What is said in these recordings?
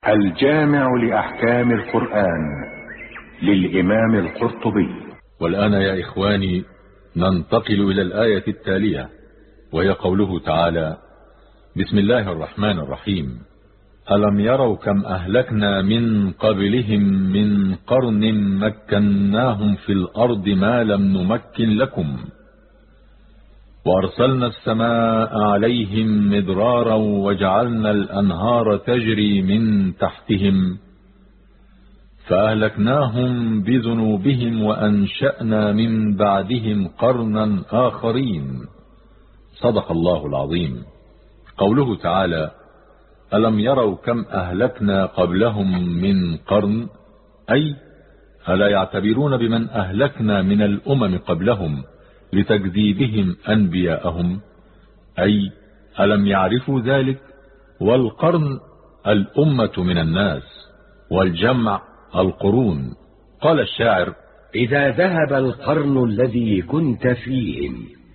الجامع لأحكام القرآن للإمام القرطبي. والآن يا إخواني ننتقل إلى الآية التالية، وهي قوله تعالى: بسم الله الرحمن الرحيم. ألم يروا كم أهلكنا من قبلهم من قرن مكناهم في الأرض ما لم نمكن لكم وأرسلنا السماء عليهم مدرارا وجعلنا الأنهار تجري من تحتهم فأهلكناهم بذنوبهم وأنشأنا من بعدهم قرنا آخرين. صدق الله العظيم. قوله تعالى: ألم يروا كم أهلكنا قبلهم من قرن، أي ألا يعتبرون بمن أهلكنا من الأمم قبلهم لتكذيبهم أنبياءهم، أي ألم يعرفوا ذلك؟ والقرن الأمة من الناس، والجمع القرون. قال الشاعر: إذا ذهب القرن الذي كنت فيهم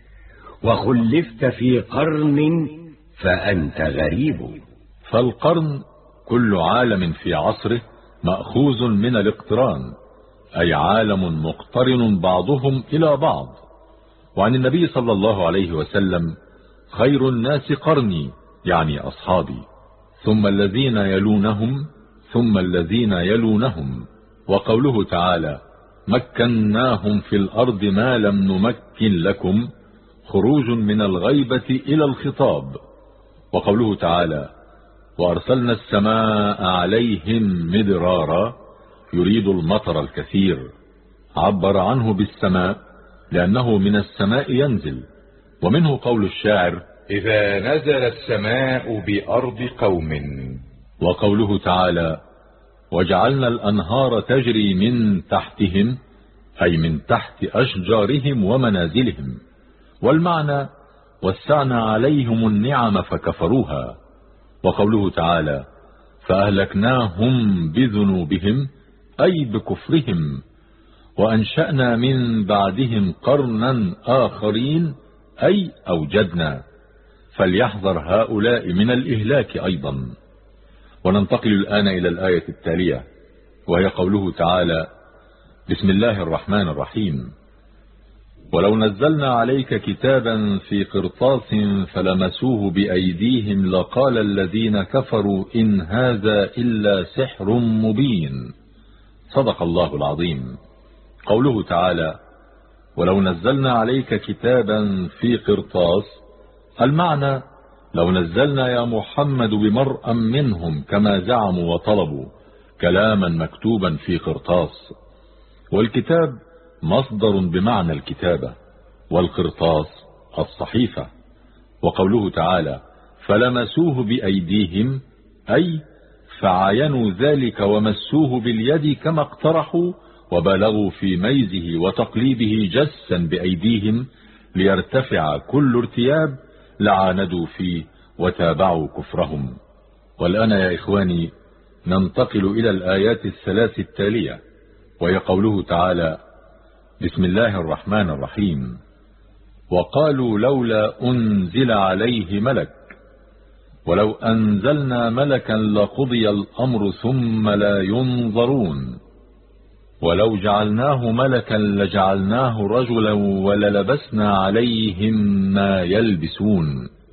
وخلفت في قرن فأنت غريب. فالقرن كل عالم في عصره مأخوذ من الاقتران، أي عالم مقترن بعضهم إلى بعض. وعن النبي صلى الله عليه وسلم: خير الناس قرني، يعني أصحابي، ثم الذين يلونهم ثم الذين يلونهم. وقوله تعالى: مكناهم في الأرض ما لم نمكن لكم، خروج من الغيبة إلى الخطاب. وقوله تعالى: وأرسلنا السماء عليهم مدرارا، يريد المطر الكثير، عبر عنه بالسماء لأنه من السماء ينزل. ومنه قول الشاعر: إذا نزل السماء بأرض قوم. وقوله تعالى: وجعلنا الأنهار تجري من تحتهم، أي من تحت أشجارهم ومنازلهم. والمعنى: وسعنا عليهم النعم فكفروها. وقوله تعالى: فأهلكناهم بذنوبهم، أي بكفرهم، وأنشأنا من بعدهم قرنا آخرين، أي أوجدنا. فليحذر هؤلاء من الإهلاك أيضا. وننتقل الآن إلى الآية التالية، وهي قوله تعالى: بسم الله الرحمن الرحيم. ولو نزلنا عليك كتابا في قرطاس فلمسوه بأيديهم لقال الذين كفروا إن هذا إلا سحر مبين. صدق الله العظيم. قوله تعالى: ولو نزلنا عليك كتابا في قرطاس، المعنى: لو نزلنا يا محمد بمرأ منهم كما زعموا وطلبوا كلاما مكتوبا في قرطاس. والكتاب مصدر بمعنى الكتابة، والقرطاس الصحيفة. وقوله تعالى: فلمسوه بأيديهم، أي فعاينوا ذلك ومسوه باليد كما اقترحوا وبالغوا في ميزه وتقليبه جسا بأيديهم ليرتفع كل ارتياب، لعاندوا فيه وتابعوا كفرهم. والآن يا إخواني ننتقل إلى الآيات الثلاث التالية، وهي قوله تعالى: بسم الله الرحمن الرحيم. وقالوا لولا أنزل عليه ملك، ولو أنزلنا ملكا لقضي الأمر ثم لا ينظرون، ولو جعلناه ملكا لجعلناه رجلا وللبسنا عليهم ما يلبسون.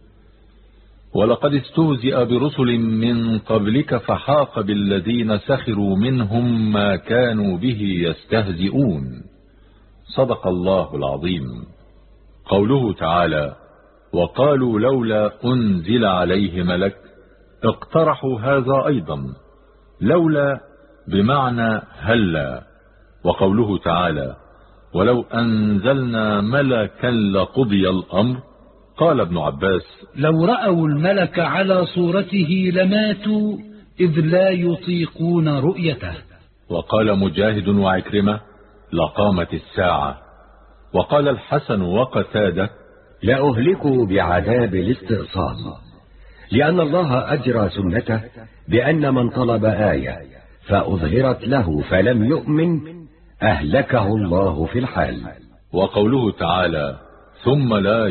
ولقد استهزئ برسل من قبلك فحاق بالذين سخروا منهم ما كانوا به يستهزئون. صدق الله العظيم. قوله تعالى: وقالوا لولا أنزل عليه ملك، اقترحوا هذا أيضا، لولا بمعنى هلا. وقوله تعالى: ولو أنزلنا ملكا لقضي الأمر، قال ابن عباس: لو رأوا الملك على صورته لماتوا إذ لا يطيقون رؤيته. وقال مجاهد وعكرمة: لقامت الساعة. وقال الحسن وقتادة: لأهلكوا بعذاب الاستئصال، لأن الله أجرى سنته بأن من طلب آية فأظهرت له فلم يؤمن أهلكه الله في الحال. وقوله تعالى: ثم لا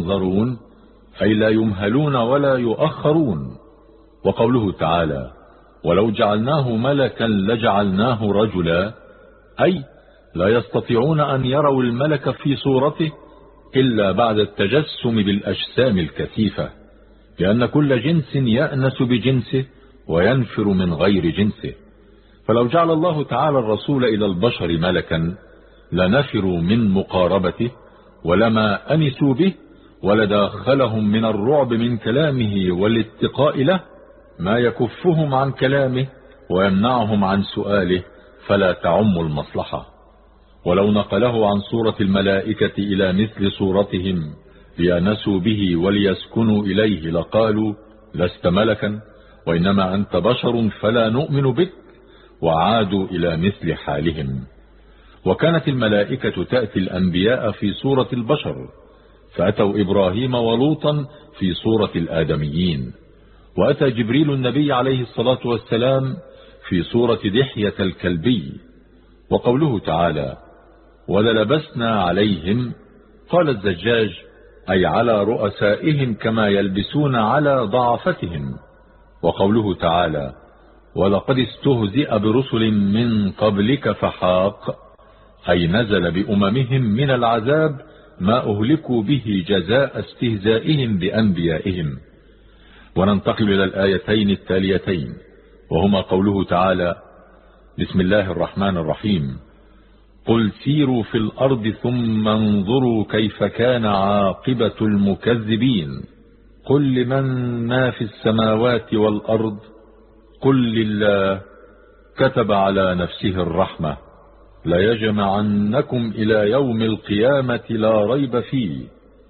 ينظرون، أي لا يمهلون ولا يؤخرون. وقوله تعالى: ولو جعلناه ملكا لجعلناه رجلا، أي لا يستطيعون أن يروا الملك في صورته إلا بعد التجسم بالأجسام الكثيفة، لأن كل جنس يأنس بجنسه وينفر من غير جنسه. فلو جعل الله تعالى الرسول إلى البشر ملكا لنفروا من مقاربته ولما أنسوا به، ولداخلهم من الرعب من كلامه والاتقاء له ما يكفهم عن كلامه ويمنعهم عن سؤاله، فلا تعم المصلحة. ولو نقله عن صورة الملائكة إلى مثل صورتهم ليأنسوا به وليسكنوا إليه لقالوا لست ملكا وإنما أنت بشر فلا نؤمن بك، وعادوا إلى مثل حالهم. وكانت الملائكة تأتي الأنبياء في صورة البشر، فأتوا إبراهيم ولوطا في صورة الآدميين، وأتى جبريل النبي عليه الصلاة والسلام في صورة دحية الكلبي. وقوله تعالى وللبسنا عليهم، قال الزجاج أي على رؤسائهم كما يلبسون على ضعفتهم. وقوله تعالى ولقد استهزئ برسل من قبلك فحاق، أي نزل بأممهم من العذاب ما أهلكوا به جزاء استهزائهم بأنبيائهم. وننتقل إلى الآيتين التاليتين، وهما قوله تعالى بسم الله الرحمن الرحيم قل سيروا في الأرض ثم انظروا كيف كان عاقبة المكذبين. قل لمن ما في السماوات والأرض قل لله كتب على نفسه الرحمة ليجمعنكم إلى يوم القيامة لا ريب فيه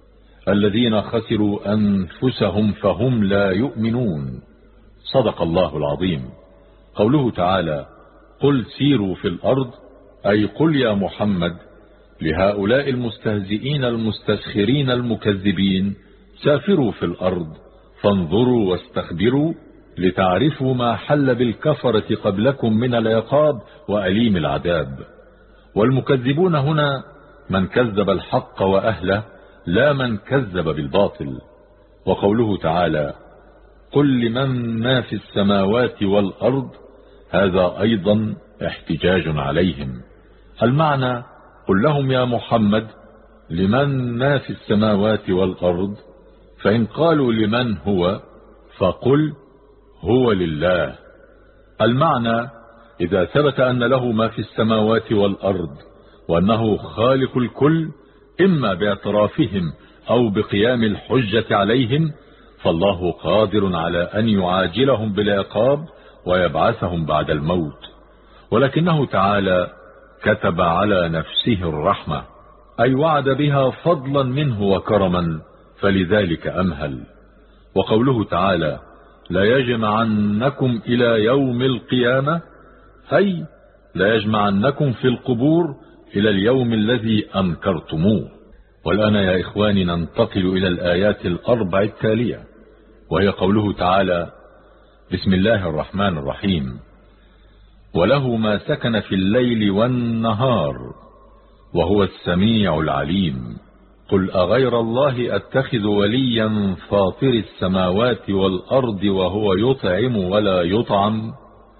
الذين خسروا أنفسهم فهم لا يؤمنون. صدق الله العظيم. قوله تعالى قل سيروا في الأرض، أي قل يا محمد لهؤلاء المستهزئين المستسخرين المكذبين سافروا في الأرض فانظروا واستخبروا لتعرفوا ما حل بالكفرة قبلكم من العقاب وأليم العذاب. والمكذبون هنا من كذب الحق وأهله لا من كذب بالباطل. وقوله تعالى قل لمن ما في السماوات والأرض، هذا أيضا احتجاج عليهم. المعنى قل لهم يا محمد لمن ما في السماوات والأرض، فإن قالوا لمن هو فقل هو لله. المعنى إذا ثبت أن له ما في السماوات والأرض وأنه خالق الكل، إما باعترافهم أو بقيام الحجة عليهم، فالله قادر على أن يعاجلهم بالعقاب ويبعثهم بعد الموت. ولكنه تعالى كتب على نفسه الرحمة، أي وعد بها فضلا منه وكرما، فلذلك أمهل. وقوله تعالى لا يجمعنكم إلى يوم القيامة، أي لا يجمعنكم في القبور إلى اليوم الذي أنكرتموه. والآن يا إخواني ننتقل إلى الآيات الأربع التالية، وهي قوله تعالى بسم الله الرحمن الرحيم وله ما سكن في الليل والنهار وهو السميع العليم. قل أغير الله أتخذ وليا فاطر السماوات والأرض وهو يطعم ولا يطعم.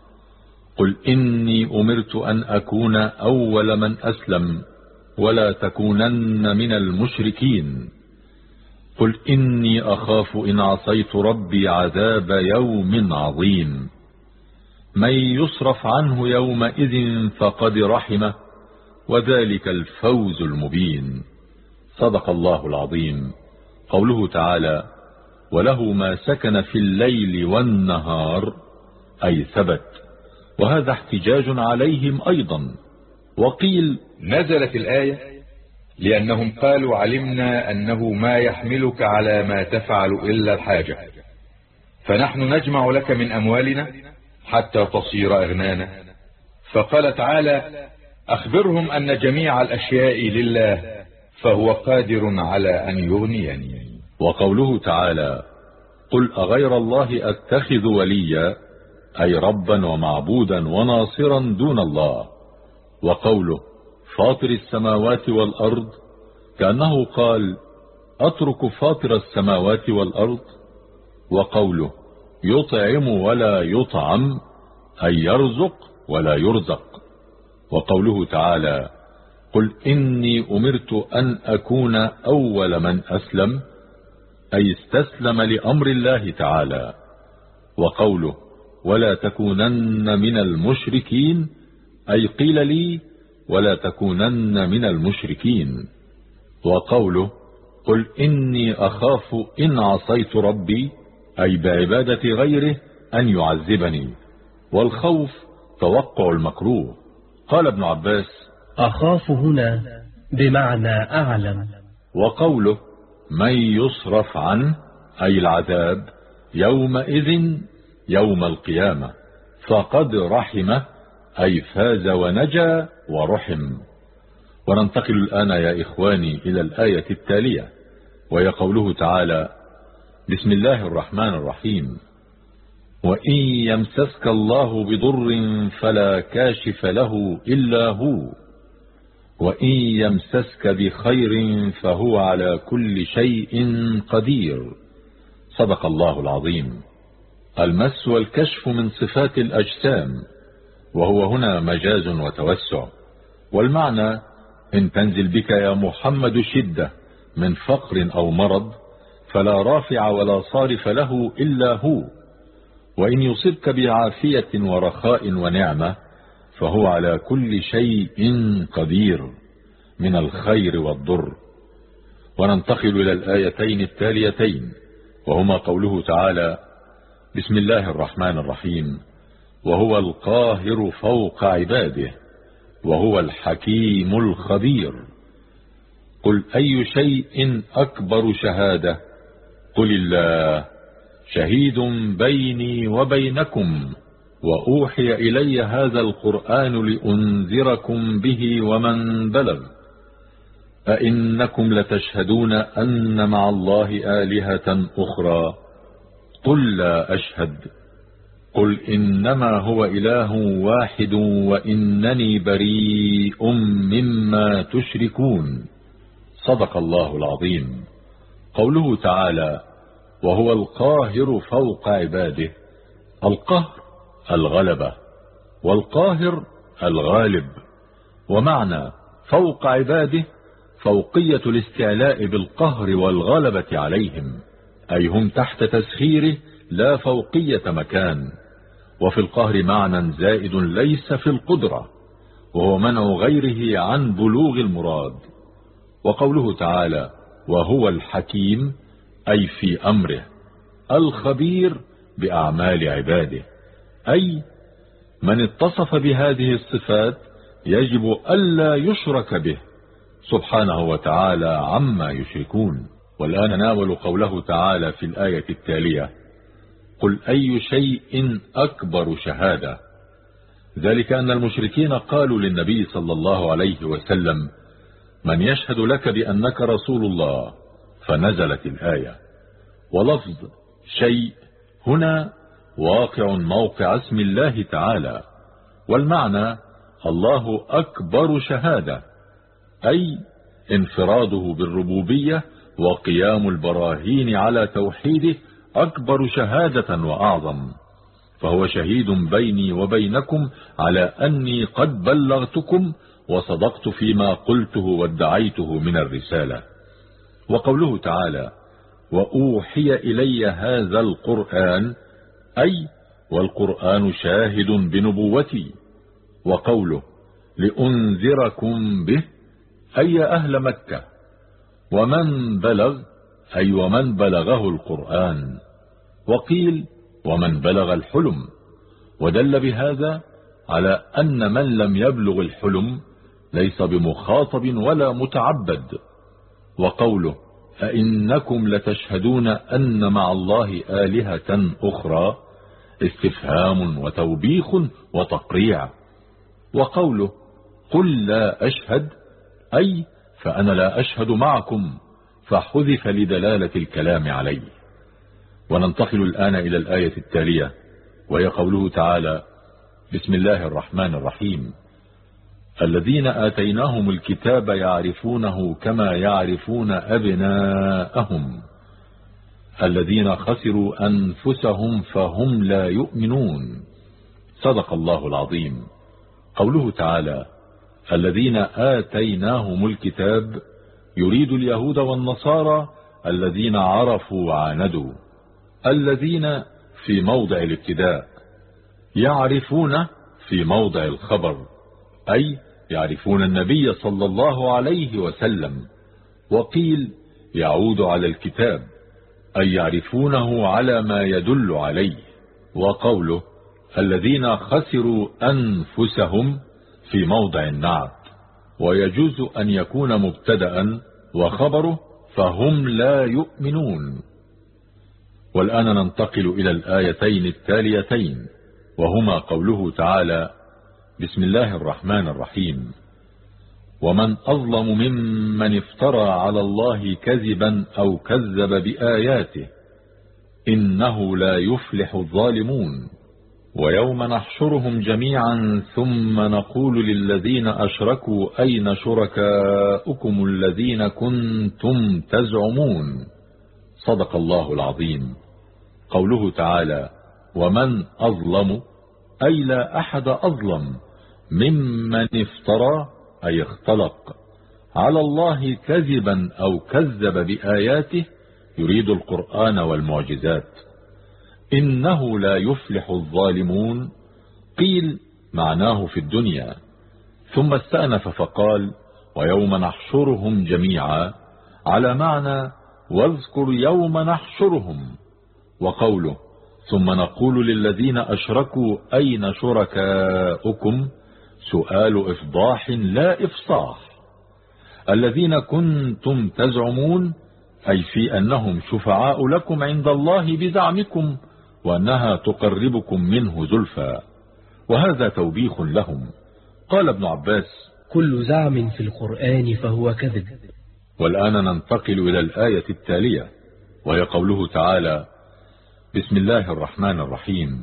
قل إني أمرت أن أكون أول من أسلم ولا تكونن من المشركين. قل إني أخاف إن عصيت ربي عذاب يوم عظيم. من يصرف عنه يومئذ فقد رحمه وذلك الفوز المبين. صدق الله العظيم. قوله تعالى وله ما سكن في الليل والنهار، أي ثبت، وهذا احتجاج عليهم أيضا. وقيل نزلت الآية لأنهم قالوا علمنا أنه ما يحملك على ما تفعل إلا الحاجة، فنحن نجمع لك من أموالنا حتى تصير أغنانا. فقال تعالى أخبرهم أن جميع الأشياء لله فهو قادر على أن يغنيني. وقوله تعالى قل أغير الله أتخذ وليا، أي ربا ومعبودا وناصرا دون الله. وقوله فاطر السماوات والأرض كأنه قال أترك فاطر السماوات والأرض. وقوله يطعم ولا يطعم أي يرزق ولا يرزق. وقوله تعالى قل إني أمرت أن أكون أول من أسلم أي استسلم لأمر الله تعالى. وقوله ولا تكونن من المشركين أي قيل لي ولا تكونن من المشركين. وقوله قل إني أخاف إن عصيت ربي أي بعبادة غيره أن يعذبني. والخوف توقع المكروه. قال ابن عباس أخاف هنا بمعنى أعلم. وقوله من يصرف عنه أي العذاب يومئذ يوم القيامة فقد رحمه أي فاز ونجا ورحم. وننتقل الآن يا إخواني إلى الآية التالية وهي قوله تعالى بسم الله الرحمن الرحيم وإن يمسسك الله بضر فلا كاشف له إلا هو وإن يمسسك بخير فهو على كل شيء قدير. صدق الله العظيم. المس والكشف من صفات الأجسام وهو هنا مجاز وتوسع. والمعنى إن تنزل بك يا محمد شدة من فقر أو مرض فلا رافع ولا صارف له إلا هو وإن يصبك بعافية ورخاء ونعمة فهو على كل شيء قدير من الخير والضر. وننتقل إلى الآيتين التاليتين وهما قوله تعالى بسم الله الرحمن الرحيم وهو القاهر فوق عباده وهو الحكيم الخبير. قل أي شيء أكبر شهادة قل الله شهيد بيني وبينكم وأوحي إلي هذا القرآن لأنذركم به ومن بلغ أئنكم لتشهدون أن مع الله آلهة أخرى قل لا أشهد قل إنما هو إله واحد وإنني بريء مما تشركون. صدق الله العظيم. قوله تعالى وهو القاهر فوق عباده. القهر الغلبة والقاهر الغالب. ومعنى فوق عباده فوقية الاستعلاء بالقهر والغلبة عليهم أي هم تحت تسخيره لا فوقية مكان. وفي القهر معنى زائد ليس في القدرة وهو منع غيره عن بلوغ المراد. وقوله تعالى وهو الحكيم أي في أمره الخبير بأعمال عباده أي من اتصف بهذه الصفات يجب ألا يشرك به سبحانه وتعالى عما يشركون. والآن نناول قوله تعالى في الآية التالية قل أي شيء أكبر شهادة. ذلك أن المشركين قالوا للنبي صلى الله عليه وسلم من يشهد لك بأنك رسول الله فنزلت الآية. ولفظ شيء هنا واقع موقع اسم الله تعالى والمعنى الله أكبر شهادة أي انفراده بالربوبية وقيام البراهين على توحيده أكبر شهادة وأعظم. فهو شهيد بيني وبينكم على أني قد بلغتكم وصدقت فيما قلته وادعيته من الرسالة. وقوله تعالى وأوحي إلي هذا القرآن أي والقرآن شاهد بنبوتي. وقوله لأنذركم به أي أهل مكة ومن بلغ أي ومن بلغه القرآن. وقيل ومن بلغ الحلم ودل بهذا على أن من لم يبلغ الحلم ليس بمخاطب ولا متعبد. وقوله أئنكم لتشهدون أن مع الله آلهة أخرى استفهام وتوبيخ وتقريع. وقوله قل لا أشهد أي فأنا لا أشهد معكم فحذف لدلالة الكلام عليه. وننتقل الآن إلى الآية التالية وهي قوله تعالى بسم الله الرحمن الرحيم الذين آتيناهم الكتاب يعرفونه كما يعرفون أبناءهم الذين خسروا أنفسهم فهم لا يؤمنون. صدق الله العظيم. قوله تعالى: الذين آتيناهم الكتاب يريد اليهود والنصارى الذين عرفوا وعاندوا. الذين في موضع الابتداء، يعرفون في موضع الخبر، أي يعرفون النبي صلى الله عليه وسلم. وقيل يعود على الكتاب، أي يعرفونه على ما يدل عليه. وقوله الذين خسروا أنفسهم في موضع النعت، ويجوز أن يكون مبتدأ وخبره فهم لا يؤمنون. والآن ننتقل إلى الآيتين التاليتين، وهما قوله تعالى: بسم الله الرحمن الرحيم: ومن أظلم ممن افترى على الله كذبا أو كذب بآياته إنه لا يفلح الظالمون. ويوم نحشرهم جميعا ثم نقول للذين أشركوا أين شركاؤكم الذين كنتم تزعمون. صدق الله العظيم. قوله تعالى: ومن أظلم، أي لا أحد أظلم ممن افترى، أي اختلق على الله كذبا أو كذب بآياته، يريد القرآن والمعجزات. إنه لا يفلح الظالمون، قيل معناه في الدنيا، ثم استأنف فقال: ويوم نحشرهم جميعا، على معنى واذكر يوم نحشرهم. وقوله ثم نقول للذين أشركوا أين شركاؤكم، سؤال إفضاح لا إفصاح. الذين كنتم تزعمون، أي في أنهم شفعاء لكم عند الله بزعمكم، وأنها تقربكم منه زلفى، وهذا توبيخ لهم. قال ابن عباس: كل زعم في القرآن فهو كذب. والآن ننتقل إلى الآية التالية، وهي قوله تعالى: بسم الله الرحمن الرحيم: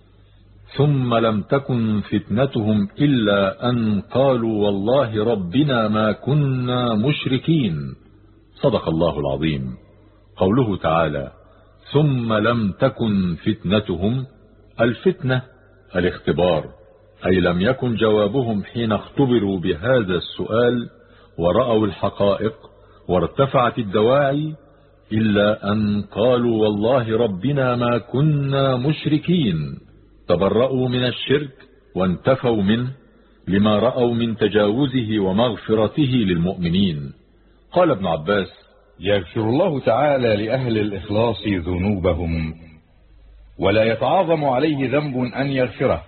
ثم لم تكن فتنتهم إلا أن قالوا والله ربنا ما كنا مشركين. صدق الله العظيم. قوله تعالى: ثم لم تكن فتنتهم، الفتنة الاختبار، أي لم يكن جوابهم حين اختبروا بهذا السؤال ورأوا الحقائق وارتفعت الدواعي إلا أن قالوا والله ربنا ما كنا مشركين، تبرؤوا من الشرك وانتفوا منه لما رأوا من تجاوزه ومغفرته للمؤمنين. قال ابن عباس: يغفر الله تعالى لأهل الإخلاص ذنوبهم، ولا يتعاظم عليه ذنب أن يغفره.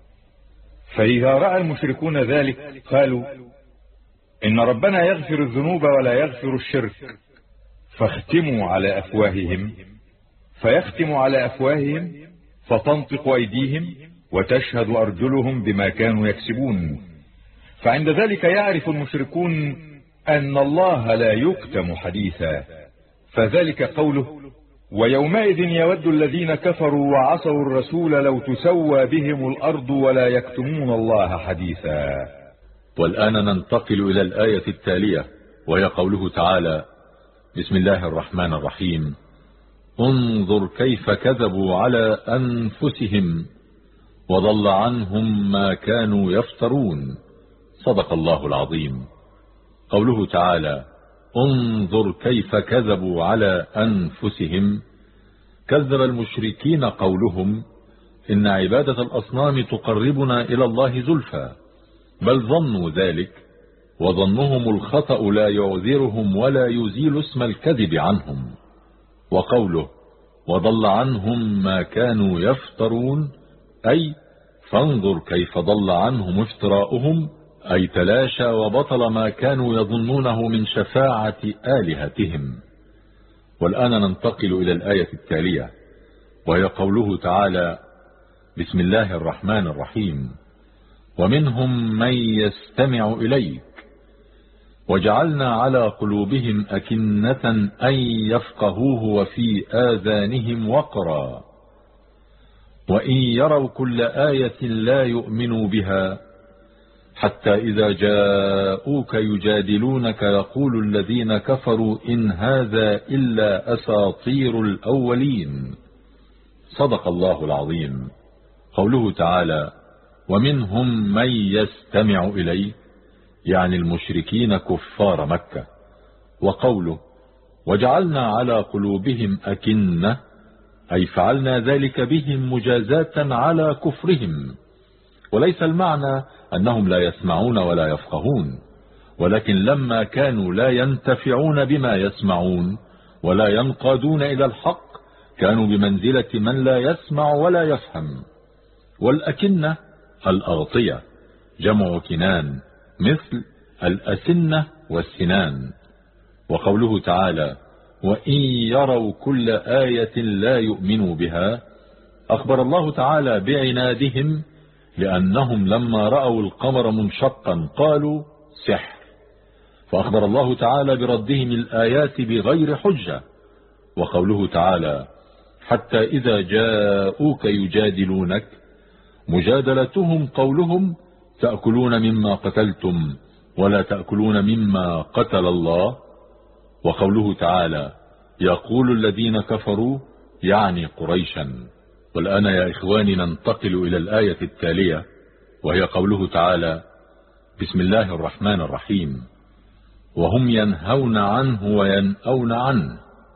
فإذا رأى المشركون ذلك قالوا إن ربنا يغفر الذنوب ولا يغفر الشرك، فاختموا على أفواههم، فيختم على أفواههم فتنطق أيديهم وتشهد أرجلهم بما كانوا يكسبون. فعند ذلك يعرف المشركون أن الله لا يكتم حديثا، فذلك قوله: ويومئذ يود الذين كفروا وعصوا الرسول لو تسوى بهم الأرض ولا يكتمون الله حديثا. والآن ننتقل إلى الآية التالية، وهي قوله تعالى: بسم الله الرحمن الرحيم: انظر كيف كذبوا على أنفسهم وضل عنهم ما كانوا يفترون. صدق الله العظيم. قوله تعالى: انظر كيف كذبوا على أنفسهم، كذب المشركين قولهم إن عبادة الأصنام تقربنا إلى الله زلفى، بل ظنوا ذلك، وظنهم الخطأ لا يعذرهم ولا يزيل اسم الكذب عنهم. وقوله وضل عنهم ما كانوا يفترون، أي فانظر كيف ضل عنهم افتراؤهم، أي تلاشى وبطل ما كانوا يظنونه من شفاعة آلهتهم. والآن ننتقل إلى الآية التالية، وهي قوله تعالى: بسم الله الرحمن الرحيم: ومنهم من يستمع إليك وجعلنا على قلوبهم أكنة أن يفقهوه وفي آذانهم وقرا وإن يروا كل آية لا يؤمنوا بها حتى إذا جاءوك يجادلونك يقول الذين كفروا إن هذا إلا أساطير الأولين. صدق الله العظيم. قوله تعالى: ومنهم من يستمع إليه، يعني المشركين كفار مكة. وقوله: وجعلنا على قلوبهم أكنة، أي فعلنا ذلك بهم مجازاة على كفرهم. وليس المعنى أنهم لا يسمعون ولا يفقهون، ولكن لما كانوا لا ينتفعون بما يسمعون ولا ينقادون إلى الحق، كانوا بمنزلة من لا يسمع ولا يفهم. والأكنة الأغطية، جمع كنان، مثل الأسنة والسنان. وقوله تعالى: وإن يروا كل آية لا يؤمنوا بها، أخبر الله تعالى بعنادهم، لأنهم لما رأوا القمر منشقا قالوا سحر، فأخبر الله تعالى بردهم الآيات بغير حجة. وقوله تعالى: حتى إذا جاءوك يجادلونك، مجادلتهم قولهم: تأكلون مما قتلتم ولا تأكلون مما قتل الله. وقوله تعالى: يقول الذين كفروا، يعني قريشا. والآن يا إخواني ننتقل إلى الآية التالية، وهي قوله تعالى: بسم الله الرحمن الرحيم: وهم ينهون عنه وينأون عنه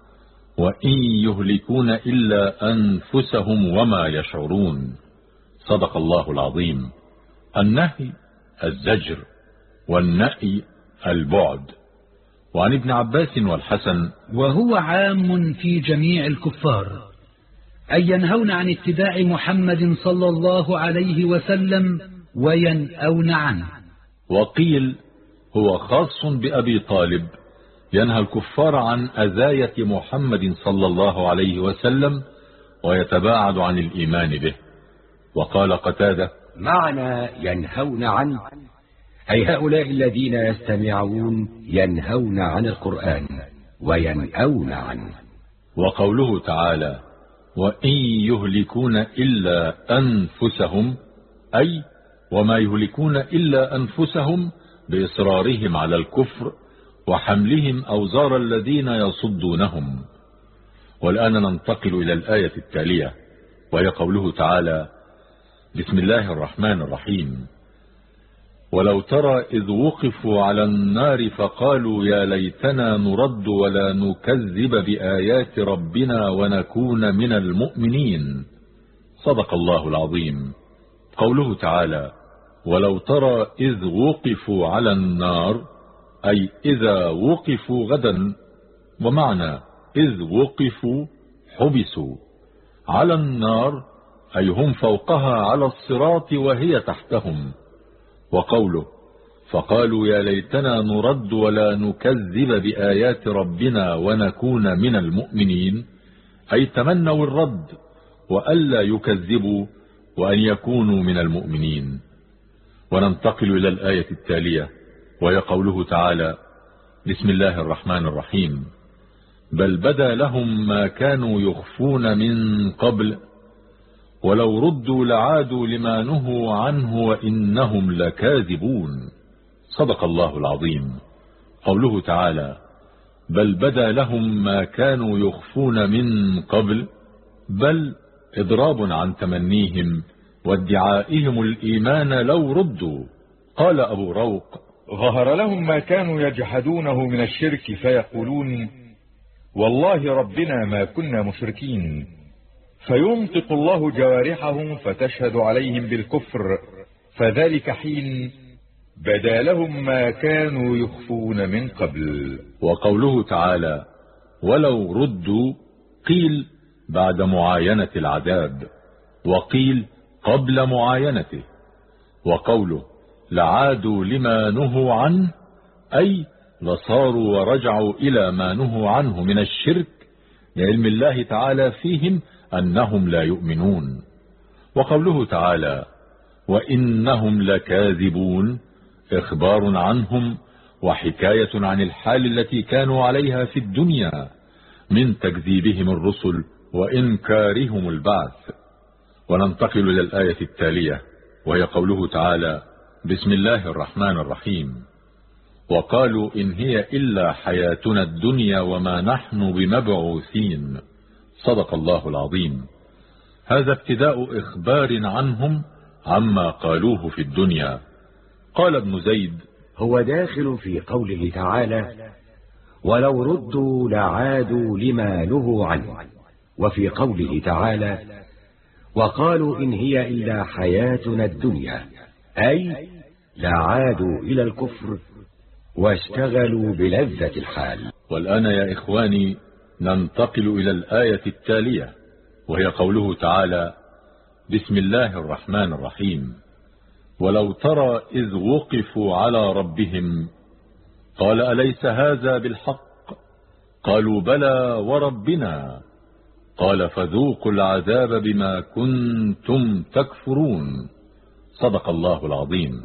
وإن يهلكون إلا أنفسهم وما يشعرون. صدق الله العظيم. النهي الزجر، والنأي البعد. وعن ابن عباس والحسن: وهو عام في جميع الكفار، أي ينهون عن اتباع محمد صلى الله عليه وسلم وينأون عنه. وقيل هو خاص بأبي طالب، ينهى الكفار عن أذاية محمد صلى الله عليه وسلم ويتباعد عن الإيمان به. وقال قتادة: معنى ينهون عنه أي هؤلاء الذين يستمعون ينهون عن القرآن وينأون عنه. وقوله تعالى: وإن يهلكون إلا أنفسهم، أي وما يهلكون إلا أنفسهم، بإصرارهم على الكفر وحملهم أوزار الذين يصدونهم. والآن ننتقل إلى الآية التالية، وهي قوله تعالى: بسم الله الرحمن الرحيم: ولو ترى إذ وقفوا على النار فقالوا يا ليتنا نرد ولا نكذب بآيات ربنا ونكون من المؤمنين. صدق الله العظيم. قوله تعالى: ولو ترى إذ وقفوا على النار، أي إذا وقفوا غدا. ومعنى إذ وقفوا حبسوا على النار، أي هم فوقها على الصراط وهي تحتهم. وقوله: فقالوا يا ليتنا نرد ولا نكذب بآيات ربنا ونكون من المؤمنين، أي تمنوا الرد وألا يكذبوا وأن يكونوا من المؤمنين. وننتقل إلى الآية التالية، وهي قوله تعالى: بسم الله الرحمن الرحيم: بل بدا لهم ما كانوا يخفون من قبل ولو ردوا لعادوا لما نهوا عنه وإنهم لكاذبون. صدق الله العظيم. قوله تعالى: بل بدا لهم ما كانوا يخفون من قبل، بل إضراب عن تمنيهم وادعائهم الإيمان لو ردوا. قال أبو روق: ظهر لهم ما كانوا يجحدونه من الشرك فيقولون والله ربنا ما كنا مشركين، فينطق الله جوارحهم فتشهد عليهم بالكفر، فذلك حين بدا لهم ما كانوا يخفون من قبل. وقوله تعالى: ولو ردوا، قيل بعد معاينة العذاب، وقيل قبل معاينته. وقوله: لعادوا لما نهوا عنه، أي لصاروا ورجعوا إلى ما نهوا عنه من الشرك، لعلم الله تعالى فيهم أنهم لا يؤمنون. وقوله تعالى: وإنهم لكاذبون، إخبار عنهم وحكاية عن الحال التي كانوا عليها في الدنيا من تكذيبهم الرسل وإنكارهم البعث. وننتقل إلى الآية التالية، وهي قوله تعالى: بسم الله الرحمن الرحيم: وقالوا إن هي إلا حياتنا الدنيا وما نحن بمبعوثين. صدق الله العظيم. هذا ابتداء إخبار عنهم عما قالوه في الدنيا. قال ابن زيد: هو داخل في قوله تعالى: ولو ردوا لعادوا لما نهوا عنه، وفي قوله تعالى: وقالوا إن هي إلا حياتنا الدنيا، أي لعادوا إلى الكفر واشتغلوا بلذة الحال. والآن يا إخواني ننتقل إلى الآية التالية، وهي قوله تعالى: بسم الله الرحمن الرحيم. ولو ترى إذ وقفوا على ربهم قال أليس هذا بالحق؟ قالوا بلى وربنا. قال فذوقوا العذاب بما كنتم تكفرون. صدق الله العظيم.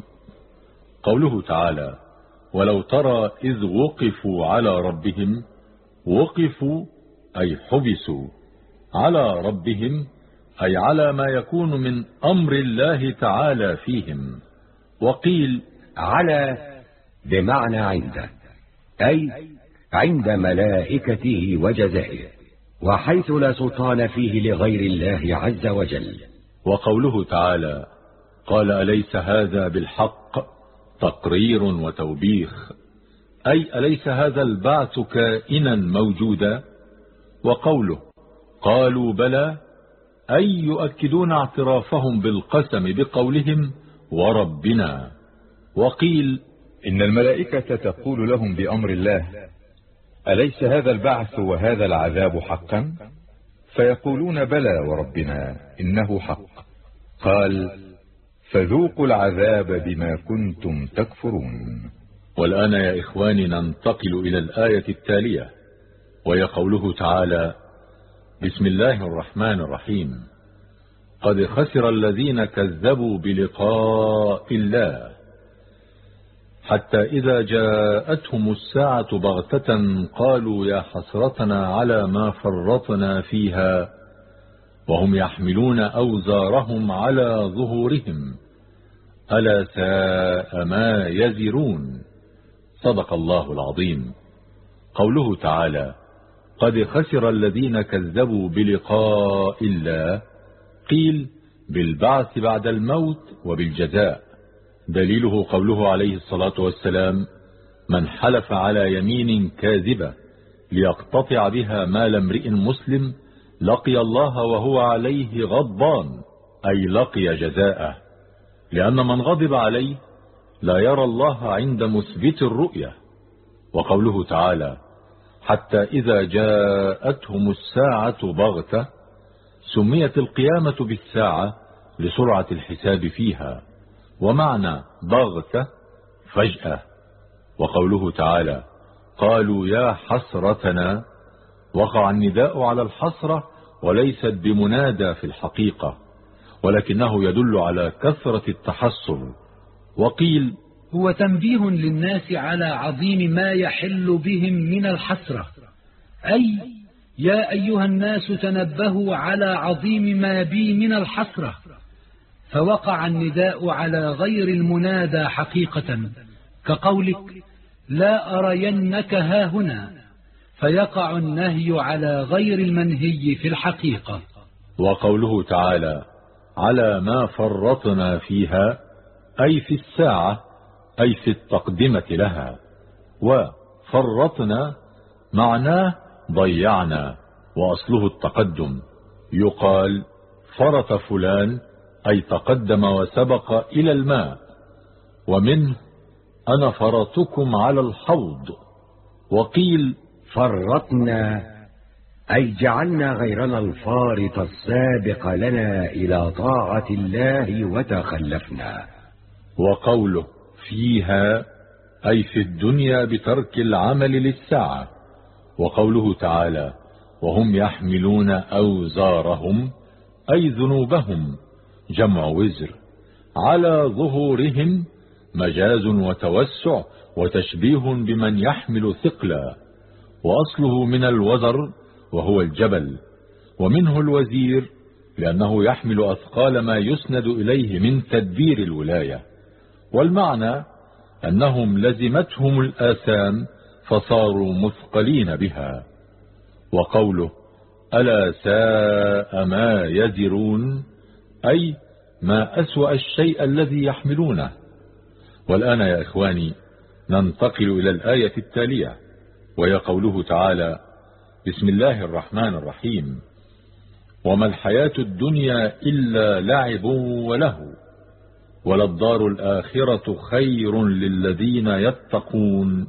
قوله تعالى: ولو ترى إذ وقفوا على ربهم، وقفوا أي حبسوا، على ربهم أي على ما يكون من أمر الله تعالى فيهم. وقيل على بمعنى عند، أي عند ملائكته وجزائه، وحيث لا سلطان فيه لغير الله عز وجل. وقوله تعالى: قال أليس هذا بالحق؟ تقرير وتوبيخ، أي أليس هذا البعث كائنا موجودا؟ وقوله قالوا بلى، أي يؤكدون اعترافهم بالقسم بقولهم وربنا. وقيل إن الملائكة تقول لهم بأمر الله: أليس هذا البعث وهذا العذاب حقا؟ فيقولون بلى وربنا إنه حق. قال فذوقوا العذاب بما كنتم تكفرون. والآن يا إخواني ننتقل إلى الآية التالية، وهي قوله تعالى: بسم الله الرحمن الرحيم. قد خسر الذين كذبوا بلقاء الله حتى إذا جاءتهم الساعة بغتة قالوا يا حسرتنا على ما فرطنا فيها وهم يحملون أوزارهم على ظهورهم ألا ساء ما يزرون. صدق الله العظيم. قوله تعالى: قد خسر الذين كذبوا بلقاء الله، قيل بالبعث بعد الموت وبالجزاء. دليله قوله عليه الصلاة والسلام: من حلف على يمين كاذبة ليقتطع بها مال امرئ مسلم لقي الله وهو عليه غضبان، أي لقي جزاءه، لأن من غضب عليه لا يرى الله عند مثبت الرؤية. وقوله تعالى: حتى إذا جاءتهم الساعة بغتة، سميت القيامة بالساعة لسرعة الحساب فيها، ومعنى بغتة فجأة. وقوله تعالى: قالوا يا حسرتنا، وقع النداء على الحسرة وليست بمنادى في الحقيقة، ولكنه يدل على كثرة التحسر. وقيل هو تنبيه للناس على عظيم ما يحل بهم من الحسرة، أي يا أيها الناس تنبهوا على عظيم ما بي من الحسرة، فوقع النداء على غير المنادى حقيقة، كقولك لا أرينك هاهنا، فيقع النهي على غير المنهي في الحقيقة. وقوله تعالى: على ما فرطنا فيها، أي في الساعة، أي في التقدمة لها. وفرطنا معناه ضيعنا، وأصله التقدم. يقال فرط فلان أي تقدم وسبق إلى الماء، ومنه أنا فرطكم على الحوض. وقيل فرطنا أي جعلنا غيرنا الفارط السابق لنا إلى طاعة الله وتخلفنا. وقوله فيها أي في الدنيا بترك العمل للساعة. وقوله تعالى: وهم يحملون أوزارهم أي ذنوبهم، جمع وزر، على ظهورهم، مجاز وتوسع وتشبيه بمن يحمل ثقلا، وأصله من الوزر وهو الجبل، ومنه الوزير لأنه يحمل أثقال ما يسند إليه من تدبير الولاية. والمعنى أنهم لزمتهم الآثام فصاروا مثقلين بها. وقوله ألا ساء ما يزرون، أي ما أسوأ الشيء الذي يحملونه. والآن يا إخواني ننتقل إلى الآية التالية، وهي قوله تعالى: بسم الله الرحمن الرحيم: وما الحياة الدنيا إلا لعب ولهو وللدار الآخرة خير للذين يتقون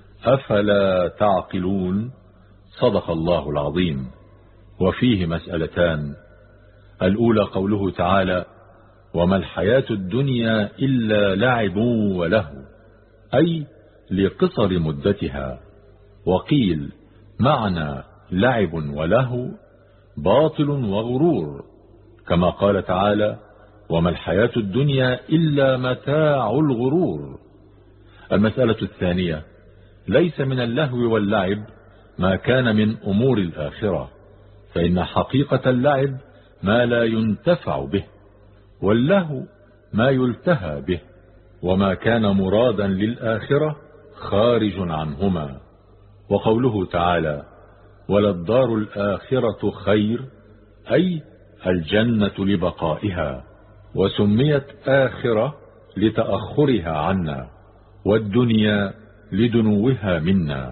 أفلا تعقلون. صدق الله العظيم. وفيه مسألتان: الأولى قوله تعالى: وما الحياة الدنيا إلا لعب ولهو، أي لقصر مدتها. وقيل معنى لعب ولهو باطل وغرور، كما قال تعالى: وما الحياة الدنيا إلا متاع الغرور. المسألة الثانية: ليس من اللهو واللعب ما كان من أمور الآخرة، فإن حقيقة اللعب ما لا ينتفع به، واللهو ما يلتهى به، وما كان مرادا للآخرة خارج عنهما. وقوله تعالى: وللدار الآخرة خير، أي الجنة لبقائها، وسميت آخرة لتأخرها عنا، والدنيا لدنوها منا.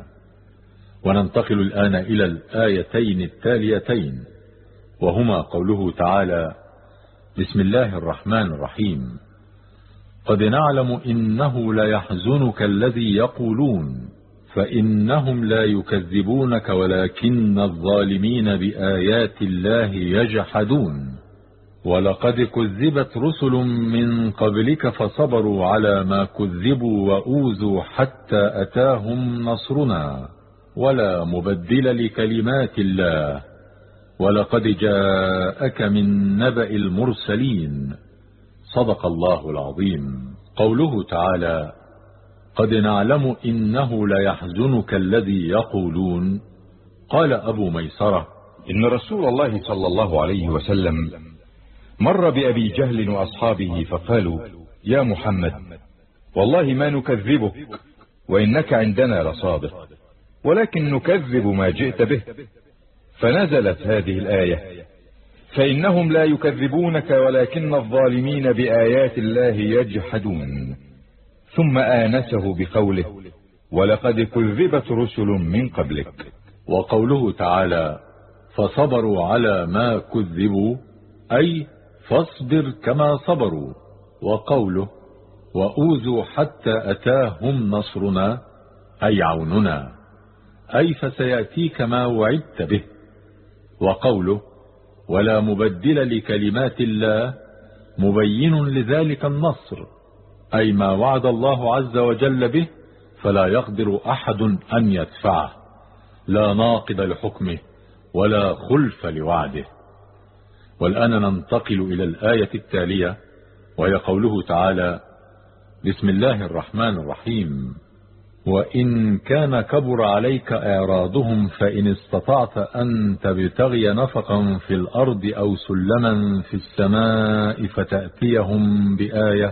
وننتقل الآن إلى الآيتين التاليتين، وهما قوله تعالى: بسم الله الرحمن الرحيم: قد نعلم إنه ليحزنك الذي يقولون فإنهم لا يكذبونك ولكن الظالمين بآيات الله يجحدون. ولقد كذبت رسل من قبلك فصبروا على ما كذبوا وأوذوا حتى أتاهم نصرنا ولا مبدل لكلمات الله ولقد جاءك من نبأ المرسلين. صدق الله العظيم. قوله تعالى: قد نعلم إنه ليحزنك الذي يقولون. قال أبو ميسرة: إن رسول الله صلى الله عليه وسلم مر بأبي جهل وأصحابه فقالوا: يا محمد، والله ما نكذبك وإنك عندنا لصادق، ولكن نكذب ما جئت به. فنزلت هذه الآية: فإنهم لا يكذبونك ولكن الظالمين بآيات الله يجحدون. ثم آنسه بقوله: ولقد كذبت رسل من قبلك. وقوله تعالى: فصبروا على ما كذبوا، أي فاصبر كما صبروا. وقوله: وأوذوا حتى أتاهم نصرنا، أي عوننا، أي فسيأتيك ما وعدت به. وقوله: ولا مبدل لكلمات الله، مبين لذلك النصر، أي ما وعد الله عز وجل به فلا يقدر أحد أن يدفعه، لا ناقض لحكمه ولا خلف لوعده. والآن ننتقل إلى الآية التالية، وهي قوله تعالى: بسم الله الرحمن الرحيم: وإن كان كبر عليك إعراضهم فإن استطعت أن تبتغي نفقا في الأرض أو سلما في السماء فتأتيهم بآية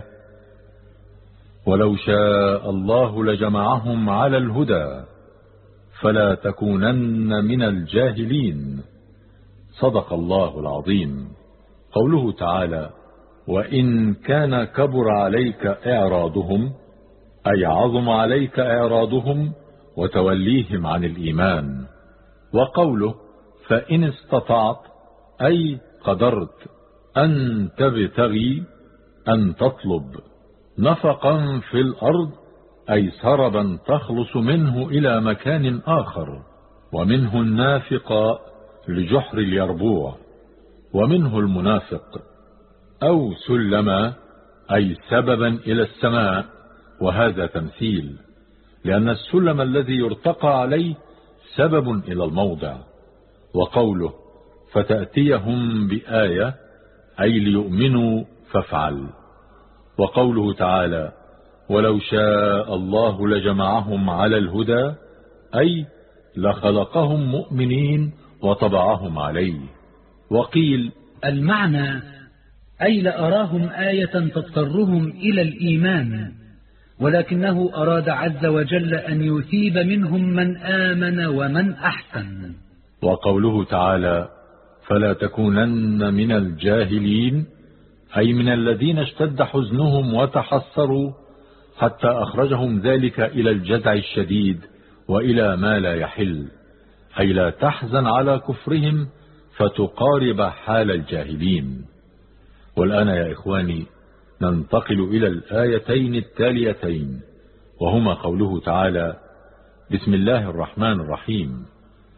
ولو شاء الله لجمعهم على الهدى فلا تكونن من الجاهلين. صدق الله العظيم. قوله تعالى: وإن كان كبر عليك إعراضهم، أي عظم عليك إعراضهم وتوليهم عن الإيمان. وقوله: فإن استطعت، أي قدرت أن تبتغي، أن تطلب نفقا في الأرض، أي سربا تخلص منه إلى مكان آخر، ومنه النافق لجحر اليربوع، ومنه المنافق. أو سلما، أي سببا إلى السماء، وهذا تمثيل، لأن السلم الذي يرتقى عليه سبب إلى الموضع. وقوله: فتأتيهم بآية، أي ليؤمنوا فافعل. وقوله تعالى: ولو شاء الله لجمعهم على الهدى، أي لخلقهم مؤمنين وطبعهم عليه. وقيل: المعنى أي لأراهم آية تضطرهم إلى الإيمان، ولكنه أراد عز وجل أن يثيب منهم من آمن ومن أحسن. وقوله تعالى: فلا تكونن من الجاهلين، أي من الذين اشتد حزنهم وتحسروا حتى أخرجهم ذلك إلى الجزع الشديد وإلى ما لا يحل، أي لا تحزن على كفرهم فتقارب حال الجاهلين. والآن يا إخواني ننتقل إلى الآيتين التاليتين، وهما قوله تعالى: بسم الله الرحمن الرحيم: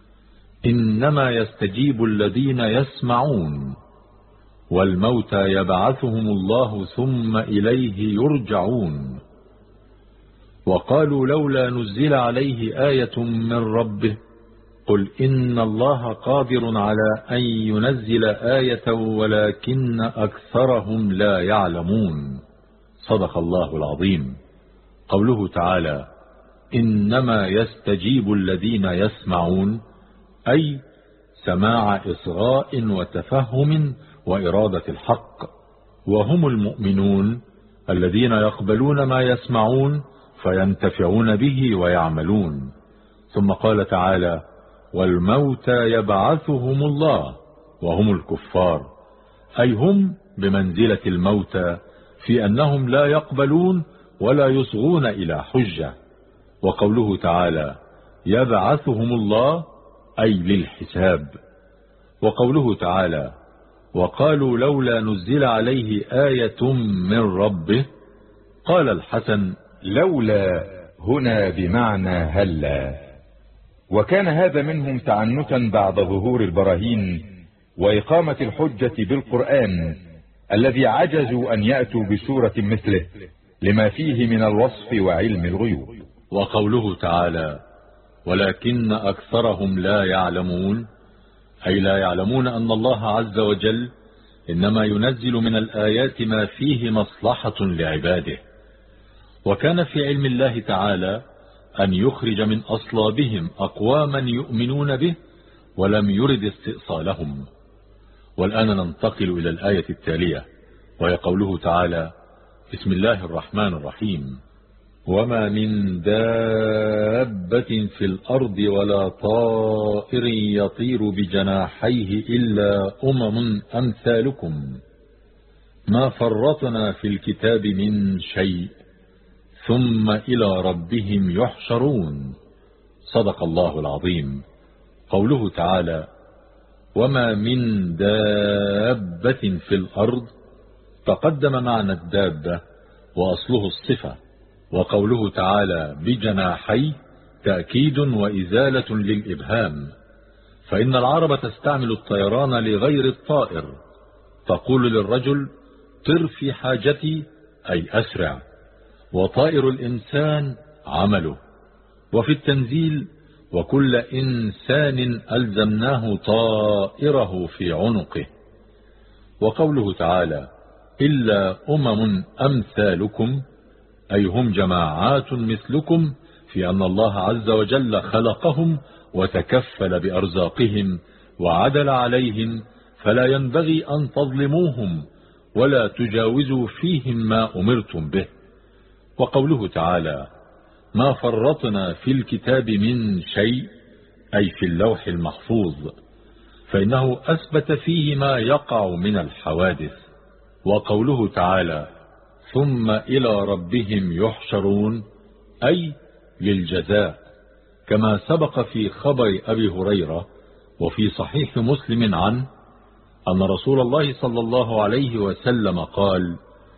إنما يستجيب الذين يسمعون والموتى يبعثهم الله ثم إليه يرجعون. وقالوا لولا نزل عليه آية من ربه قل إن الله قادر على أن ينزل آية ولكن أكثرهم لا يعلمون. صدق الله العظيم. قوله تعالى: إنما يستجيب الذين يسمعون، أي سماع إصغاء وتفهم وإرادة الحق، وهم المؤمنون الذين يقبلون ما يسمعون فينتفعون به ويعملون. ثم قال تعالى: والموتى يبعثهم الله، وهم الكفار، أي هم بمنزلة الموتى في أنهم لا يقبلون ولا يصغون إلى حجة. وقوله تعالى: يبعثهم الله، أي للحساب. وقوله تعالى: وقالوا لولا نزل عليه آية من ربه، قال الحسن: لولا هنا بمعنى هلا، وكان هذا منهم تعنتا بعد ظهور البراهين وإقامة الحجة بالقرآن الذي عجزوا أن يأتوا بسورة مثله لما فيه من الوصف وعلم الغيوب. وقوله تعالى: ولكن أكثرهم لا يعلمون، أي لا يعلمون أن الله عز وجل إنما ينزل من الآيات ما فيه مصلحة لعباده. وكان في علم الله تعالى أن يخرج من أصلابهم أقواما يؤمنون به ولم يرد استئصالهم. والآن ننتقل إلى الآية التالية، وهي قوله تعالى: بسم الله الرحمن الرحيم: وما من دابة في الأرض ولا طائر يطير بجناحيه إلا أمثالكم ما فرطنا في الكتاب من شيء ثم إلى ربهم يحشرون. صدق الله العظيم. قوله تعالى: وما من دابة في الأرض، تقدم معنى الدابة وأصله الصفة. وقوله تعالى بجناحي تأكيد وإزالة للإبهام، فإن العرب تستعمل الطيران لغير الطائر، تقول للرجل: طر في حاجتي، أي أسرع. وطائر الإنسان عمله. وفي التنزيل: وكل إنسان ألزمناه طائره في عنقه. وقوله تعالى: إلا أمثالكم، أي هم جماعات مثلكم في أن الله عز وجل خلقهم وتكفل بأرزاقهم وعدل عليهم، فلا ينبغي أن تظلموهم ولا تجاوزوا فيهم ما أمرتم به. وقوله تعالى: ما فرطنا في الكتاب من شيء، أي في اللوح المحفوظ، فإنه أثبت فيه ما يقع من الحوادث. وقوله تعالى: ثم إلى ربهم يحشرون، أي للجزاء، كما سبق في خبر أبي هريرة وفي صحيح مسلم عنه أن رسول الله صلى الله عليه وسلم قال: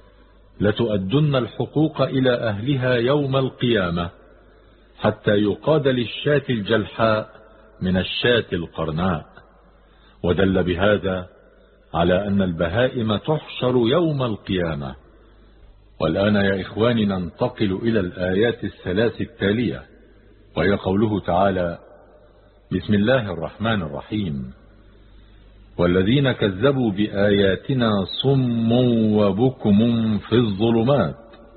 لتؤدن الحقوق إلى أهلها يوم القيامة حتى يقاد للشاة الجلحاء من الشاة القرناء. ودل بهذا على أن البهائم تحشر يوم القيامة. والآن يا إخواني ننتقل إلى الآيات الثلاث التالية، وهي قوله تعالى: بسم الله الرحمن الرحيم: والذين كذبوا بآياتنا صم وبكم في الظلمات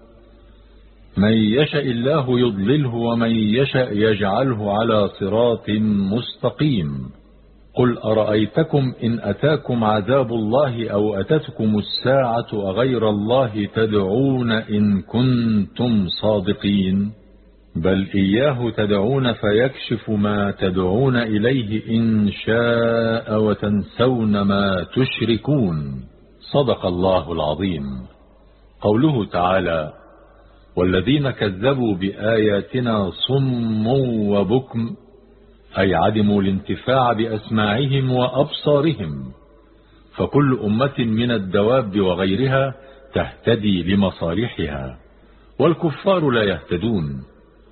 من يشاء الله يضلله ومن يشاء يجعله على صراط مستقيم. قل أرأيتكم إن أتاكم عذاب الله أو أتتكم الساعة أغير الله تدعون إن كنتم صادقين. بل إياه تدعون فيكشف ما تدعون إليه إن شاء وتنسون ما تشركون. صدق الله العظيم. قوله تعالى: والذين كذبوا بآياتنا صم وبكم، أي عدموا الانتفاع بأسماعهم وأبصارهم، فكل أمة من الدواب وغيرها تهتدي لمصالحها، والكفار لا يهتدون.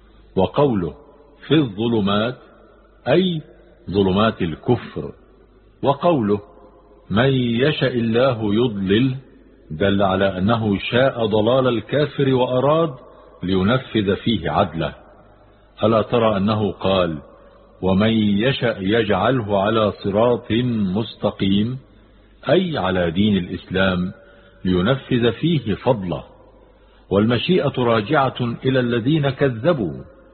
وقوله في الظلمات أي ظلمات الكفر. وقوله من يشاء الله يضلل دل على أنه شاء ضلال الكافر وأراد لينفذ فيه عدله. ألا ترى أنه قال ومن يشاء يجعله على صراط مستقيم، أي على دين الإسلام لينفذ فيه فضله. والمشيئة راجعة إلى الذين كذبوا،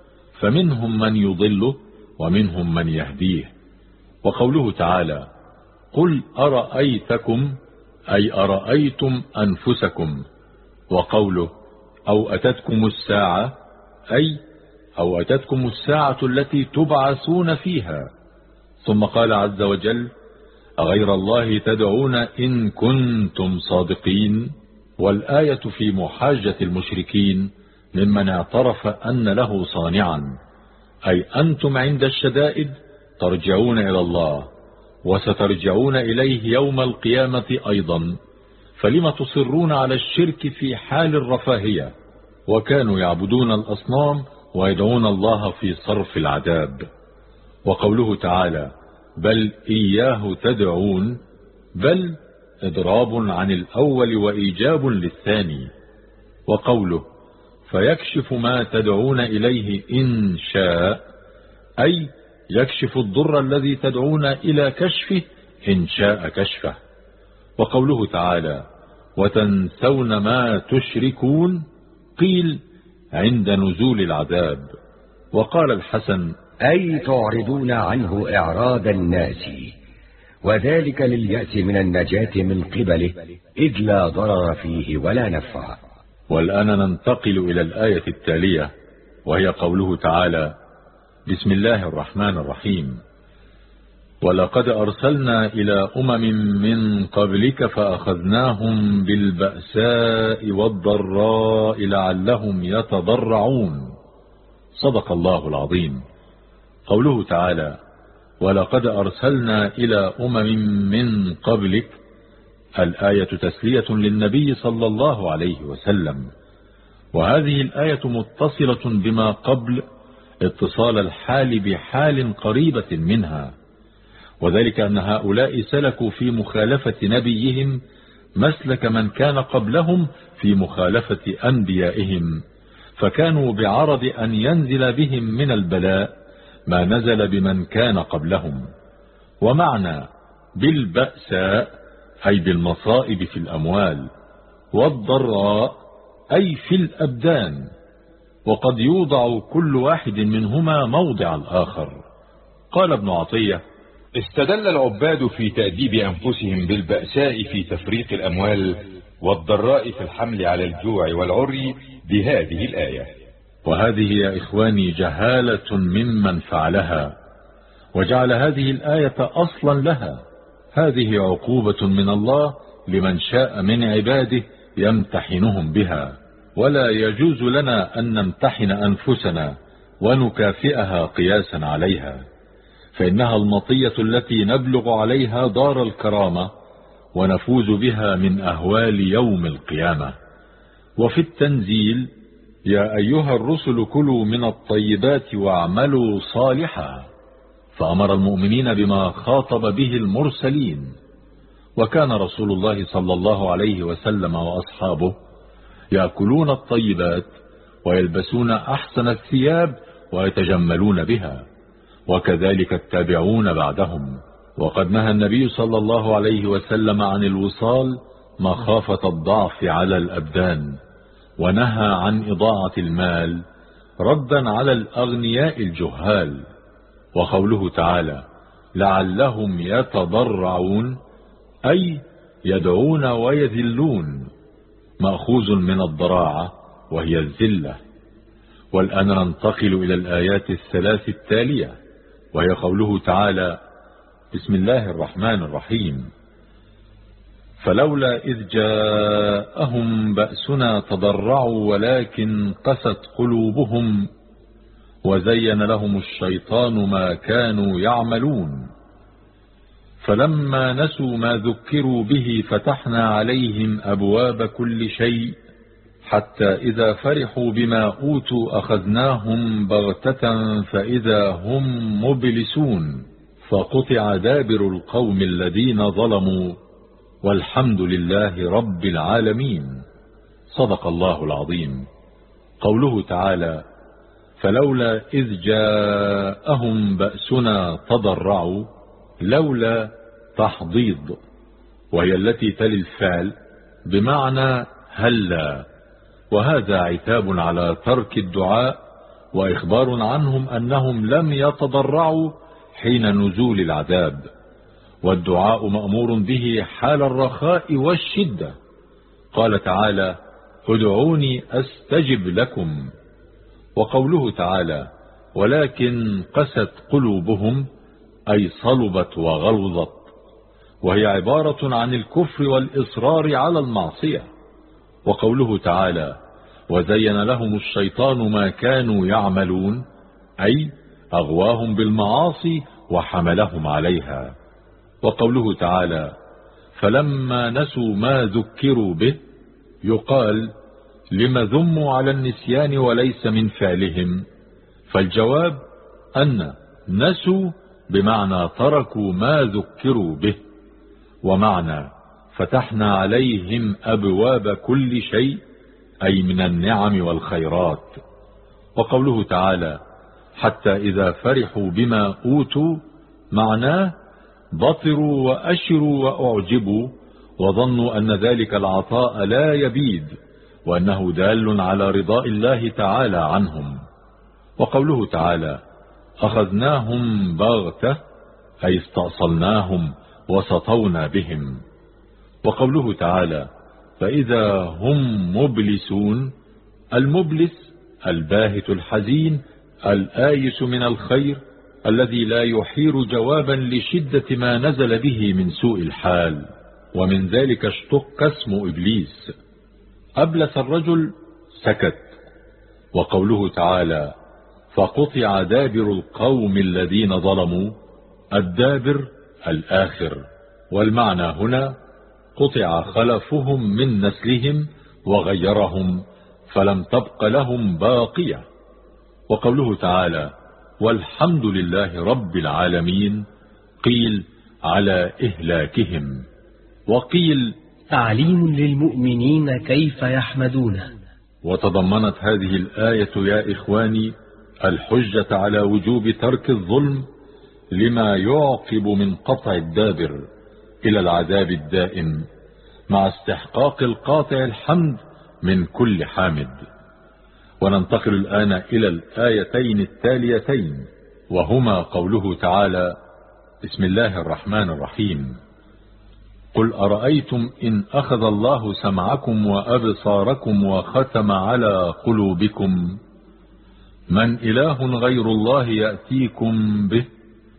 فمنهم من يضله ومنهم من يهديه. وقوله تعالى قل أرأيتكم أي أرأيتم أنفسكم. وقوله أو أتتكم الساعة أي أو أتتكم الساعة التي تبعثون فيها. ثم قال عز وجل أغير الله تدعون إن كنتم صادقين. والآية في محاجة المشركين ممن اعترف أن له صانعا، أي أنتم عند الشدائد ترجعون إلى الله، وسترجعون إليه يوم القيامة أيضا، فلم تصرون على الشرك في حال الرفاهية؟ وكانوا يعبدون الأصنام ويدعون الله في صرف العذاب. وقوله تعالى بل إياه تدعون، بل إضراب عن الأول وإيجاب للثاني. وقوله فيكشف ما تدعون إليه إن شاء، أي يكشف الضر الذي تدعون إلى كشفه إن شاء كشفه. وقوله تعالى وتنسون ما تشركون، قيل عند نزول العذاب. وقال الحسن أي تعرضون عنه إعراض الناس، وذلك لليأس من النجاة من قبله، إذ لا ضرر فيه ولا نفع. والآن ننتقل إلى الآية التالية، وهي قوله تعالى بسم الله الرحمن الرحيم ولقد أرسلنا إلى من قبلك فأخذناهم بالبأساء والضراء لعلهم يتضرعون. صدق الله العظيم. قوله تعالى ولقد أرسلنا إلى من قبلك، الآية تسلية للنبي صلى الله عليه وسلم، وهذه الآية متصلة بما قبل اتصال الحال بحال قريبة منها، وذلك أن هؤلاء سلكوا في مخالفة نبيهم مسلك من كان قبلهم في مخالفة أنبيائهم، فكانوا بعرض أن ينزل بهم من البلاء ما نزل بمن كان قبلهم. ومعنى بالبأساء أي بالمصائب في الأموال، والضراء أي في الأبدان، وقد يوضع كل واحد منهما موضع الآخر. قال ابن عطية استدل العباد في تأديب أنفسهم بالبأساء في تفريق الأموال، والضراء في الحمل على الجوع والعري بهذه الآية. وهذه يا إخواني جهالة ممن فعلها وجعل هذه الآية أصلا لها. هذه عقوبة من الله لمن شاء من عباده يمتحنهم بها، ولا يجوز لنا أن نمتحن أنفسنا ونكافئها قياسا عليها، فإنها المطية التي نبلغ عليها دار الكرامة ونفوز بها من أهوال يوم القيامة. وفي التنزيل يا أيها الرسل كلوا من الطيبات واعملوا صالحا، فأمر المؤمنين بما خاطب به المرسلين. وكان رسول الله صلى الله عليه وسلم وأصحابه يأكلون الطيبات ويلبسون أحسن الثياب ويتجملون بها، وكذلك التابعون بعدهم. وقد نهى النبي صلى الله عليه وسلم عن الوصال مخافة الضعف على الأبدان، ونهى عن إضاعة المال ردا على الأغنياء الجهال. وقوله تعالى لعلهم يتضرعون أي يدعون ويذلون، مأخوذ من الضراعة وهي الذلة. والآن ننتقل إلى الآيات الثلاث التالية، وهي قوله تعالى: بسم الله الرحمن الرحيم. فلولا إذ جاءهم بأسنا تضرعوا ولكن قست قلوبهم وزين لهم الشيطان ما كانوا يعملون. فلما نسوا ما ذكروا به فتحنا عليهم أبواب كل شيء حتى إذا فرحوا بما أوتوا أخذناهم بغتة فإذا هم مبلسون. فقطع دابر القوم الذين ظلموا والحمد لله رب العالمين. صدق الله العظيم. قوله تعالى: فلولا إذ جاءهم بأسنا تضرعوا، لولا تحضيض، وهي التي تلي الفعل بمعنى هلا، وهذا عتاب على ترك الدعاء وإخبار عنهم أنهم لم يتضرعوا حين نزول العذاب، والدعاء مأمور به حال الرخاء والشدة. قال تعالى: ادعوني أستجب لكم. وقوله تعالى: ولكن قست قلوبهم، أي صلبت وغلظت، وهي عبارة عن الكفر والإصرار على المعصية. وقوله تعالى: وزين لهم الشيطان ما كانوا يعملون، أي أغواهم بالمعاصي وحملهم عليها. وقوله تعالى: فلما نسوا ما ذكروا به، يقال لما ذموا على النسيان وليس من فعلهم، فالجواب أن نسوا بمعنى تركوا ما ذكروا به، ومعنى فتحنا عليهم أبواب كل شيء أي من النعم والخيرات. وقوله تعالى: حتى إذا فرحوا بما أوتوا، معناه بطروا وأشروا وأعجبوا وظنوا أن ذلك العطاء لا يبيد، وأنه دال على رضاء الله تعالى عنهم. وقوله تعالى: أخذناهم بغتة، أي استأصلناهم وسطونا بهم. وقوله تعالى: فإذا هم مبلسون، المبلس الباهت الحزين الآيس من الخير الذي لا يحير جوابا لشدة ما نزل به من سوء الحال، ومن ذلك اشتق اسم إبليس. أبلس الرجل سكت. وقوله تعالى: فقطع دابر القوم الذين ظلموا، الدابر الآخر، والمعنى هنا قطع خلفهم من نسلهم وغيرهم فلم تبق لهم باقية. وقوله تعالى: والحمد لله رب العالمين، قيل على إهلاكهم، وقيل تعليم للمؤمنين كيف يحمدونه. وتضمنت هذه الآية يا إخواني الحجة على وجوب ترك الظلم لما يعقب من قطع الدابر إلى العذاب الدائم، مع استحقاق القاطع الحمد من كل حامد. وننتقل الآن إلى الآيتين التاليتين، وهما قوله تعالى: بسم الله الرحمن الرحيم. قل أرأيتم إن أخذ الله سمعكم وأبصاركم وختم على قلوبكم من إله غير الله يأتيكم به،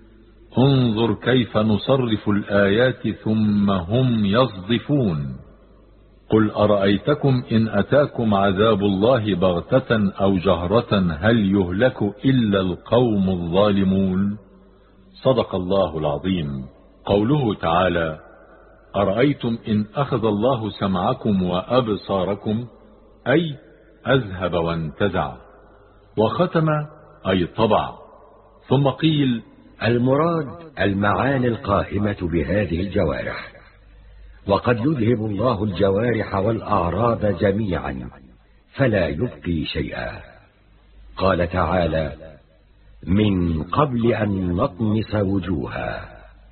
انظر كيف نصرف الآيات ثم هم يصدفون. قل أرأيتكم إن أتاكم عذاب الله بغتة أو جهرة هل يهلك إلا القوم الظالمون. صدق الله العظيم. قوله تعالى: أرأيتم إن أخذ الله سمعكم وأبصاركم، أي أذهب وانتزع، وختم أي طبع. ثم قيل المراد المعاني القائمة بهذه الجوارح، وقد يذهب الله الجوارح والأعراض جميعا فلا يبقي شيئا. قال تعالى: من قبل أن نطمس وجوها،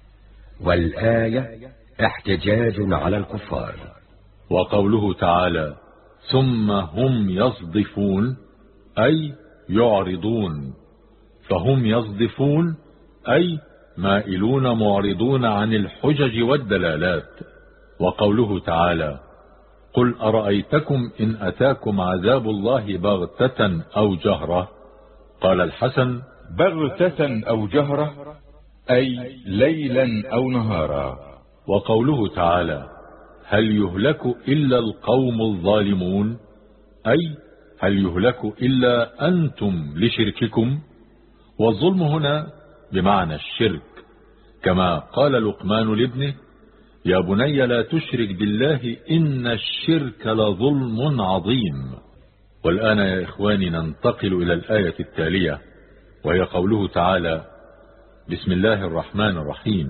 والآية احتجاج على الكفار. وقوله تعالى: ثم هم يصدفون، أي يعرضون، فهم يصدفون أي مائلون معرضون عن الحجج والدلالات. وقوله تعالى: قل أرأيتكم إن أتاكم عذاب الله بغتة أو جهرة. قال الحسن: بغتة أو جهرة، أي ليلا أو نهارا. وقوله تعالى: هل يهلك إلا القوم الظالمون، أي هل يهلك إلا أنتم لشرككم. والظلم هنا بمعنى الشرك، كما قال لقمان لابنه: يا بني لا تشرك بالله إن الشرك لظلم عظيم. والآن يا إخواني ننتقل إلى الآية التالية، وهي قوله تعالى: بسم الله الرحمن الرحيم: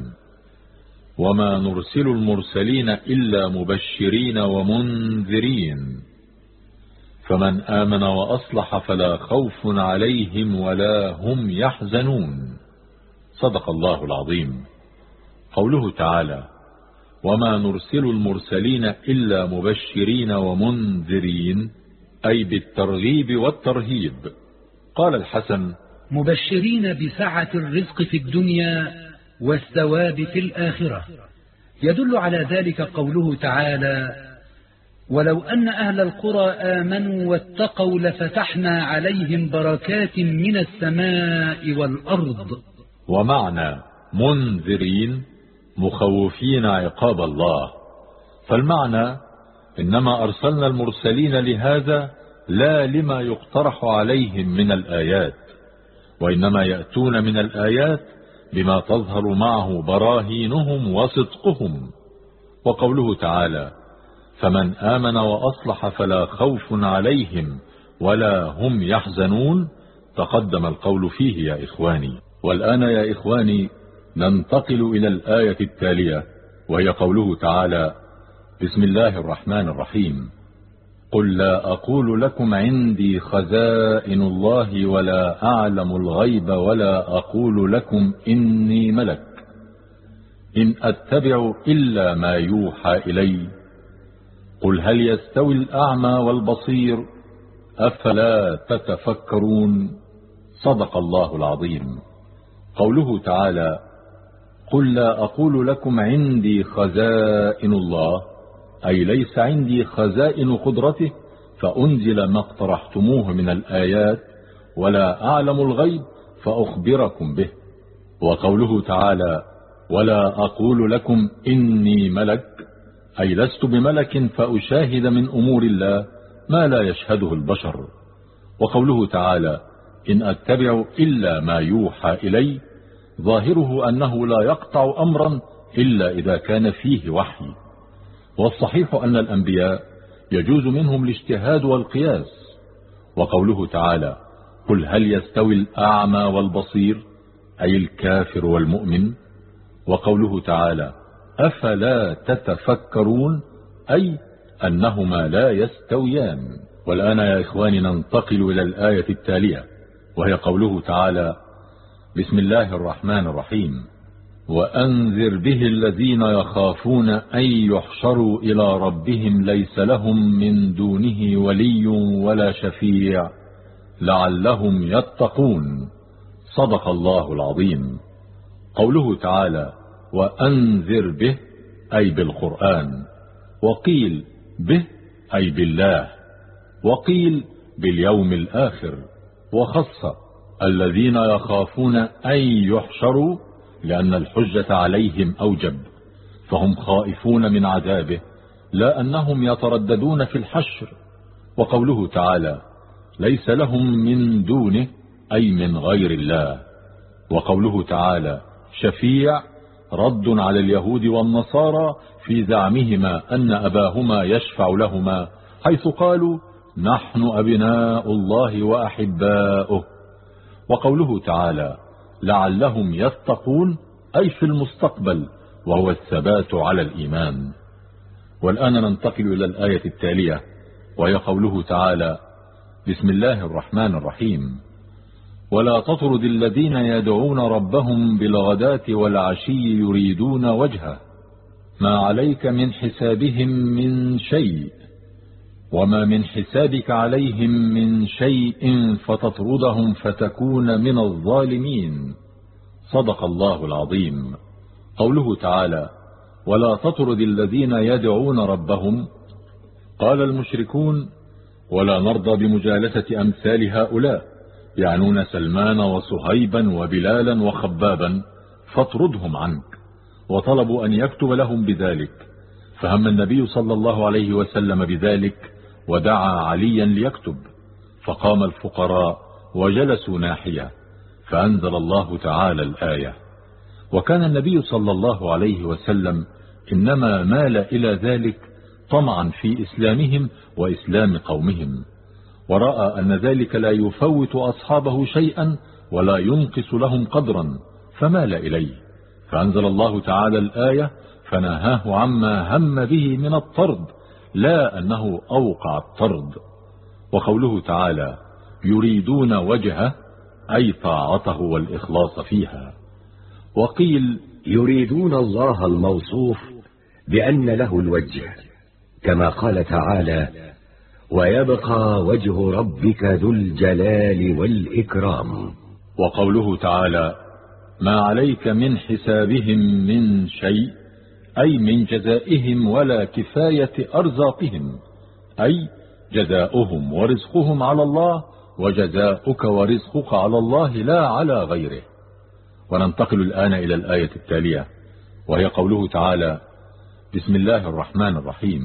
وما نرسل المرسلين إلا مبشرين ومنذرين فمن آمن وأصلح فلا خوف عليهم ولا هم يحزنون. صدق الله العظيم. قوله تعالى: وما نرسل المرسلين إلا مبشرين ومنذرين، أي بالترغيب والترهيب. قال الحسن: مبشرين بسعة الرزق في الدنيا والثواب في الآخرة. يدل على ذلك قوله تعالى: ولو أن أهل القرى آمنوا واتقوا لفتحنا عليهم بركات من السماء والأرض. ومعنى منذرين مخوفين عقاب الله، فالمعنى إنما أرسلنا المرسلين لهذا لا لما يقترح عليهم من الآيات، وإنما يأتون من الآيات بما تظهر معه براهينهم وصدقهم. وقوله تعالى: فمن آمن وأصلح فلا خوف عليهم ولا هم يحزنون، تقدم القول فيه يا إخواني. والآن يا إخواني ننتقل إلى الآية التالية، وهي قوله تعالى: بسم الله الرحمن الرحيم: قل لا أقول لكم عندي خزائن الله ولا أعلم الغيب ولا أقول لكم إني ملك إن أتبع إلا ما يوحى إلي قل هل يستوي الأعمى والبصير أفلا تتفكرون. صدق الله العظيم. قوله تعالى: قل لا أقول لكم عندي خزائن الله، أي ليس عندي خزائن قدرته فأنزل ما اقترحتموه من الآيات، ولا أعلم الغيب فأخبركم به. وقوله تعالى: ولا أقول لكم إني ملك، أي لست بملك فأشاهد من أمور الله ما لا يشهده البشر. وقوله تعالى: إن أتبع إلا ما يوحى إلي، ظاهره أنه لا يقطع أمرا إلا إذا كان فيه وحي. والصحيح أن الأنبياء يجوز منهم الاجتهاد والقياس. وقوله تعالى: قل هل يستوي الأعمى والبصير، أي الكافر والمؤمن. وقوله تعالى: أفلا تتفكرون، أي أنهما لا يستويان. والآن يا إخواني ننتقل إلى الآية التالية، وهي قوله تعالى: بسم الله الرحمن الرحيم: وأنذر به الذين يخافون أن يحشروا إلى ربهم ليس لهم من دونه ولي ولا شفيع لعلهم يتقون. صدق الله العظيم. قوله تعالى: وأنذر به، أي بالقرآن، وقيل به أي بالله، وقيل باليوم الآخر، وخص الذين يخافون أن يحشروا لأن الحجة عليهم أوجب، فهم خائفون من عذابه لا أنهم يترددون في الحشر. وقوله تعالى: ليس لهم من دونه، أي من غير الله. وقوله تعالى: شفيع، رد على اليهود والنصارى في زعمهما أن أباهما يشفع لهما، حيث قالوا: نحن أبناء الله وأحباؤه. وقوله تعالى: لعلهم يتقون، أي في المستقبل، وهو الثبات على الإيمان. والآن ننتقل إلى الآية التالية، وهي قوله تعالى: بسم الله الرحمن الرحيم: ولا تطرد الذين يدعون ربهم بالغداة والعشي يريدون وجهه ما عليك من حسابهم من شيء وما من حسابك عليهم من شيء فتطردهم فتكون من الظالمين. صدق الله العظيم. قوله تعالى: ولا تطرد الذين يدعون ربهم، قال المشركون: ولا نرضى بمجالسة أمثال هؤلاء، يعنون سلمان وصهيبا وبلالا وخبابا، فاطردهم عنك. وطلبوا أن يكتب لهم بذلك، فهم النبي صلى الله عليه وسلم بذلك ودعا عليا ليكتب، فقام الفقراء وجلسوا ناحية، فأنزل الله تعالى الآية. وكان النبي صلى الله عليه وسلم إنما مال إلى ذلك طمعا في إسلامهم وإسلام قومهم، ورأى أن ذلك لا يفوت أصحابه شيئا ولا ينقص لهم قدرا، فمال إليه، فأنزل الله تعالى الآية فنهاه عما هم به من الطرد، لا أنه أوقع الطرد. وقوله تعالى: يريدون وجهه، أي طاعته والإخلاص فيها. وقيل: يريدون الله الموصوف بأن له الوجه، كما قال تعالى: ويبقى وجه ربك ذو الجلال والإكرام. وقوله تعالى: ما عليك من حسابهم من شيء، أي من جزائهم ولا كفاية أرزاقهم، أي جزاؤهم ورزقهم على الله، وجزاؤك ورزقك على الله لا على غيره. وننتقل الآن إلى الآية التالية، وهي قوله تعالى: بسم الله الرحمن الرحيم.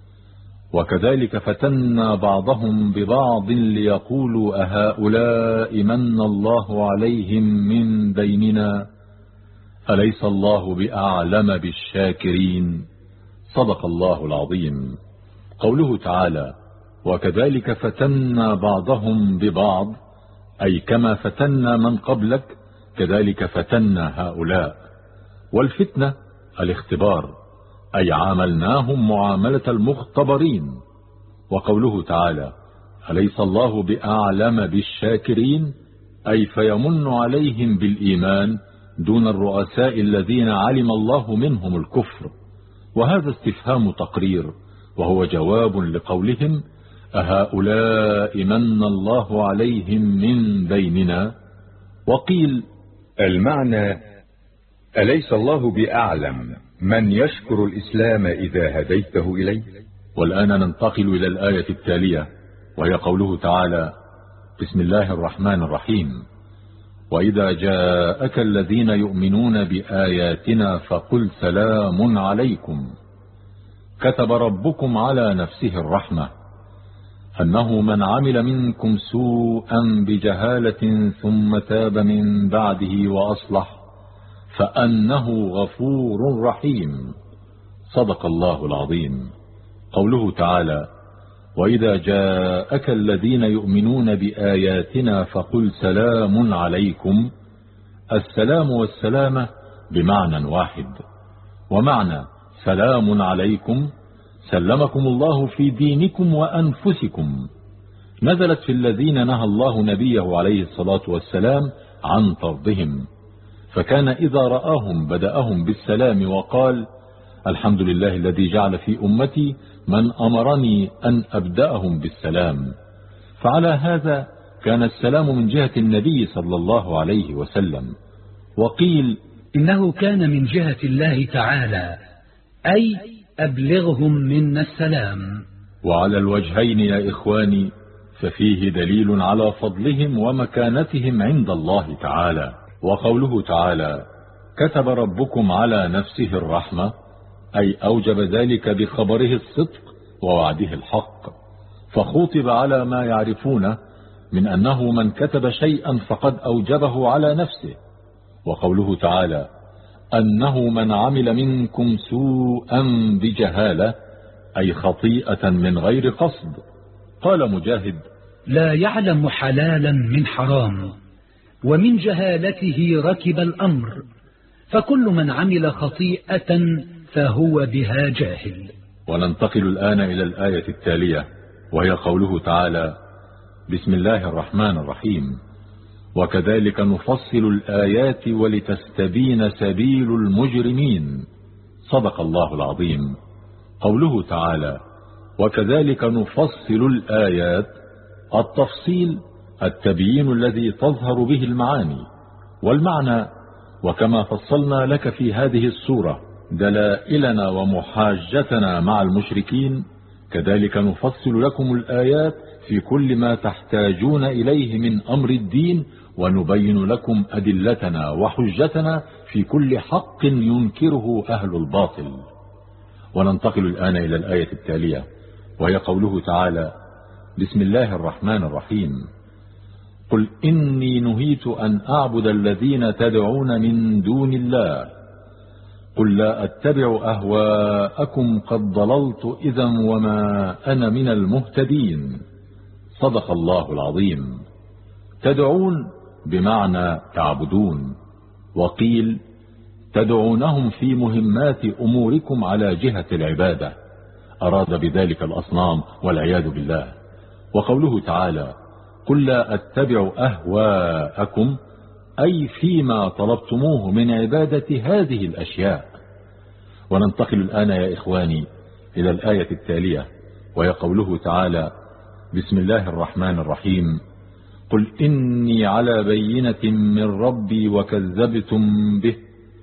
وكذلك فتنا بعضهم ببعض ليقولوا أهؤلاء من الله عليهم من بيننا أليس الله بأعلم بالشاكرين. صدق الله العظيم. قوله تعالى: وكذلك فتنا بعضهم ببعض، أي كما فتنا من قبلك كذلك فتنا هؤلاء. والفتنة الاختبار، أي عاملناهم معاملة المختبرين. وقوله تعالى: أليس الله بأعلم بالشاكرين، أي فيمن عليهم بالإيمان دون الرؤساء الذين علم الله منهم الكفر. وهذا استفهام تقرير، وهو جواب لقولهم: أهؤلاء من الله عليهم من بيننا. وقيل: المعنى: أليس الله بأعلم من يشكر الإسلام إذا هديته إليه. والآن ننتقل إلى الآية التالية، وهي قوله تعالى: بسم الله الرحمن الرحيم. وإذا جاءك الذين يؤمنون بآياتنا فقل سلام عليكم، كتب ربكم على نفسه الرحمة أنه من عمل منكم سوءا بجهالة ثم تاب من بعده وأصلح فأنه غفور رحيم. صدق الله العظيم. قوله تعالى: وإذا جاءك الذين يؤمنون بآياتنا فقل سلام عليكم، السلام والسلامة بمعنى واحد. ومعنى سلام عليكم سلمكم الله في دينكم وأنفسكم، نزلت في الذين نهى الله نبيه عليه الصلاة والسلام عن طردهم، فكان إذا رآهم بدأهم بالسلام وقال: الحمد لله الذي جعل في أمتي من أمرني أن أبدأهم بالسلام. فعلى هذا كان السلام من جهة النبي صلى الله عليه وسلم. وقيل: إنه كان من جهة الله تعالى، أي أبلغهم منا السلام. وعلى الوجهين يا إخواني ففيه دليل على فضلهم ومكانتهم عند الله تعالى. وقوله تعالى: كتب ربكم على نفسه الرحمة، أي أوجب ذلك بخبره الصدق ووعده الحق، فخوطب على ما يعرفونه من أنه من كتب شيئا فقد أوجبه على نفسه. وقوله تعالى: أنه من عمل منكم سوءا بجهالة، أي خطيئة من غير قصد. قال مجاهد: لا يعلم حلالا من حرام، ومن جهالته ركب الأمر، فكل من عمل خطيئة فهو بها جاهل. وننتقل الآن إلى الآية التالية، وهي قوله تعالى: بسم الله الرحمن الرحيم. وكذلك نفصل الآيات ولتستبين سبيل المجرمين. صدق الله العظيم. قوله تعالى: وكذلك نفصل الآيات، التفصيل التبيين الذي تظهر به المعاني، والمعنى: وكما فصلنا لك في هذه السورة دلائلنا ومحاجتنا مع المشركين، كذلك نفصل لكم الآيات في كل ما تحتاجون إليه من أمر الدين، ونبين لكم أدلتنا وحجتنا في كل حق ينكره أهل الباطل. وننتقل الآن إلى الآية التالية، وهي قوله تعالى: بسم الله الرحمن الرحيم. قل إني نهيت أن أعبد الذين تدعون من دون الله، قل لا أتبع أهواءكم قد ضللت إذا وما أنا من المهتدين. صدق الله العظيم. تدعون بمعنى تعبدون، وقيل تدعونهم في مهمات أموركم على جهة العبادة، أراد بذلك الأصنام والعياذ بالله. وقوله تعالى: قل لا أتبع أهواءكم، أي فيما طلبتموه من عبادة هذه الأشياء. وننتقل الآن يا إخواني إلى الآية التالية، وهي قوله تعالى: بسم الله الرحمن الرحيم. قل إني على بينة من ربي وكذبتم به،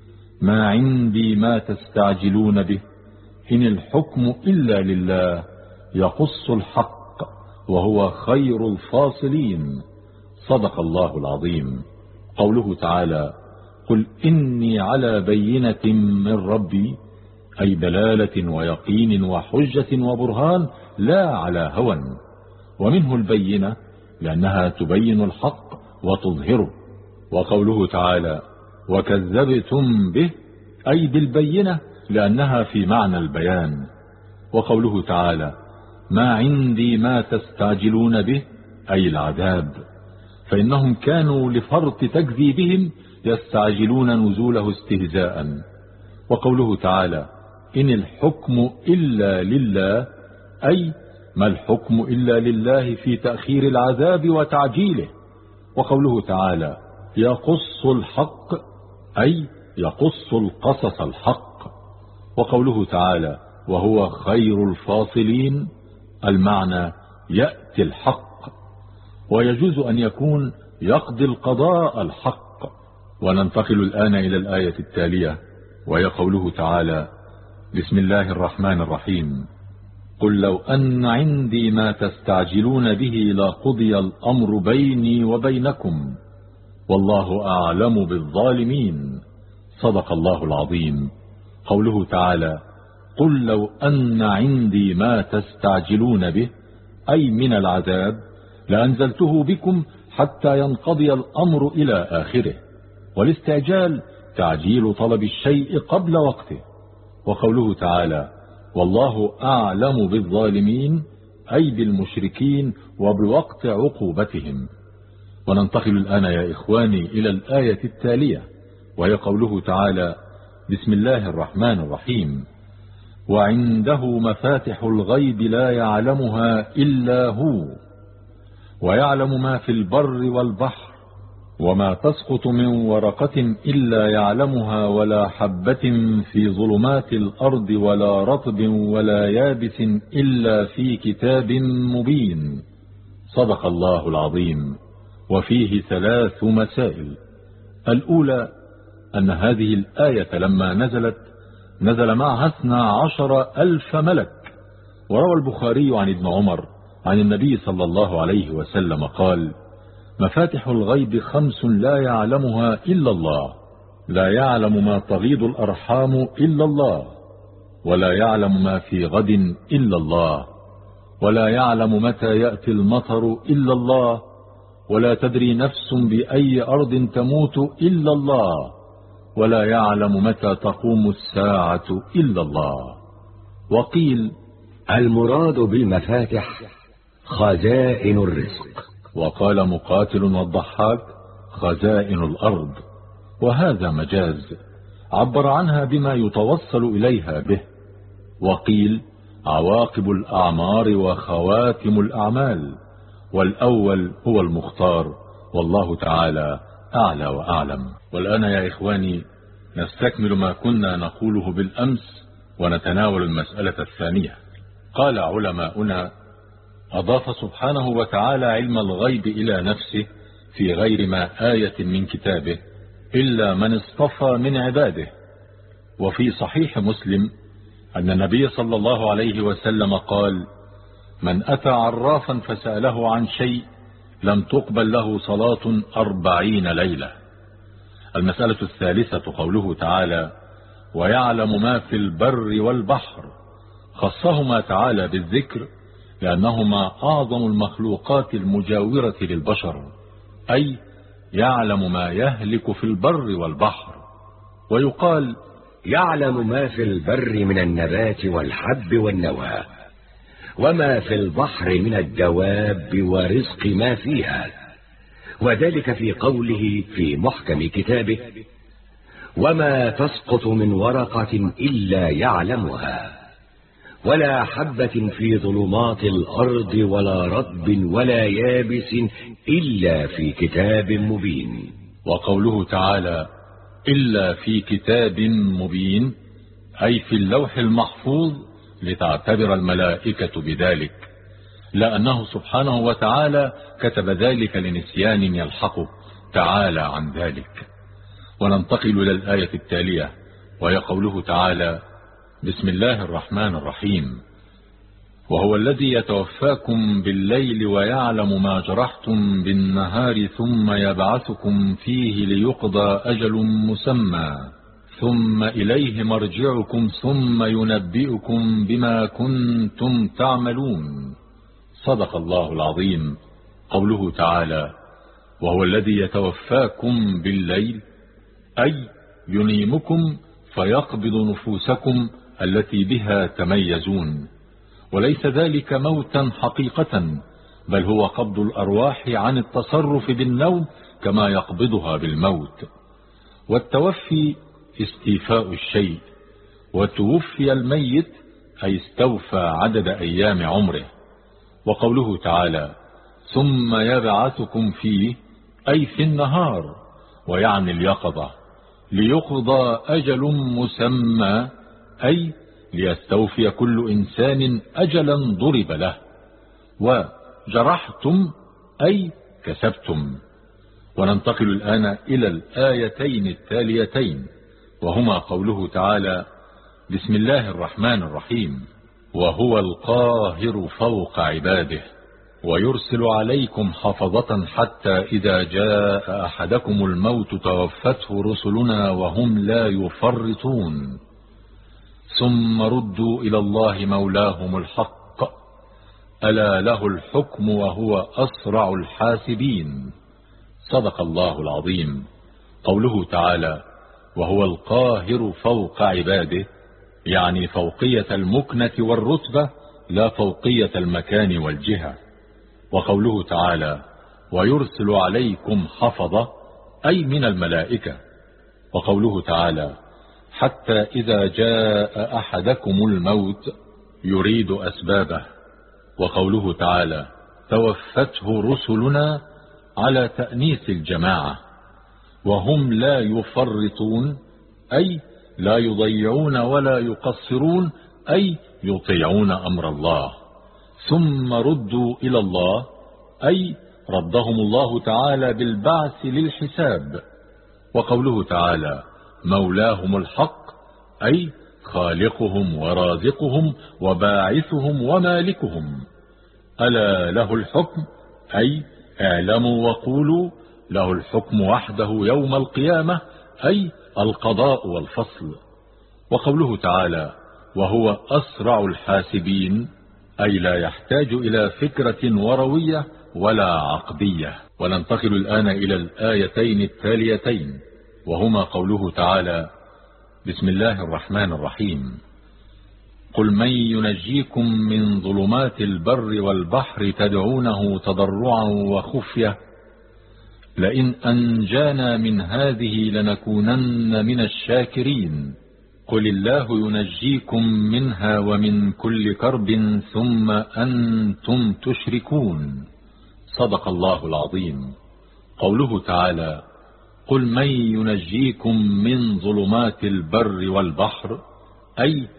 ما عندي ما تستعجلون به، إن الحكم إلا لله يقص الحق وهو خير الفاصلين. صدق الله العظيم. قوله تعالى: قل إني على بينة من ربي، أي دلالة ويقين وحجة وبرهان، لا على هوى. ومنه البينة لأنها تبين الحق وتظهره. وقوله تعالى: وكذبتم به، أي بالبينة لأنها في معنى البيان. وقوله تعالى: ما عندي ما تستعجلون به، أي العذاب، فإنهم كانوا لفرط تكذيبهم يستعجلون نزوله استهزاء. وقوله تعالى: إن الحكم إلا لله، أي ما الحكم إلا لله في تأخير العذاب وتعجيله. وقوله تعالى: يقص الحق، أي يقص القصص الحق. وقوله تعالى: وهو خير الفاصلين، المعنى يأتي الحق، ويجوز أن يكون يقضي القضاء الحق. وننتقل الآن إلى الآية التالية، وهي قوله تعالى: بسم الله الرحمن الرحيم. قل لو أن عندي ما تستعجلون به لقضي الأمر بيني وبينكم والله أعلم بالظالمين. صدق الله العظيم. قوله تعالى: قل لو أن عندي ما تستعجلون به، أي من العذاب، لأنزلته بكم حتى ينقضي الأمر إلى آخره. والاستعجال تعجيل طلب الشيء قبل وقته. وقوله تعالى: والله أعلم بالظالمين، أي بالمشركين وبوقت عقوبتهم. وننتقل الآن يا إخواني إلى الآية التالية، وهي قوله تعالى: بسم الله الرحمن الرحيم. وعنده مفاتح الغيب لا يعلمها إلا هو، ويعلم ما في البر والبحر، وما تسقط من ورقة إلا يعلمها، ولا حبة في ظلمات الأرض ولا رطب ولا يابس إلا في كتاب مبين. صدق الله العظيم. وفيه 3 مسائل. الأولى أن هذه الآية لما نزل معها 12,000 ملك. وروى البخاري عن ابن عمر عن النبي صلى الله عليه وسلم قال: مفاتح الغيب 5 لا يعلمها إلا الله، لا يعلم ما تغيض الأرحام إلا الله، ولا يعلم ما في غد إلا الله، ولا يعلم متى يأتي المطر إلا الله، ولا تدري نفس بأي أرض تموت إلا الله، ولا يعلم متى تقوم الساعة إلا الله. وقيل: المراد بالمفاتح خزائن الرزق. وقال مقاتل والضحاك: خزائن الأرض. وهذا مجاز عبر عنها بما يتوصل إليها به. وقيل: عواقب الأعمار وخواتم الأعمال، والأول هو المختار، والله تعالى أعلى وأعلم. والآن يا إخواني نستكمل ما كنا نقوله بالأمس ونتناول المسألة الثانية. قال علماؤنا: أضاف سبحانه وتعالى علم الغيب إلى نفسه في غير ما آية من كتابه إلا من اصطفى من عباده. وفي صحيح مسلم أن النبي صلى الله عليه وسلم قال: من أتى عرافا فسأله عن شيء لم تقبل له صلاة 40 ليلة. المسألة الثالثة قوله تعالى: ويعلم ما في البر والبحر. خصهما تعالى بالذكر لأنهما أعظم المخلوقات المجاورة للبشر، أي يعلم ما يهلك في البر والبحر. ويقال: يعلم ما في البر من النبات والحب والنوى، وما في البحر من الدواب ورزق ما فيها، وذلك في قوله في محكم كتابه: وما تسقط من ورقة إلا يعلمها، ولا حبة في ظلمات الأرض ولا رطب ولا يابس إلا في كتاب مبين. وقوله تعالى: إلا في كتاب مبين، أي في اللوح المحفوظ، لتعتبر الملائكة بذلك، لأنه سبحانه وتعالى كتب ذلك لنسيان يلحقه تعالى عن ذلك. وننتقل إلى الآية التالية، وهي قوله تعالى: بسم الله الرحمن الرحيم. وهو الذي يتوفاكم بالليل ويعلم ما جرحتم بالنهار ثم يبعثكم فيه ليقضى أجل مسمى ثم إليه مرجعكم ثم ينبئكم بما كنتم تعملون. صدق الله العظيم. قوله تعالى: وهو الذي يتوفاكم بالليل، أي ينيمكم فيقبض نفوسكم التي بها تميزون، وليس ذلك موتا حقيقة، بل هو قبض الأرواح عن التصرف بالنوم كما يقبضها بالموت. والتوفي استيفاء الشيء، وتوفي الميت أي استوفى عدد أيام عمره. وقوله تعالى: ثم يبعثكم فيه، أي في النهار، ويعني اليقظة، ليقضى أجل مسمى، أي ليستوفي كل إنسان أجلا ضرب له. وجرحتم أي كسبتم. وننتقل الآن إلى الآيتين التاليتين، وهما قوله تعالى: بسم الله الرحمن الرحيم. وهو القاهر فوق عباده ويرسل عليكم حفظة حتى إذا جاء أحدكم الموت توفته رسلنا وهم لا يفرطون ثم ردوا إلى الله مولاهم الحق ألا له الحكم وهو أسرع الحاسبين. صدق الله العظيم. قوله تعالى: وهو القاهر فوق عباده، يعني فوقية المكنة والرتبة، لا فوقية المكان والجهة. وقوله تعالى: ويرسل عليكم حفظة، أي من الملائكة. وقوله تعالى: حتى إذا جاء أحدكم الموت، يريد أسبابه. وقوله تعالى: توفته رسلنا، على تأنيث الجماعة. وهم لا يفرطون، أي لا يضيعون ولا يقصرون، أي يطيعون أمر الله. ثم ردوا إلى الله، أي ردهم الله تعالى بالبعث للحساب. وقوله تعالى: مولاهم الحق، أي خالقهم ورازقهم وباعثهم ومالكهم. ألا له الحكم، أي اعلموا وقولوا له الحكم وحده يوم القيامة، أي القضاء والفصل. وقوله تعالى: وهو أسرع الحاسبين، أي لا يحتاج إلى فكرة وروية ولا عقدية. وننتقل الآن إلى الآيتين التاليتين، وهما قوله تعالى: بسم الله الرحمن الرحيم. قل من ينجيكم من ظلمات البر والبحر تدعونه تضرعا وخفية لئن أنجانا من هذه لنكونن من الشاكرين. قل الله ينجيكم منها ومن كل كرب ثم أنتم تشركون. صدق الله العظيم. قوله تعالى: قل من ينجيكم من ظلمات البر والبحر، أي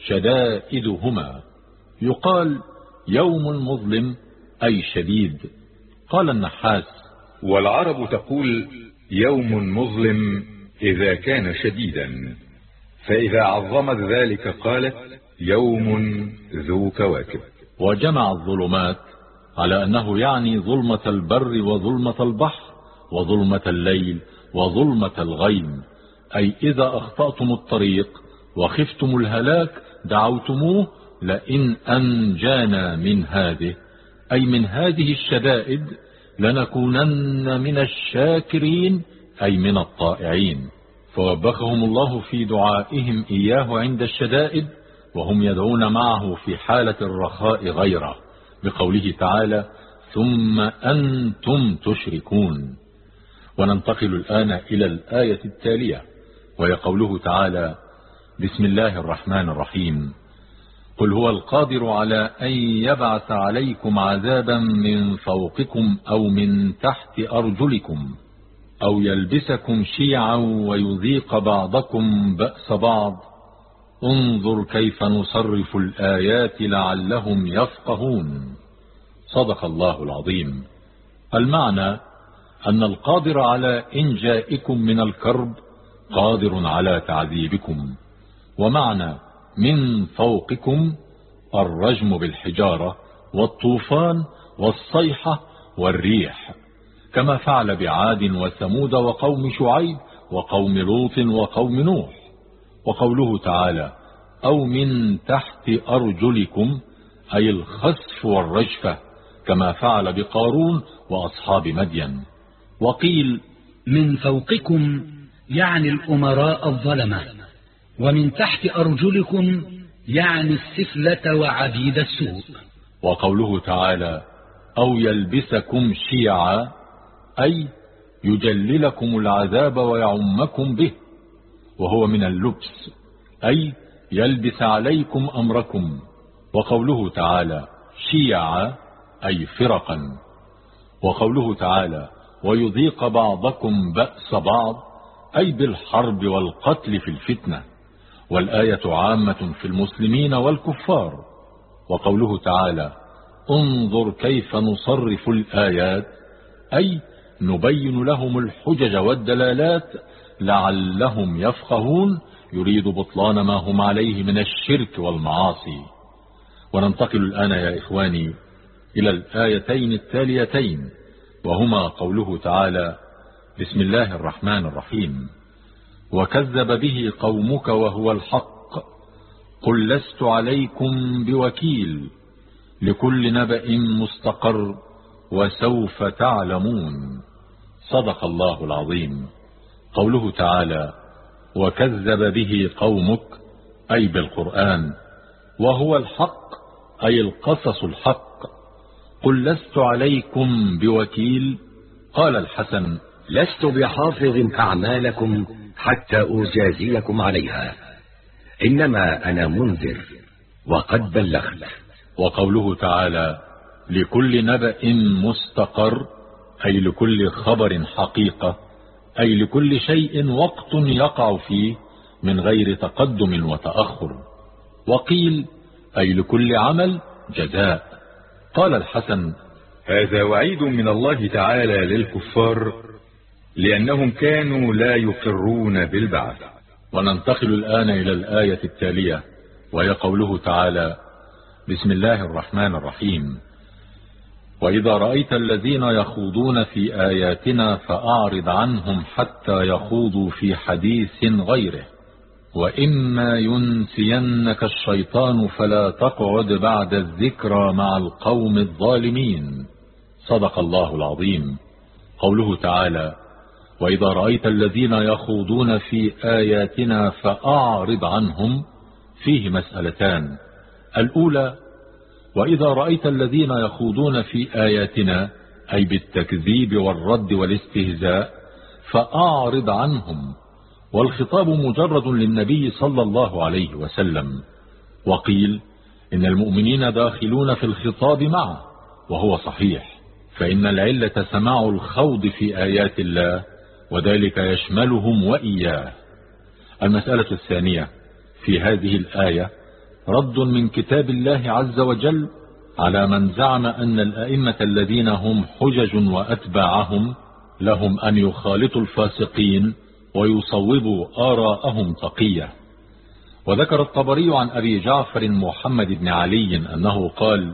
شدائدهما. يقال يوم مظلم، أي شديد. قال النحاس: والعرب تقول يوم مظلم إذا كان شديدا، فإذا عظمت ذلك قالت يوم ذو كواكب. وجمع الظلمات على أنه يعني ظلمة البر وظلمة البحر وظلمة الليل وظلمة الغيم، أي إذا أخطأتم الطريق وخفتم الهلاك دعوتموه لئن أنجانا من هذه، أي من هذه الشدائد، لنكونن من الشاكرين، أي من الطائعين. فوبخهم الله في دعائهم إياه عند الشدائد، وهم يدعون معه في حالة الرخاء غيره، بقوله تعالى: ثم أنتم تشركون. وننتقل الآن إلى الآية التالية، وهي قوله تعالى: بسم الله الرحمن الرحيم: قل هو القادر على أن يبعث عليكم عذابا من فوقكم أو من تحت أرجلكم أو يلبسكم شيعا ويذيق بعضكم بأس بعض، انظر كيف نصرف الآيات لعلهم يفقهون. صدق الله العظيم. المعنى أن القادر على إنجائكم من الكرب قادر على تعذيبكم. ومعنى من فوقكم الرجم بالحجارة والطوفان والصيحة والريح، كما فعل بعاد وثمود وقوم شعيب وقوم لوط وقوم نوح. وقوله تعالى: أو من تحت أرجلكم، أي الخسف والرجفة، كما فعل بقارون وأصحاب مدين. وقيل: من فوقكم يعني الأمراء الظلمة، ومن تحت أرجلكم يعني السفلة وعبيد السوء. وقوله تعالى: أو يلبسكم شيعا، أي يجللكم العذاب ويعمكم به، وهو من اللبس، أي يلبس عليكم أمركم. وقوله تعالى: شيعا، أي فرقا. وقوله تعالى: ويذيق بعضكم بأس بعض، أي بالحرب والقتل في الفتنة. والآية عامة في المسلمين والكفار. وقوله تعالى: انظر كيف نصرف الآيات، أي نبين لهم الحجج والدلالات لعلهم يفقهون، يريد بطلان ما هم عليه من الشرك والمعاصي. وننتقل الآن يا إخواني إلى الآيتين التاليتين، وهما قوله تعالى: بسم الله الرحمن الرحيم: وكذب به قومك وهو الحق قل لست عليكم بوكيل لكل نبأ مستقر وسوف تعلمون. صدق الله العظيم. قوله تعالى: وكذب به قومك، أي بالقرآن، وهو الحق، أي القصص الحق. قل لست عليكم بوكيل. قال الحسن: لست بحافظ أعمالكم حتى أجازيكم عليها، إنما أنا منذر وقد بلغت. وقوله تعالى: لكل نبأ مستقر، أي لكل خبر حقيقة، أي لكل شيء وقت يقع فيه من غير تقدم وتأخر. وقيل: أي لكل عمل جزاء. قال الحسن: هذا وعيد من الله تعالى للكفار لأنهم كانوا لا يقرون بالبعث. وننتقل الآن إلى الآية التالية، وهي قوله تعالى: بسم الله الرحمن الرحيم: وإذا رأيت الذين يخوضون في آياتنا فأعرض عنهم حتى يخوضوا في حديث غيره، وإما ينسينك الشيطان فلا تقعد بعد الذكرى مع القوم الظالمين. صدق الله العظيم. قوله تعالى: وإذا رأيت الذين يخوضون في آياتنا فأعرض عنهم، فيه مسألتان. الأولى: وإذا رأيت الذين يخوضون في آياتنا، أي بالتكذيب والرد والاستهزاء، فأعرض عنهم، والخطاب مجرد للنبي صلى الله عليه وسلم. وقيل: إن المؤمنين داخلون في الخطاب معه، وهو صحيح، فإن العلة سماع الخوض في آيات الله، وذلك يشملهم وإياه. المسألة الثانية في هذه الآية رد من كتاب الله عز وجل على من زعم أن الأئمة الذين هم حجج وأتباعهم لهم أن يخالطوا الفاسقين ويصوبوا آراءهم تقية. وذكر الطبري عن أبي جعفر محمد بن علي أنه قال: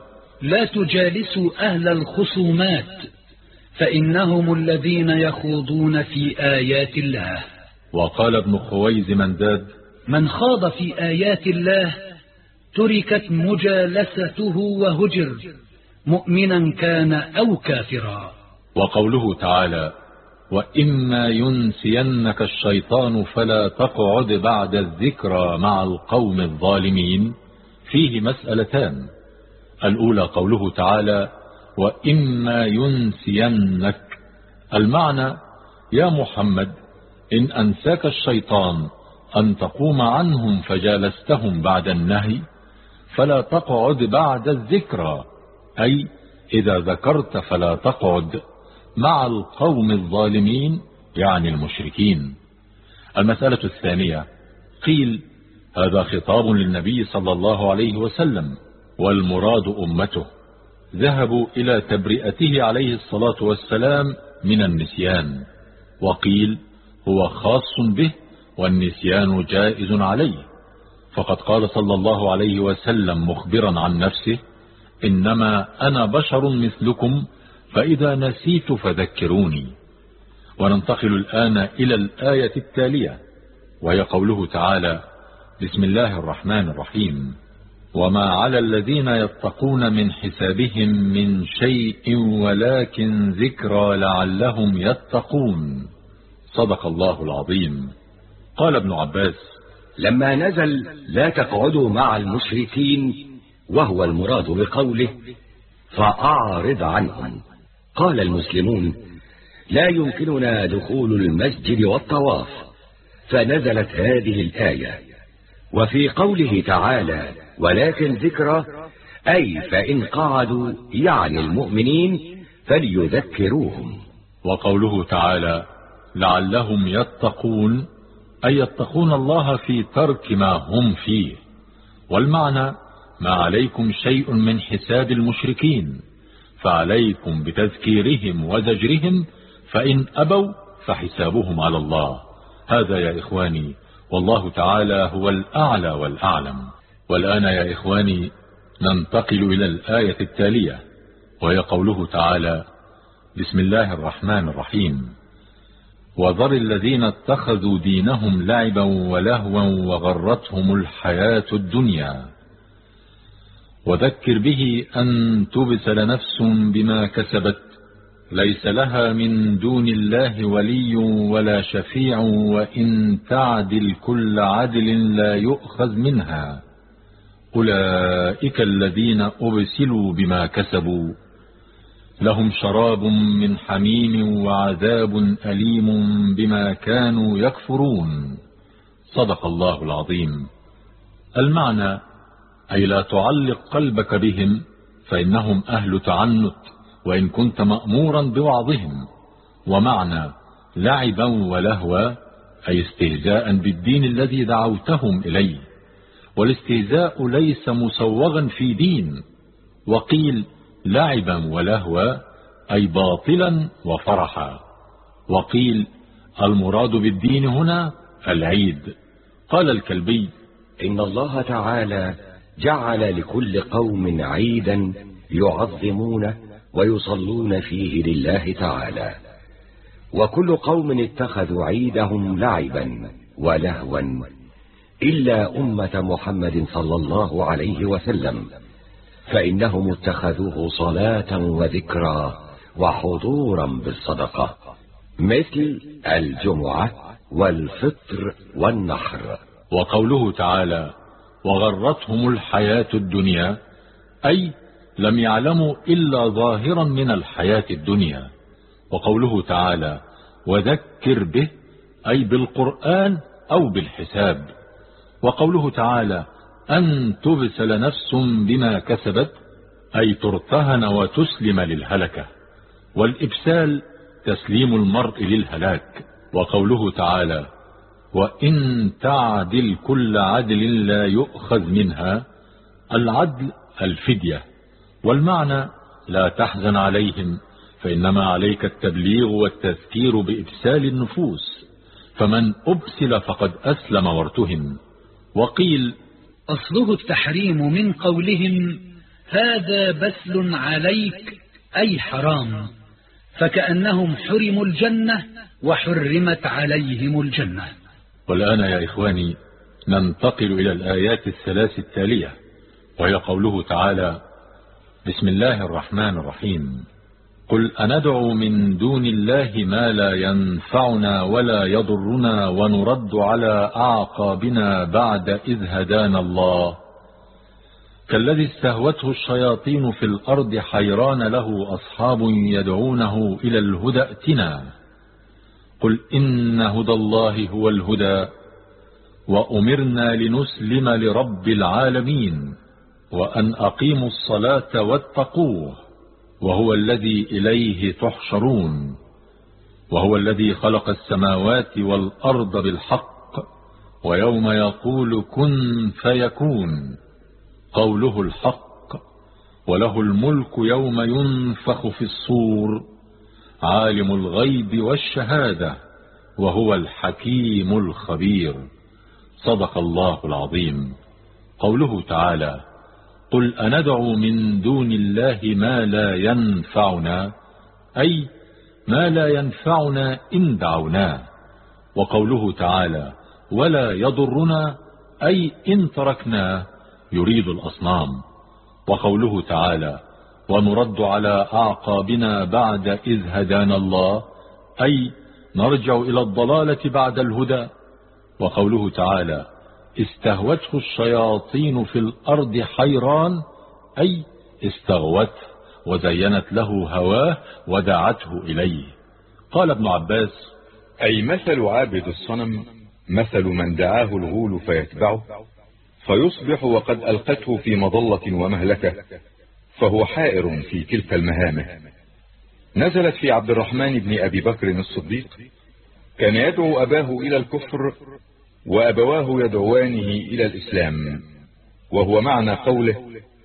لا تجالسوا أهل الخصومات فإنهم الذين يخوضون في آيات الله. وقال ابن خويز منداد: من خاض في آيات الله تركت مجالسته وهجر، مؤمنا كان أو كافرا. وقوله تعالى: وإما ينسينك الشيطان فلا تقعد بعد الذكرى مع القوم الظالمين، فيه مسألتان. الأولى قوله تعالى: وإما ينسينك، المعنى: يا محمد إن أنساك الشيطان أن تقوم عنهم فجالستهم بعد النهي فلا تقعد بعد الذكرى، أي إذا ذكرت فلا تقعد مع القوم الظالمين، يعني المشركين. المسألة الثانية، قيل هذا خطاب للنبي صلى الله عليه وسلم، والمراد أمته، ذهبوا إلى تبرئته عليه الصلاة والسلام من النسيان. وقيل هو خاص به والنسيان جائز عليه، فقد قال صلى الله عليه وسلم مخبرا عن نفسه: إنما أنا بشر مثلكم فإذا نسيت فذكروني. وننتقل الآن إلى الآية التالية، وهي قوله تعالى: بسم الله الرحمن الرحيم: وما على الذين يتقون من حسابهم من شيء ولكن ذكرى لعلهم يتقون. صدق الله العظيم. قال ابن عباس: لما نزل لا تقعدوا مع المشركين، وهو المراد بقوله فأعرض عنهم، قال المسلمون: لا يمكننا دخول المسجد والطواف، فنزلت هذه الآية. وفي قوله تعالى ولكن ذكرى، أي فإن قعدوا يعني المؤمنين فليذكروهم. وقوله تعالى لعلهم يتقون، أي يتقون الله في ترك ما هم فيه، والمعنى ما عليكم شيء من حساب المشركين، فعليكم بتذكيرهم وزجرهم، فإن أبوا فحسابهم على الله. هذا يا إخواني، والله تعالى هو الأعلى والأعلم. والآن يا إخواني ننتقل إلى الآية التالية، وهي قوله تعالى: بسم الله الرحمن الرحيم: وذر الذين اتخذوا دينهم لعبا ولهوا وغرتهم الحياة الدنيا وذكر به أن تبسل نفس بما كسبت ليس لها من دون الله ولي ولا شفيع وإن تعدل كل عدل لا يؤخذ منها أولئك الذين أبسلوا بما كسبوا لهم شراب من حميم وعذاب أليم بما كانوا يكفرون. صدق الله العظيم. المعنى أي لا تعلق قلبك بهم فإنهم أهل تعنت وإن كنت مأمورا بوعظهم. ومعنى لعبا ولهوا أي استهزاء بالدين الذي دعوتهم إليه، والاستهزاء ليس مسوغا في دين. وقيل لعبا ولهوا أي باطلا وفرحا. وقيل المراد بالدين هنا العيد. قال الكلبي: إن الله تعالى جعل لكل قوم عيدا يعظمونه ويصلون فيه لله تعالى، وكل قوم اتخذوا عيدهم لعبا ولهوا إلا أمة محمد صلى الله عليه وسلم، فإنهم اتخذوه صلاة وذكرى وحضورا بالصدقة، مثل الجمعة والفطر والنحر. وقوله تعالى: وغرتهم الحياة الدنيا، أي لم يعلموا إلا ظاهرا من الحياة الدنيا. وقوله تعالى: وذكر به، أي بالقرآن أو بالحساب. وقوله تعالى: أن تبسل نفس بما كسبت، أي ترتهن وتسلم للهلكة، والإبسال تسليم المرء للهلاك. وقوله تعالى: وإن تعدل كل عدل لا يؤخذ منها، العدل الفدية، والمعنى لا تحزن عليهم فإنما عليك التبليغ والتذكير بإبسال النفوس، فمن أبسل فقد أسلم وارتهن. وقيل أصله التحريم من قولهم هذا بسل عليك أي حرام، فكأنهم حرموا الجنة وحرمت عليهم الجنة. والآن يا إخواني ننتقل إلى الآيات الثلاث التالية، وهي قوله تعالى: بسم الله الرحمن الرحيم. قل أندعو من دون الله ما لا ينفعنا ولا يضرنا ونرد على أعقابنا بعد إذ هدانا الله كالذي استهوته الشياطين في الأرض حيران له أصحاب يدعونه إلى الهدى ائتنا. قل إن هدى الله هو الهدى وأمرنا لنسلم لرب العالمين وأن أقيموا الصلاة واتقوه وهو الذي إليه تحشرون وهو الذي خلق السماوات والأرض بالحق ويوم يقول كن فيكون قوله الحق وله الملك يوم ينفخ في الصور عالم الغيب والشهادة وهو الحكيم الخبير. صدق الله العظيم. قوله تعالى: قل أندعو من دون الله ما لا ينفعنا، أي ما لا ينفعنا إن دعوناه. وقوله تعالى: ولا يضرنا، أي إن تركناه، يريد الأصنام. وقوله تعالى: ونرد على أعقابنا بعد إذ هدانا الله، أي نرجع إلى الضلالة بعد الهدى. وقوله تعالى: استهوته الشياطين في الأرض حيران، أي استغوته وزينت له هواه ودعته إليه. قال ابن عباس: أي مثل عابد الصنم مثل من دعاه الغول فيتبعه فيصبح وقد ألقته في مضلة ومهلكة، فهو حائر في تلك المهامة. نزلت في عبد الرحمن بن أبي بكر الصديق، كان يدعو أباه إلى الكفر وأبواه يدعوانه إلى الإسلام، وهو معنى قوله: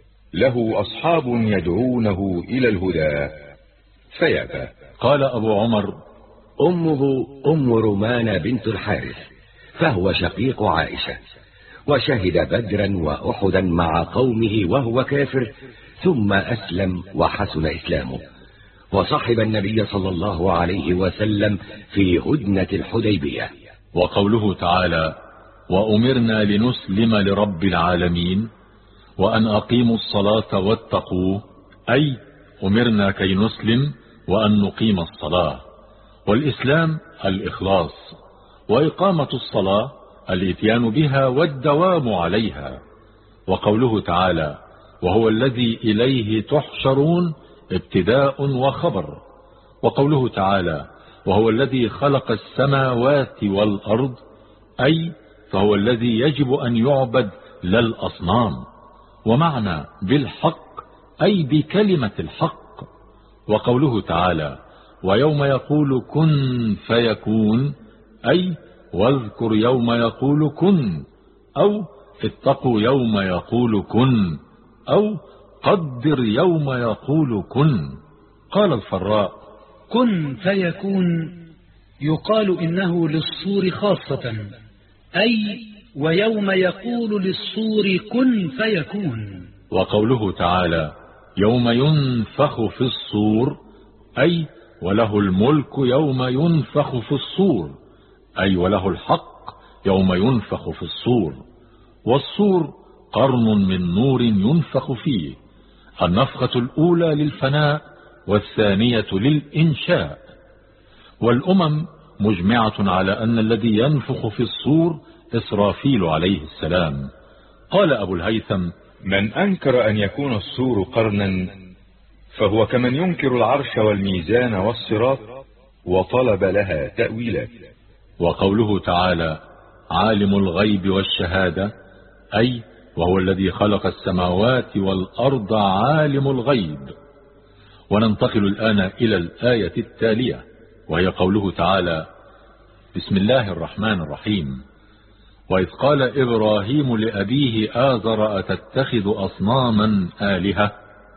له أصحاب يدعونه إلى الهدى فيأبى. قال أبو عمر: أمه أم رومان بنت الحارث، فهو شقيق عائشة، وشهد بدرا وأحدا مع قومه وهو كافر، ثم أسلم وحسن إسلامه، وصحب النبي صلى الله عليه وسلم في هدنة الحديبية. وقوله تعالى: وأمرنا لنسلم لرب العالمين وأن أقيموا الصلاة واتقوه، أي أمرنا كي نسلم وأن نقيم الصلاة. والإسلام الإخلاص، وإقامة الصلاة الإتيان بها والدوام عليها. وقوله تعالى: وهو الذي إليه تحشرون، ابتداء وخبر. وقوله تعالى: وهو الذي خلق السماوات والأرض، أي فهو الذي يجب أن يعبد لا الأصنام. ومعنى بالحق أي بكلمة الحق. وقوله تعالى: ويوم يقول كن فيكون، أي واذكر يوم يقول كن، أو اتقوا يوم يقول كن، أو قدر يوم يقول كن. قال الفراء: كن فيكون يقال إنه للصور خاصة، أي ويوم يقول للصور كن فيكون. وقوله تعالى: يوم ينفخ في الصور، أي وله الملك يوم ينفخ في الصور، أي وله الحق يوم ينفخ في الصور. والصور قرن من نور ينفخ فيه، النفخة الأولى للفناء والثانية للإنشاء. والأمم مجمعة على أن الذي ينفخ في الصور إسرافيل عليه السلام. قال أبو الهيثم: من أنكر أن يكون الصور قرنا فهو كمن ينكر العرش والميزان والصراط وطلب لها تأويلات. وقوله تعالى: عالم الغيب والشهادة، أي وهو الذي خلق السماوات والأرض عالم الغيب. وننتقل الآن إلى الآية التالية، وهي قوله تعالى: بسم الله الرحمن الرحيم. وإذ قال إبراهيم لأبيه آزر أتتخذ أصناما آلهة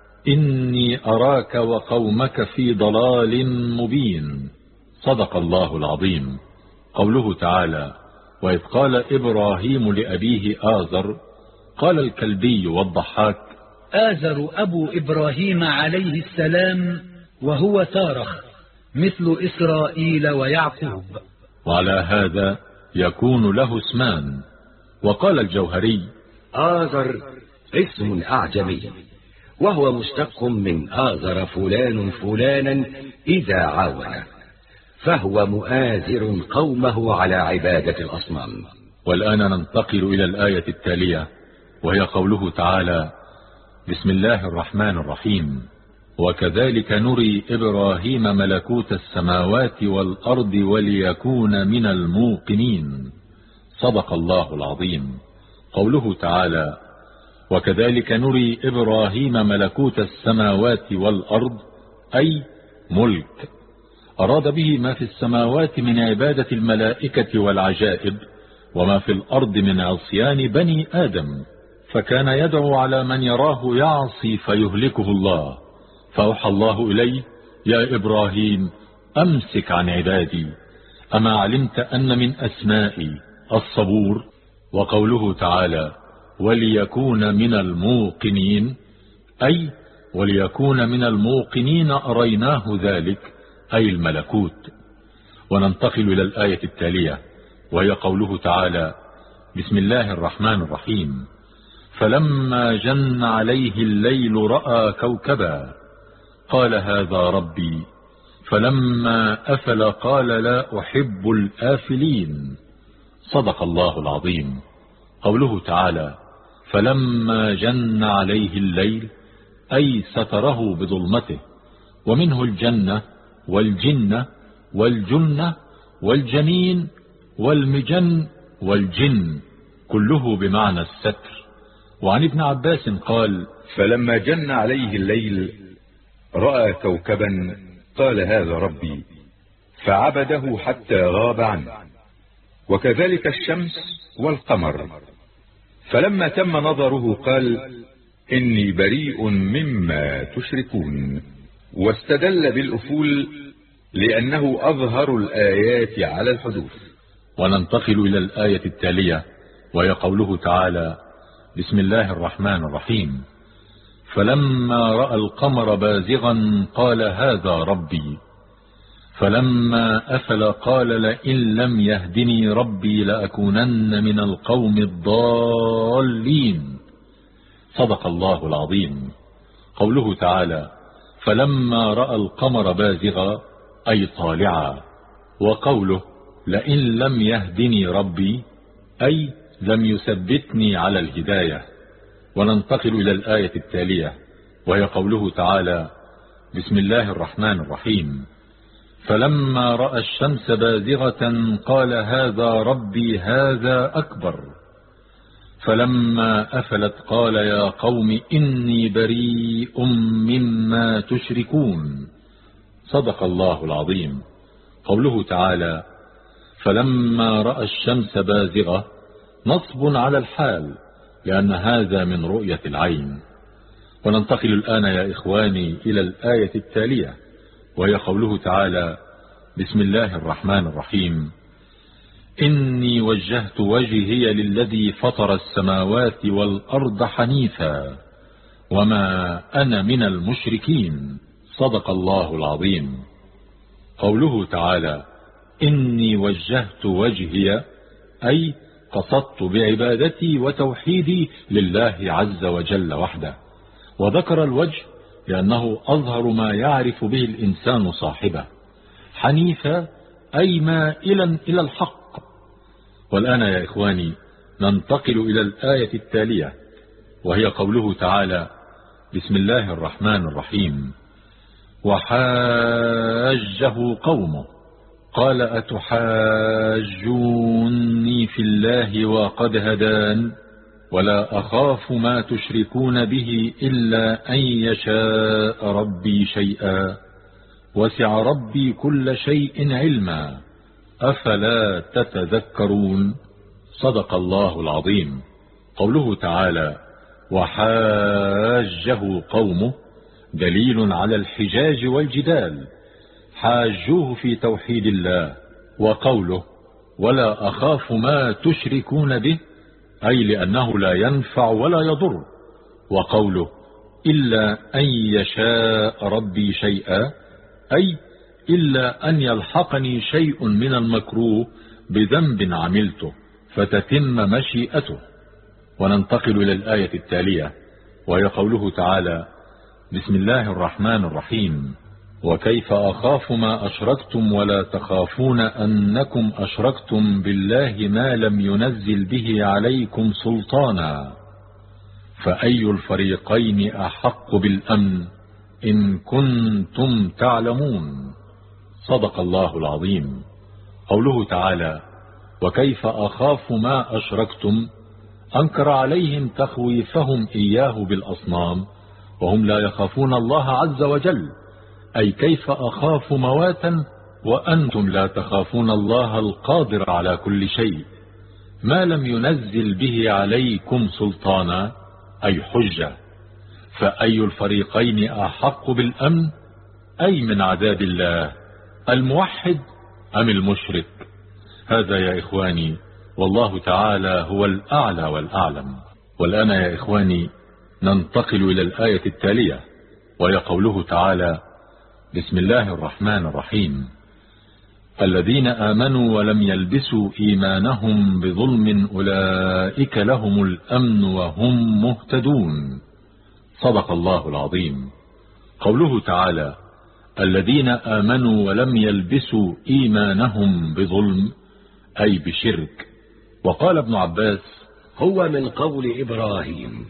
إني أراك وقومك في ضلال مبين. صدق الله العظيم. قوله تعالى: وإذ قال إبراهيم لأبيه آزر، قال الكلبي والضحاك: آزر أبو إبراهيم عليه السلام وهو تارخ مثل إسرائيل ويعقوب. وعلى هذا يكون له اسمان. وقال الجوهري: آزر اسم أعجمي، وهو مشتق من آزر فلان فلانا إذا عاونه، فهو مؤازر قومه على عبادة الأصنام. والآن ننتقل إلى الآية التالية، وهي قوله تعالى: بسم الله الرحمن الرحيم: وكذلك نري إبراهيم ملكوت السماوات والأرض وليكون من الموقنين. صدق الله العظيم. قوله تعالى: وكذلك نري إبراهيم ملكوت السماوات والأرض، أي ملك، أراد به ما في السماوات من عبادة الملائكة والعجائب، وما في الأرض من عصيان بني آدم، فكان يدعو على من يراه يعصي فيهلكه الله، فأوحى الله إليه: يا إبراهيم أمسك عن عبادي، أما علمت أن من أسمائي الصبور. وقوله تعالى: وليكون من الموقنين، أي وليكون من الموقنين أريناه ذلك، أي الملكوت. وننتقل إلى الآية التالية، وهي قوله تعالى: بسم الله الرحمن الرحيم: فلما جن عليه الليل رأى كوكبا قال هذا ربي، فلما أفل قال لا أحب الآفلين. صدق الله العظيم. قوله تعالى: فلما جن عليه الليل، أي ستره بظلمته، ومنه الجنة والجنة والجنة والجنين والمجن والجن، كله بمعنى الستر. وعن ابن عباس قال: فلما جن عليه الليل رأى كوكبا قال هذا ربي، فعبده حتى غاب عنه. وكذلك الشمس والقمر، فلما تم نظره قال إني بريء مما تشركون. واستدل بالأفول لأنه أظهر الآيات على الحدوث. وننتقل إلى الآية التالية، وهي قوله تعالى: بسم الله الرحمن الرحيم: فلما رأى القمر بازغا قال هذا ربي، فلما أفل قال لئن لم يهدني ربي لأكونن من القوم الضالين. صدق الله العظيم. قوله تعالى: فلما رأى القمر بازغا، أي طالعا. وقوله لئن لم يهدني ربي، أي لم يثبتني على الهداية. وننتقل إلى الآية التالية، وهي قوله تعالى: بسم الله الرحمن الرحيم: فلما رأى الشمس بازغة قال هذا ربي هذا أكبر، فلما أفلت قال يا قوم إني بريء مما تشركون. صدق الله العظيم. قوله تعالى: فلما رأى الشمس بازغة، نصب على الحال، لأن هذا من رؤية العين. وننتقل الآن يا إخواني إلى الآية التالية، وهي قوله تعالى: بسم الله الرحمن الرحيم: إني وجهت وجهي للذي فطر السماوات والأرض حنيفا وما أنا من المشركين. صدق الله العظيم. قوله تعالى: إني وجهت وجهي، أي قصدت بعبادتي وتوحيدي لله عز وجل وحده. وذكر الوجه لأنه أظهر ما يعرف به الإنسان صاحبه. حنيفا أي مائلا إلى الحق. والآن يا إخواني ننتقل إلى الآية التالية، وهي قوله تعالى: بسم الله الرحمن الرحيم: وحاجه قومه قال أتحاجوني في الله وقد هدان ولا أخاف ما تشركون به إلا أن يشاء ربي شيئا وسع ربي كل شيء علما أفلا تتذكرون. صدق الله العظيم. قوله تعالى: وحاجه قومه، دليل على الحجاج والجدال، حاجوه في توحيد الله. وقوله ولا أخاف ما تشركون به، أي لأنه لا ينفع ولا يضر. وقوله إلا أن يشاء ربي شيئا، أي إلا أن يلحقني شيء من المكروه بذنب عملته فتتم مشيئته. وننتقل إلى الآية التالية وهي قوله تعالى: بسم الله الرحمن الرحيم: وكيف أخاف ما أشركتم ولا تخافون أنكم أشركتم بالله ما لم ينزل به عليكم سلطانا فأي الفريقين أحق بالأمن إن كنتم تعلمون. صدق الله العظيم. قوله تعالى: وكيف أخاف ما أشركتم، أنكر عليهم تخويفهم إياه بالأصنام وهم لا يخافون الله عز وجل، أي كيف أخاف مواتا وأنتم لا تخافون الله القادر على كل شيء ما لم ينزل به عليكم سلطانا، أي حجة. فأي الفريقين أحق بالأمن، أي من عذاب الله، الموحد أم المشرك؟ هذا يا إخواني والله تعالى هو الأعلى والأعلم. والآن يا إخواني ننتقل إلى الآية التالية وهي قوله تعالى: بسم الله الرحمن الرحيم: الذين آمنوا ولم يلبسوا إيمانهم بظلم أولئك لهم الأمن وهم مهتدون. صدق الله العظيم. قوله تعالى: الذين آمنوا ولم يلبسوا إيمانهم بظلم، أي بشرك. وقال ابن عباس: هو من قول إبراهيم،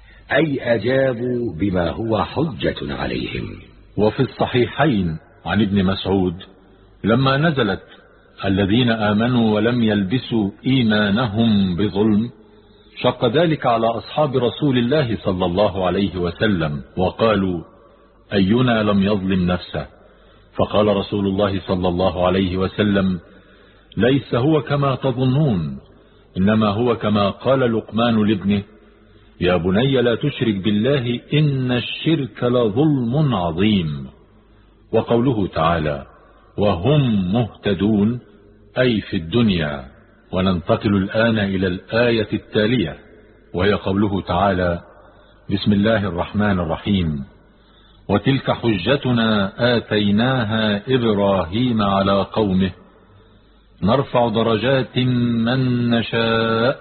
أي أجابوا بما هو حجة عليهم. وفي الصحيحين عن ابن مسعود لما نزلت الذين آمنوا ولم يلبسوا إيمانهم بظلم، شق ذلك على أصحاب رسول الله صلى الله عليه وسلم وقالوا: أينا لم يظلم نفسه؟ فقال رسول الله صلى الله عليه وسلم: ليس هو كما تظنون، إنما هو كما قال لقمان لابنه: يا بني لا تشرك بالله إن الشرك لظلم عظيم. وقوله تعالى: وهم مهتدون، أي في الدنيا. وننتقل الآن إلى الآية التالية وهي قوله تعالى: بسم الله الرحمن الرحيم: وتلك حجتنا آتيناها إبراهيم على قومه نرفع درجات من نشاء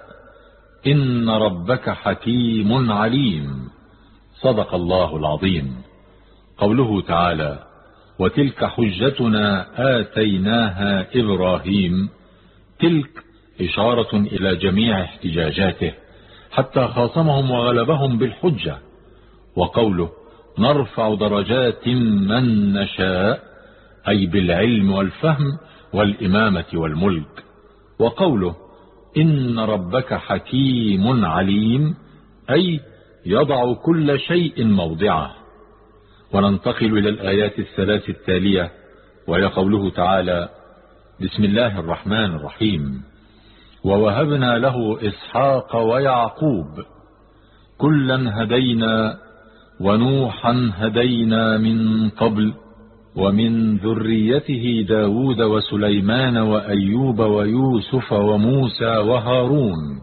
إن ربك حكيم عليم. صدق الله العظيم. قوله تعالى: وتلك حجتنا آتيناها إبراهيم، تلك إشارة إلى جميع احتجاجاته حتى خاصمهم وغلبهم بالحجة. وقوله نرفع درجات من نشاء، أي بالعلم والفهم والإمامة والملك. وقوله إن ربك حكيم عليم، أي يضع كل شيء موضعه. وننتقل إلى الآيات الثلاث التالية وهي قوله تعالى: بسم الله الرحمن الرحيم: ووهبنا له إسحاق ويعقوب كلا هدينا ونوحا هدينا من قبل ومن ذريته داود وسليمان وأيوب ويوسف وموسى وهارون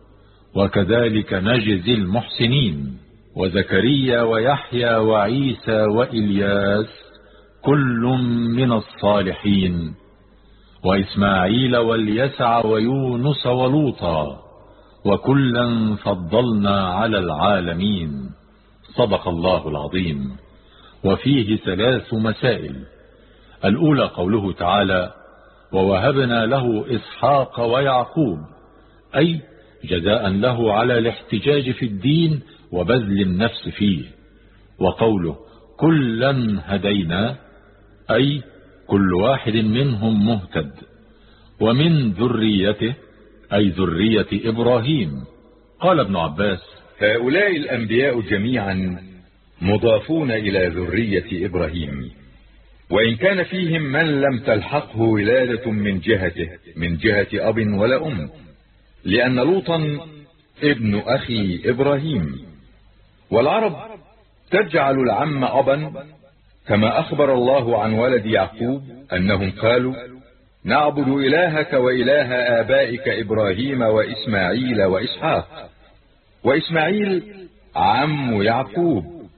وكذلك نجزي المحسنين وزكريا ويحيى وعيسى وإلياس كل من الصالحين وإسماعيل واليسع ويونس ولوطا وكلا فضلنا على العالمين. صدق الله العظيم. وفيه ثلاث مسائل. الأولى قوله تعالى: ووهبنا له إسحاق ويعقوب، أي جزاء له على الاحتجاج في الدين وبذل النفس فيه. وقوله كلا هدينا، أي كل واحد منهم مهتد. ومن ذريته، أي ذرية إبراهيم. قال ابن عباس: هؤلاء الأنبياء جميعا مضافون إلى ذرية إبراهيم، وإن كان فيهم من لم تلحقه ولادة من جهة أب ولا أم، لأن لوطا ابن أخي إبراهيم. والعرب تجعل العم أبا، كما أخبر الله عن ولد يعقوب أنهم قالوا: نعبد إلهك وإله آبائك إبراهيم وإسماعيل وإسحاق. وإسماعيل عم يعقوب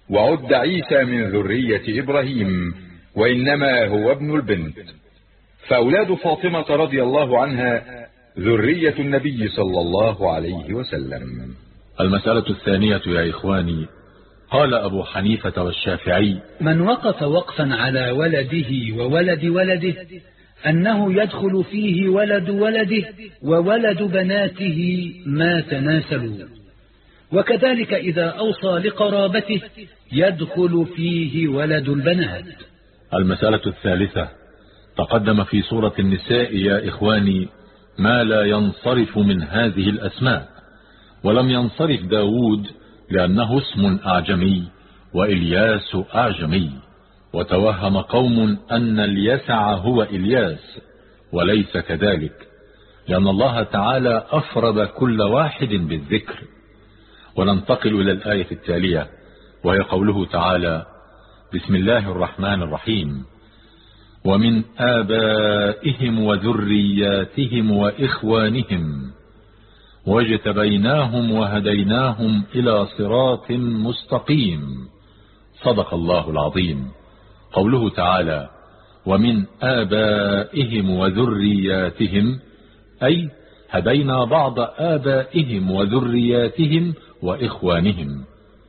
وعد عيسى من ذرية إبراهيم، وإنما هو ابن البنت. فأولاد فاطمة رضي الله عنها ذرية النبي صلى الله عليه وسلم. المسألة الثانية يا إخواني، قال أبو حنيفة والشافعي: من وقف وقفا على ولده وولد ولده أنه يدخل فيه ولد ولده وولد بناته ما تناسلوا، وكذلك إذا أوصى لقرابته يدخل فيه ولد البنات. المسألة الثالثة، تقدم في سورة النساء يا إخواني ما لا ينصرف من هذه الأسماء، ولم ينصرف داود لأنه اسم أعجمي وإلياس أعجمي، وتوهم قوم أن اليسع هو إلياس، وليس كذلك، لأن الله تعالى أفرد كل واحد بالذكر. وننتقل إلى الآية التالية، وهي قوله تعالى: بسم الله الرحمن الرحيم: ومن آبائهم وذرياتهم وإخوانهم واجتبيناهم وهديناهم إلى صراط مستقيم. صدق الله العظيم. قوله تعالى: ومن آبائهم وذرياتهم، أي هدينا بعض آبائهم وذرياتهم وإخوانهم،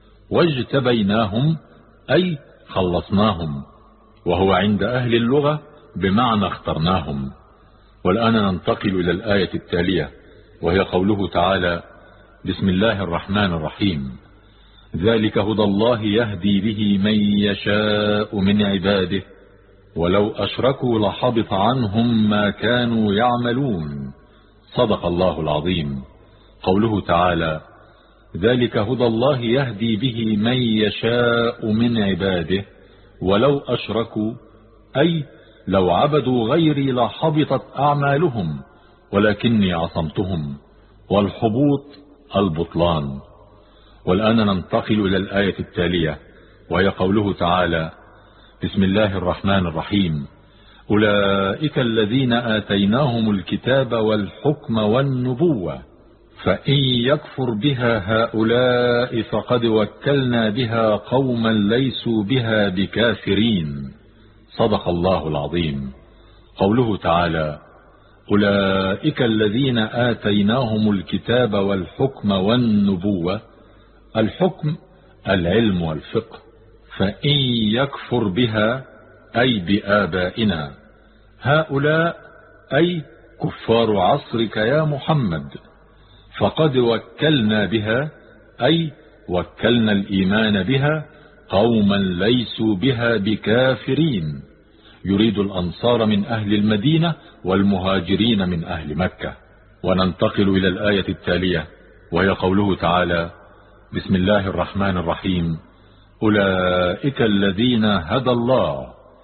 واجتبيناهم أي خلصناهم، وهو عند أهل اللغة بمعنى اخترناهم. والآن ننتقل إلى الآية التالية، وهي قوله تعالى: بسم الله الرحمن الرحيم: ذلك هدى الله يهدي به من يشاء من عباده ولو أشركوا لحبط عنهم ما كانوا يعملون. صدق الله العظيم. قوله تعالى: ذلك هدى الله يهدي به من يشاء من عباده ولو أشركوا، أي لو عبدوا غيري لحبطت أعمالهم ولكني عصمتهم، والحبوط البطلان. والآن ننتقل إلى الآية التالية، وهي قوله تعالى: بسم الله الرحمن الرحيم: أولئك الذين آتيناهم الكتاب والحكم والنبوة فإن يكفر بها هؤلاء فقد وكلنا بها قوما ليسوا بها بكافرين. صدق الله العظيم. قوله تعالى: أولئك الذين آتيناهم الكتاب والحكم والنبوة، الحكم العلم والفقه، فإن يكفر بها أي بآبائنا، هؤلاء أي كفار عصرك يا محمد، فقد وكلنا بها أي وكلنا الإيمان بها قوما ليسوا بها بكافرين، يريد الأنصار من أهل المدينة والمهاجرين من أهل مكة. وننتقل إلى الآية التالية، وهي قوله تعالى: بسم الله الرحمن الرحيم: أولئك الذين هدى الله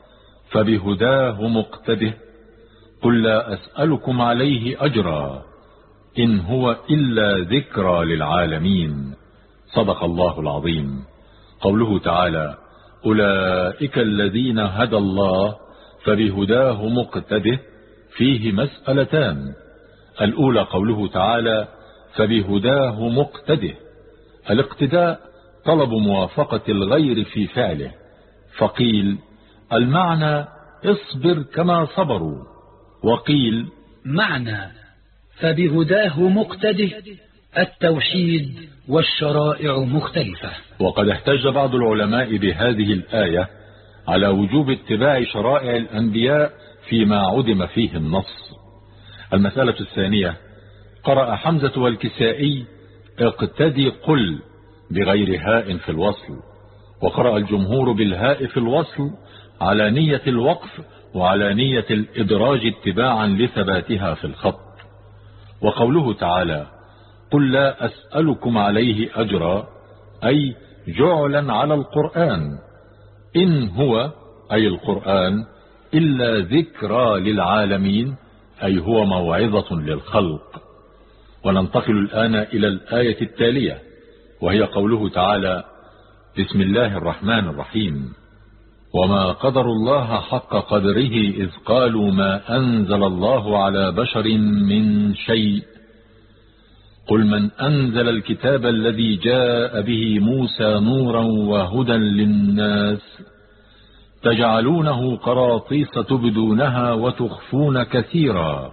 فبهداه مقتده قل لا أسألكم عليه أجرا إن هو إلا ذكرى للعالمين. صدق الله العظيم. قوله تعالى: أولئك الذين هدى الله فبهداه مقتده، فيه مسألتان. الأولى قوله تعالى: فبهداه مقتده، الاقتداء طلب موافقة الغير في فعله، فقيل المعنى اصبر كما صبروا، وقيل معنى فبهداه مقتده التوحيد والشرائع مختلفة. وقد احتج بعض العلماء بهذه الآية على وجوب اتباع شرائع الأنبياء فيما عدم فيه النص. المسألة الثانية، قرأ حمزة والكسائي اقتدي قل بغير هاء في الوصل، وقرأ الجمهور بالهاء في الوصل على نية الوقف وعلى نية الإدراج اتباعا لثباتها في الخط. وقوله تعالى: قل لا أسألكم عليه أجرا، أي جعلا على القرآن، إن هو أي القرآن إلا ذكرى للعالمين، أي هو موعظة للخلق. وننتقل الآن إلى الآية التالية، وهي قوله تعالى: بسم الله الرحمن الرحيم: وما قدر الله حق قدره إذ قالوا ما أنزل الله على بشر من شيء قل من أنزل الكتاب الذي جاء به موسى نورا وهدى للناس تجعلونه قراطيس تبدونها وتخفون كثيرا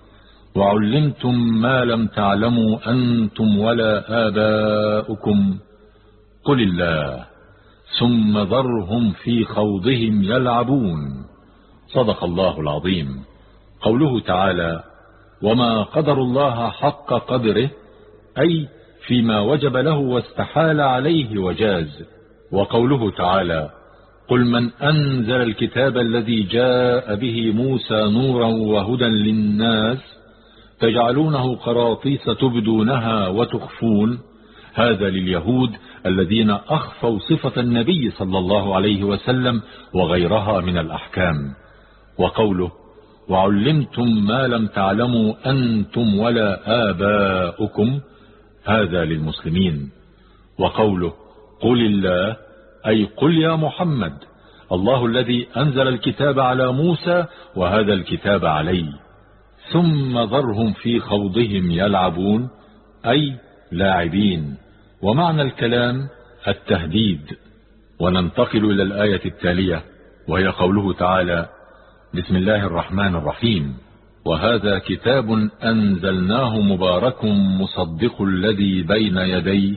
وعلمتم ما لم تعلموا أنتم ولا آباؤكم قل الله ثم ذرهم في خوضهم يلعبون. صدق الله العظيم. قوله تعالى وما قدر الله حق قدره أي فيما وجب له واستحال عليه وجاز. وقوله تعالى قل من أنزل الكتاب الذي جاء به موسى نورا وهدى للناس تجعلونه قراطيس تبدونها وتخفون، هذا لليهود الذين أخفوا صفة النبي صلى الله عليه وسلم وغيرها من الأحكام. وقوله وعلمتم ما لم تعلموا أنتم ولا آباؤكم، هذا للمسلمين. وقوله قل الله أي قل يا محمد الله الذي أنزل الكتاب على موسى وهذا الكتاب علي، ثم ذرهم في خوضهم يلعبون أي لاعبين. ومعنى الكلام التهديد. وننتقل إلى الآية التالية وهي قوله تعالى بسم الله الرحمن الرحيم وهذا كتاب أنزلناه مبارك مصدق الذي بين يديه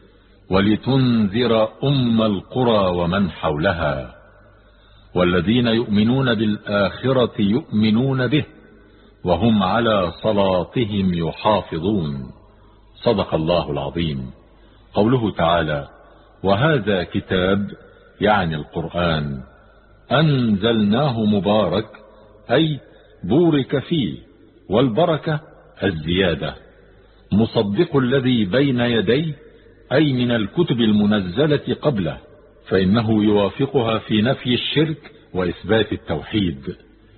ولتنذر القرى ومن حولها والذين يؤمنون بالآخرة يؤمنون به وهم على صلاتهم يحافظون. صدق الله العظيم. قوله تعالى وهذا كتاب يعني القرآن أنزلناه مبارك أي بورك فيه، والبركة الزيادة. مصدق الذي بين يديه أي من الكتب المنزلة قبله، فإنه يوافقها في نفي الشرك وإثبات التوحيد.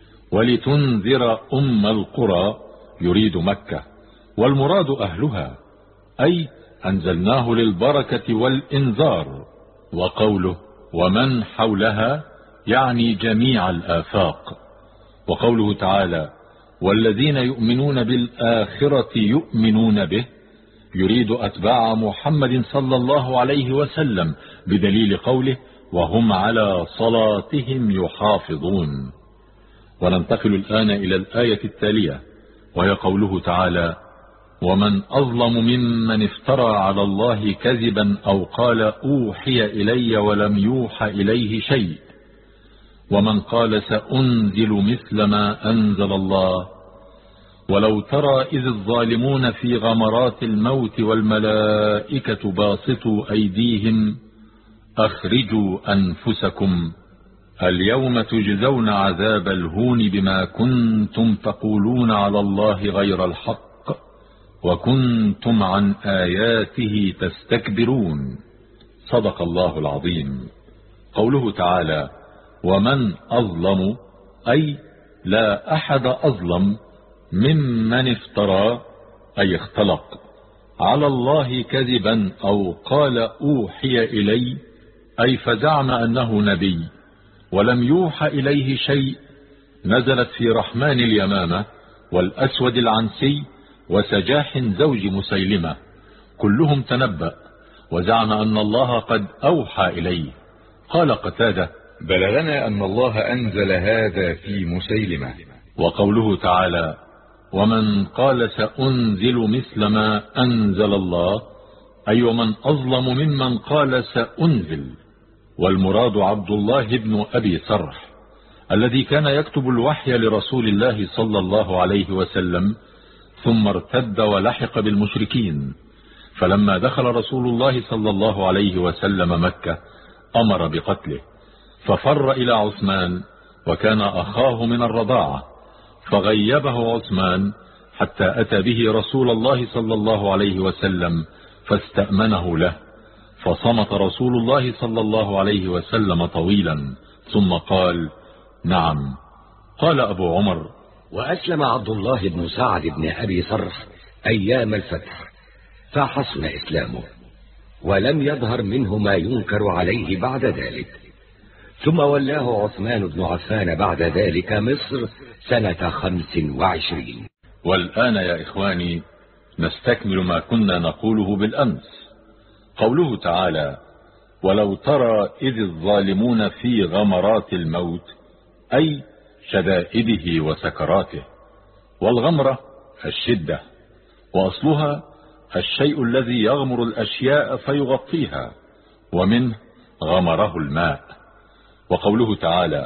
ولتنذر القرى يريد مكة، والمراد أهلها، أي أنزلناه للبركة والإنذار. وقوله ومن حولها يعني جميع الآفاق. وقوله تعالى والذين يؤمنون بالآخرة يؤمنون به يريد أتباع محمد صلى الله عليه وسلم بدليل قوله وهم على صلاتهم يحافظون. وننتقل الآن إلى الآية التالية وهي قوله تعالى ومن أظلم ممن افترى على الله كذبا أو قال أوحي إلي ولم يوحى إليه شيء ومن قال سأنزل مثل ما أنزل الله ولو ترى إذ الظالمون في غمرات الموت والملائكة باسطوا أيديهم أخرجوا أنفسكم اليوم تجزون عذاب الهون بما كنتم تقولون على الله غير الحق وكنتم عن آياته تستكبرون. صدق الله العظيم. قوله تعالى ومن أظلم أي لا أحد أظلم ممن افترى أي اختلق على الله كذبا أو قال أوحي إلي أي فزعم أنه نبي ولم يوحى إليه شيء. نزلت في رحمن اليمامة والأسود العنسي وسجاح زوج مسيلمة، كلهم تنبأ وزعم أن الله قد أوحى إليه. قال قتادة بلغنا أن الله أنزل هذا في مسيلمة. وقوله تعالى ومن قال سأنزل مثل ما أنزل الله أي ومن أظلم ممن قال سأنزل. والمراد عبد الله بن أبي سرح الذي كان يكتب الوحي لرسول الله صلى الله عليه وسلم ثم ارتد ولحق بالمشركين، فلما دخل رسول الله صلى الله عليه وسلم مكة أمر بقتله ففر إلى عثمان وكان أخاه من الرضاعة فغيبه عثمان حتى أتى به رسول الله صلى الله عليه وسلم فاستأمنه له فصمت رسول الله صلى الله عليه وسلم طويلا ثم قال نعم. قال أبو عمر وأسلم عبد الله بن سعد بن أبي صرح أيام الفتح فحسن إسلامه ولم يظهر منه ما ينكر عليه بعد ذلك. ثم ولاه عثمان بن عفان بعد ذلك مصر سنة 25. والآن يا إخواني نستكمل ما كنا نقوله بالأمس. قوله تعالى: ولو ترى إذ الظالمون في غمرات الموت، أي شدائده وسكراته. والغمرة الشدة، وأصلها الشيء الذي يغمر الأشياء فيغطيها، ومنه غمره الماء. وقوله تعالى: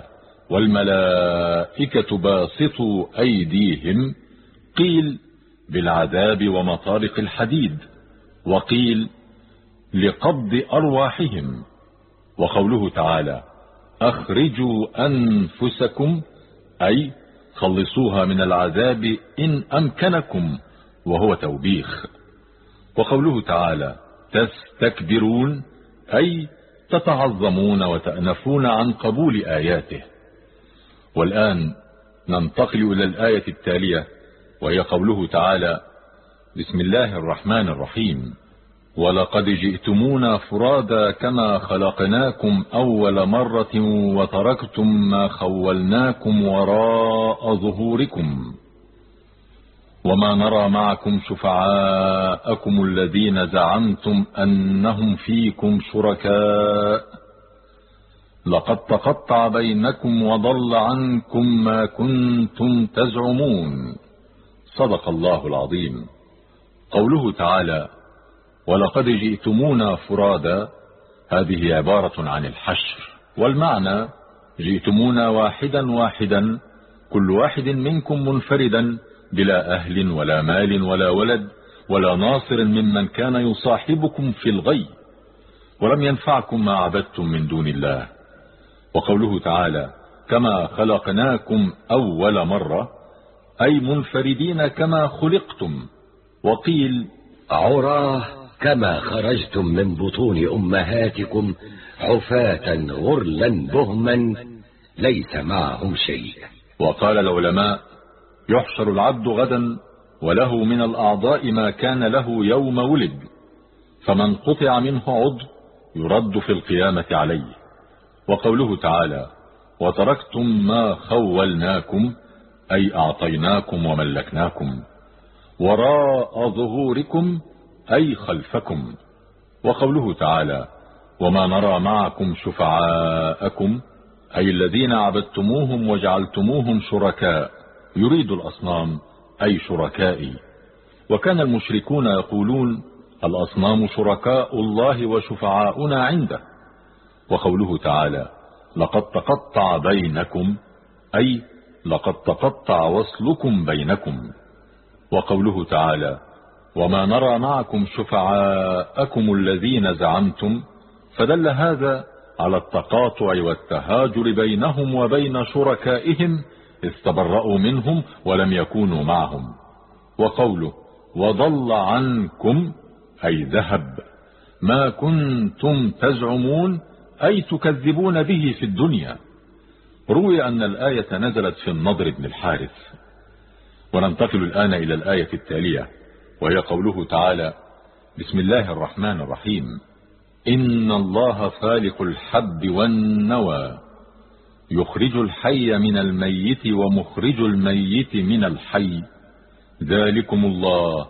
والملائكة باسطوا أيديهم، قيل بالعذاب ومطارق الحديد، وقيل لقبض أرواحهم. وقوله تعالى: أخرجوا أنفسكم، أي خلصوها من العذاب إن أمكنكم، وهو توبيخ. وقوله تعالى: تستكبرون، أي تتعظمون وتأنفون عن قبول آياته. والآن ننتقل إلى الآية التالية، وهي قوله تعالى: بسم الله الرحمن الرحيم. ولقد جئتمونا فرادا كما خلقناكم أول مرة وتركتم ما خولناكم وراء ظهوركم وما نرى معكم شفعاءكم الذين زعمتم أنهم فيكم شركاء لقد تقطع بينكم وضل عنكم ما كنتم تزعمون. صدق الله العظيم. قوله تعالى: ولقد جئتمونا فرادا، هذه عبارة عن الحشر، والمعنى جئتمونا واحدا واحدا، كل واحد منكم منفردا بلا أهل ولا مال ولا ولد ولا ناصر ممن كان يصاحبكم في الغي، ولم ينفعكم ما عبدتم من دون الله. وقوله تعالى: كما خلقناكم أول مرة، أي منفردين كما خلقتم. وقيل عراه كما خرجتم من بطون أمهاتكم حفاة غرلا بهما ليس معهم شيء. وقال العلماء: يحشر العبد غدا وله من الأعضاء ما كان له يوم ولد، فمن قطع منه عضو يرد في القيامة عليه. وقوله تعالى: وتركتم ما خولناكم، أي أعطيناكم وملكناكم، وراء ظهوركم، أي خلفكم. وقوله تعالى: وما نرى معكم شفعاءكم، أي الذين عبدتموهم وجعلتموهم شركاء، يريد الأصنام أي شركائي. وكان المشركون يقولون: الأصنام شركاء الله وشفعاؤنا عنده. وقوله تعالى: لقد تقطع بينكم، أي لقد تقطع وصلكم بينكم. وقوله تعالى: وما نرى معكم شفعاءكم الذين زعمتم، فدل هذا على التقاطع والتهاجر بينهم وبين شركائهم، استبرأوا منهم ولم يكونوا معهم. وقوله: وضل عنكم، أي ذهب ما كنتم تزعمون، أي تكذبون به في الدنيا. روي أن الآية نزلت في النضر بن الحارث. وننتقل الآن إلى الآية التالية، وهي قوله تعالى: بسم الله الرحمن الرحيم. إن الله فالق الحب والنوى يخرج الحي من الميت ومخرج الميت من الحي، ذلكم الله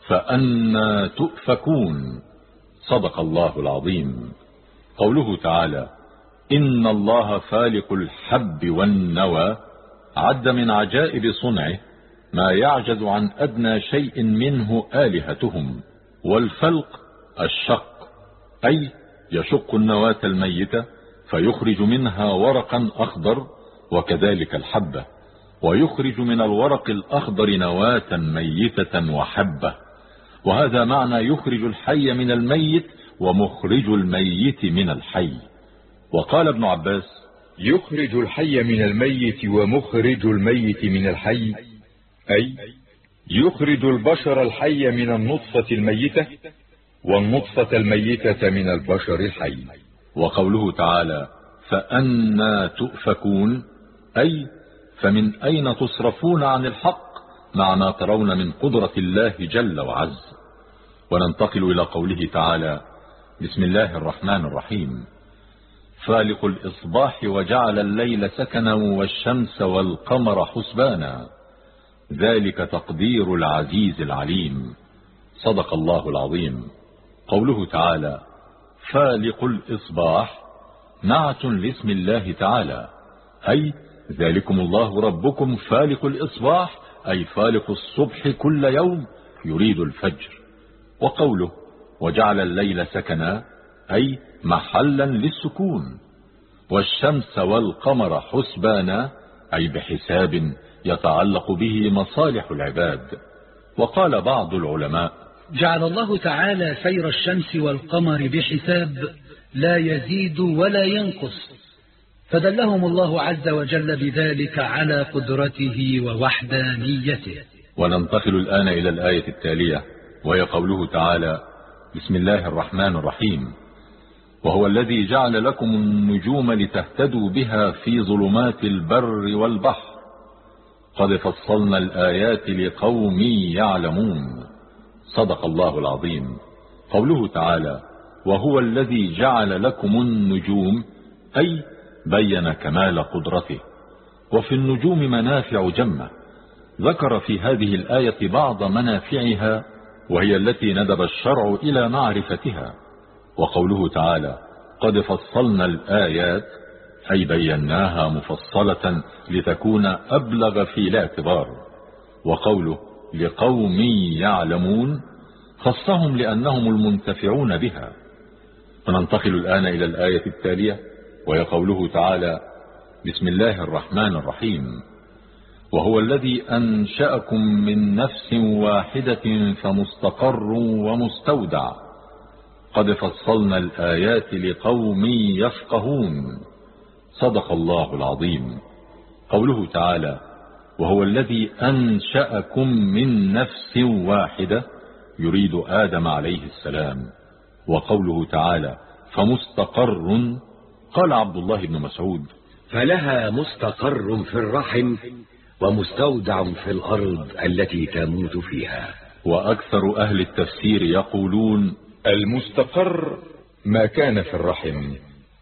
فأنى تؤفكون. صدق الله العظيم. قوله تعالى: إن الله فالق الحب والنوى، عد من عجائب صنعه ما يعجز عن أدنى شيء منه آلهتهم. والفلق الشق، أي يشق النواة الميتة فيخرج منها ورقا أخضر، وكذلك الحبة، ويخرج من الورق الأخضر نواة ميتة وحبة. وهذا معنى يخرج الحي من الميت ومخرج الميت من الحي. وقال ابن عباس: يخرج الحي من الميت ومخرج الميت من الحي، أي يخرج البشر الحي من النطفة الميتة والنطفة الميتة من البشر الحي. وقوله تعالى: فأنى تؤفكون، أي فمن أين تصرفون عن الحق مع ما ترون من قدرة الله جل وعز. وننتقل إلى قوله تعالى: بسم الله الرحمن الرحيم. فالق الإصباح وجعل الليل سكنا والشمس والقمر حسبانا، ذلك تقدير العزيز العليم. صدق الله العظيم. قوله تعالى فالق الإصباح نعت لاسم الله تعالى، أي ذلكم الله ربكم فالق الإصباح، أي فالق الصبح كل يوم يريد الفجر. وقوله وجعل الليل سكنا، أي محلا للسكون. والشمس والقمر حسبانا، أي بحساب يتعلق به مصالح العباد. وقال بعض العلماء جعل الله تعالى سير الشمس والقمر بحساب لا يزيد ولا ينقص، فدلهم الله عز وجل بذلك على قدرته ووحدانيته. وننتقل الآن إلى الآية التالية، وهي قوله تعالى بسم الله الرحمن الرحيم وهو الذي جعل لكم النجوم لتهتدوا بها في ظلمات البر والبحر قد فصلنا الآيات لقوم يعلمون. صدق الله العظيم. قوله تعالى وهو الذي جعل لكم النجوم، أي بين كمال قدرته. وفي النجوم منافع جمة، ذكر في هذه الآية بعض منافعها وهي التي ندب الشرع إلى معرفتها. وقوله تعالى قد فصلنا الآيات، أي بيناها مفصلة لتكون أبلغ في الاعتبار. وقوله لقوم يعلمون خصهم لأنهم المنتفعون بها. فننتقل الآن إلى الآية التالية، وهي قوله تعالى بسم الله الرحمن الرحيم وهو الذي أنشأكم من نفس واحدة فمستقر ومستودع قد فصلنا الآيات لقوم يفقهون. صدق الله العظيم. قوله تعالى وهو الذي أنشأكم من نفس واحدة يريد آدم عليه السلام. وقوله تعالى فمستقر، قال عبد الله بن مسعود فلها مستقر في الرحم ومستودع في الأرض التي تموت فيها. وأكثر أهل التفسير يقولون المستقر ما كان في الرحم،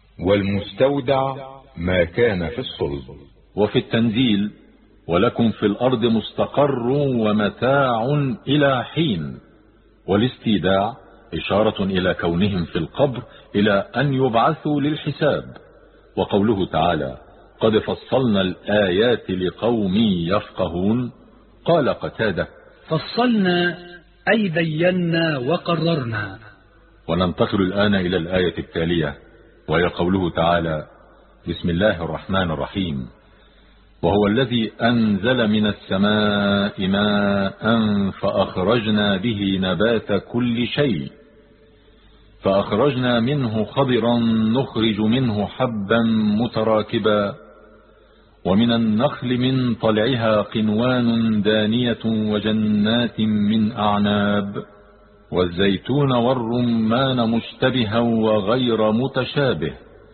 والمستودع ما كان في الصلب. وفي التنزيل ولكم في الأرض مستقر ومتاع إلى حين. والاستيداع إشارة إلى كونهم في القبر إلى أن يبعثوا للحساب. وقوله تعالى قد فصلنا الآيات لقوم يفقهون، قال قتادة فصلنا أي بينا وقررنا. وننتقل الآن إلى الآية التالية، وهي قوله تعالى بسم الله الرحمن الرحيم وهو الذي أنزل من السماء ماء فأخرجنا به نبات كل شيء فأخرجنا منه خضرا نخرج منه حبا متراكبا ومن النخل من طلعها قنوان دانية وجنات من أعناب والزيتون والرمان مشتبها وغير متشابه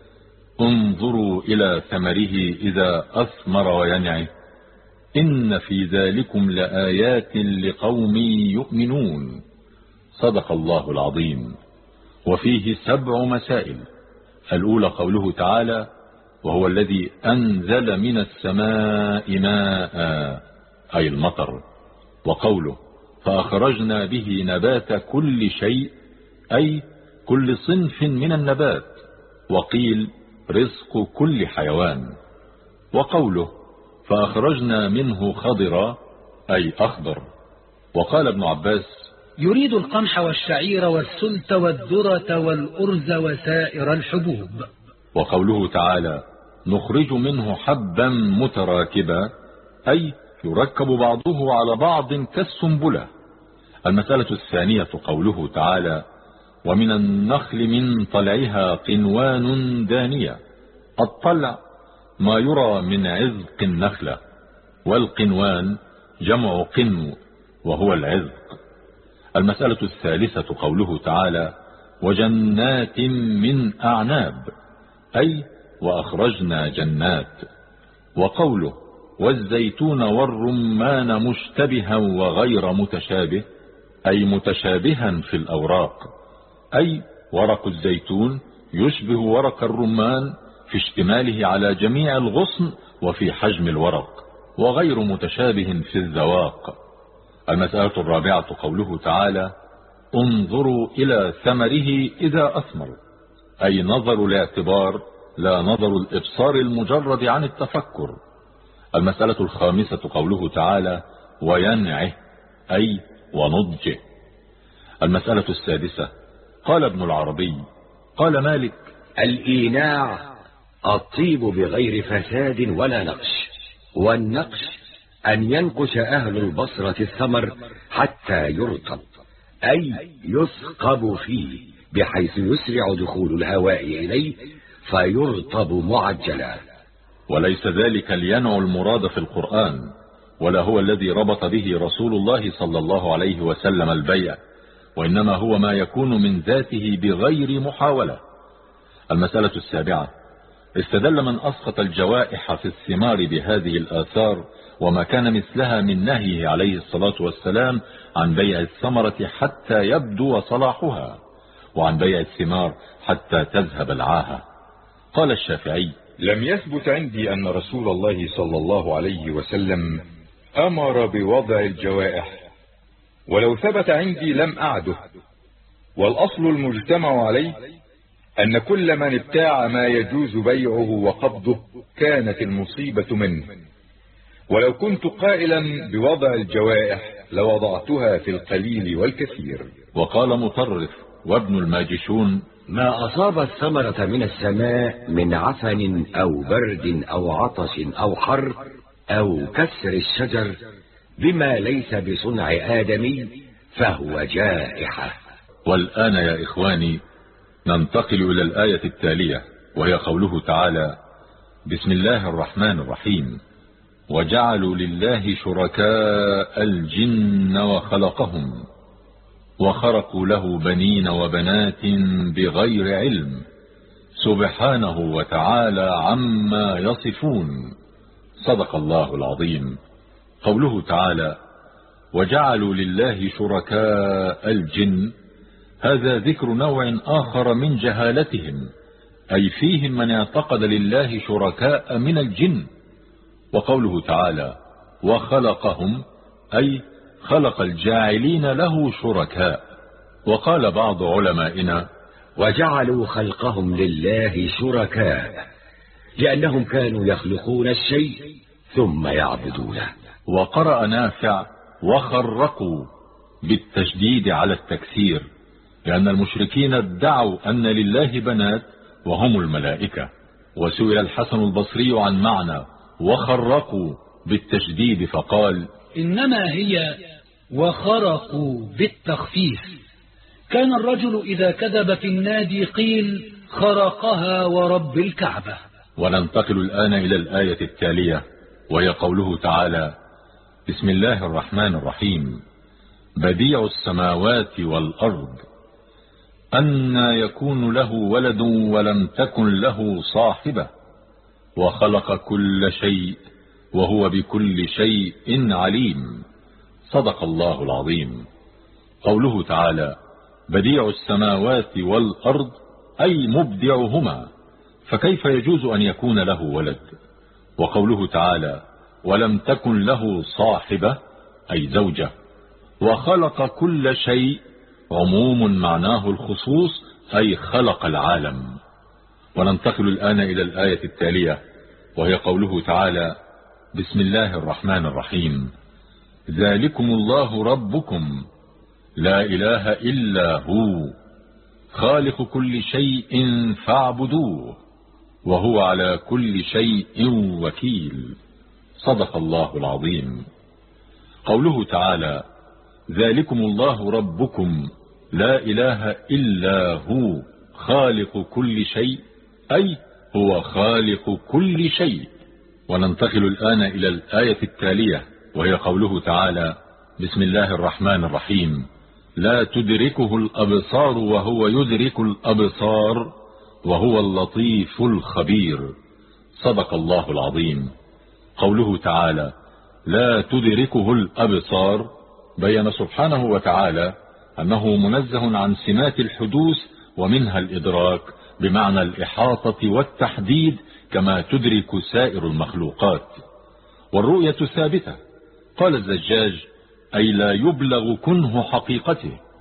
انظروا إلى ثمره إذا أثمر وينعه إن في ذلكم لآيات لقوم يؤمنون. صدق الله العظيم. وفيه 7 مسائل. الأولى قوله تعالى وهو الذي أنزل من السماء ماء، أي المطر. وقوله فأخرجنا به نبات كل شيء، أي كل صنف من النبات، وقيل رزق كل حيوان. وقوله فأخرجنا منه خضرا، أي أخضر. وقال ابن عباس يريد القمح والشعير والسلت والذرة والأرز وسائر الحبوب. وقوله تعالى نخرج منه حبا متراكبا، أي يركب بعضه على بعض كالسنبلة. المسألة الثانية قوله تعالى ومن النخل من طلعها قنوان دانية. الطلع ما يرى من عزق النخلة، والقنوان جمع قنو وهو العزق. المسألة الثالثة قوله تعالى وجنات من أعناب، أي وأخرجنا جنات. وقوله والزيتون والرمان مشتبها وغير متشابه، أي متشابها في الأوراق، أي ورق الزيتون يشبه ورق الرمان في اشتماله على جميع الغصن وفي حجم الورق، وغير متشابه في الذواق. المسألة الرابعة قوله تعالى انظروا إلى ثمره إذا أثمر، أي نظر الاعتبار لا نظر الإبصار المجرد عن التفكر. المسألة الخامسة قوله تعالى وينعه، أي ونضجه. المسألة السادسة قال ابن العربي قال مالك الإيناع الطيب بغير فساد ولا نقش، والنقش أن ينقش أهل البصرة الثمر حتى يرطب، أي يثقب فيه بحيث يسرع دخول الهواء إليه فيرطب معجلا. وليس ذلك الينع المراد في القرآن، ولا هو الذي ربط به رسول الله صلى الله عليه وسلم البيع، وإنما هو ما يكون من ذاته بغير محاولة. المسألة السابعة استدل من أسقط الجوائح في الثمار بهذه الآثار وما كان مثلها من نهيه عليه الصلاة والسلام عن بيع الثمرة حتى يبدو صلاحها، وعن بيع الثمار حتى تذهب العاهة. قال الشافعي لم يثبت عندي أن رسول الله صلى الله عليه وسلم أمر بوضع الجوائح، ولو ثبت عندي لم أعده. والأصل المجتمع عليه أن كل من ابتاع ما يجوز بيعه وقبضه كانت المصيبة منه، ولو كنت قائلا بوضع الجوائح لوضعتها في القليل والكثير. وقال مطرف وابن الماجشون ما أصاب الثمرة من السماء من عفن أو برد أو عطش أو حر أو كسر الشجر بما ليس بصنع آدمي فهو جائحة. والآن يا إخواني ننتقل إلى الآية التالية، وهي قوله تعالى بسم الله الرحمن الرحيم وجعلوا لله شركاء الجن وخلقهم وخرقوا له بنين وبنات بغير علم سبحانه وتعالى عما يصفون. صدق الله العظيم. قوله تعالى وجعلوا لله شركاء الجن، هذا ذكر نوع آخر من جهالتهم، أي فيهم من اعتقد لله شركاء من الجن. وقوله تعالى وخلقهم، أي خلق الجاعلين له شركاء. وقال بعض علمائنا وجعلوا خلقهم لله شركاء لأنهم كانوا يخلقون الشيء ثم يعبدونه. وقرأ نافع وخرقوا بالتشديد على التكثير، لأن المشركين ادعوا أن لله بنات وهم الملائكة. وسئل الحسن البصري عن معنى وخرقوا بالتشديد فقال إنما هي وخرقوا بالتخفيف. كان الرجل إذا كذب في النادي قيل خرقها ورب الكعبة. وننتقل الآن إلى الآية التالية، وهي قوله تعالى بسم الله الرحمن الرحيم بديع السماوات والأرض أنى يكون له ولد ولم تكن له صاحبة وخلق كل شيء وهو بكل شيء عليم. صدق الله العظيم. قوله تعالى بديع السماوات والأرض، أي مبدعهما، فكيف يجوز أن يكون له ولد؟ وقوله تعالى ولم تكن له صاحبة، أي زوجة. وخلق كل شيء عموم معناه الخصوص، أي خلق العالم. وننتقل الآن إلى الآية التالية، وهي قوله تعالى بسم الله الرحمن الرحيم ذلكم الله ربكم لا إله إلا هو خالق كل شيء فاعبدوه وهو على كل شيء وكيل. صدق الله العظيم. قوله تعالى ذلكم الله ربكم لا إله إلا هو خالق كل شيء، أي هو خالق كل شيء. وننتقل الآن إلى الآية التالية، وهي قوله تعالى بسم الله الرحمن الرحيم لا تدركه الأبصار وهو يدرك الأبصار وهو اللطيف الخبير. صدق الله العظيم. قوله تعالى لا تدركه الأبصار، بين سبحانه وتعالى أنه منزه عن سمات الحدوث ومنها الإدراك بمعنى الإحاطة والتحديد كما تدرك سائر المخلوقات. والرؤية ثابتة، قال الزجاج أي لا يبلغ كنه حقيقته.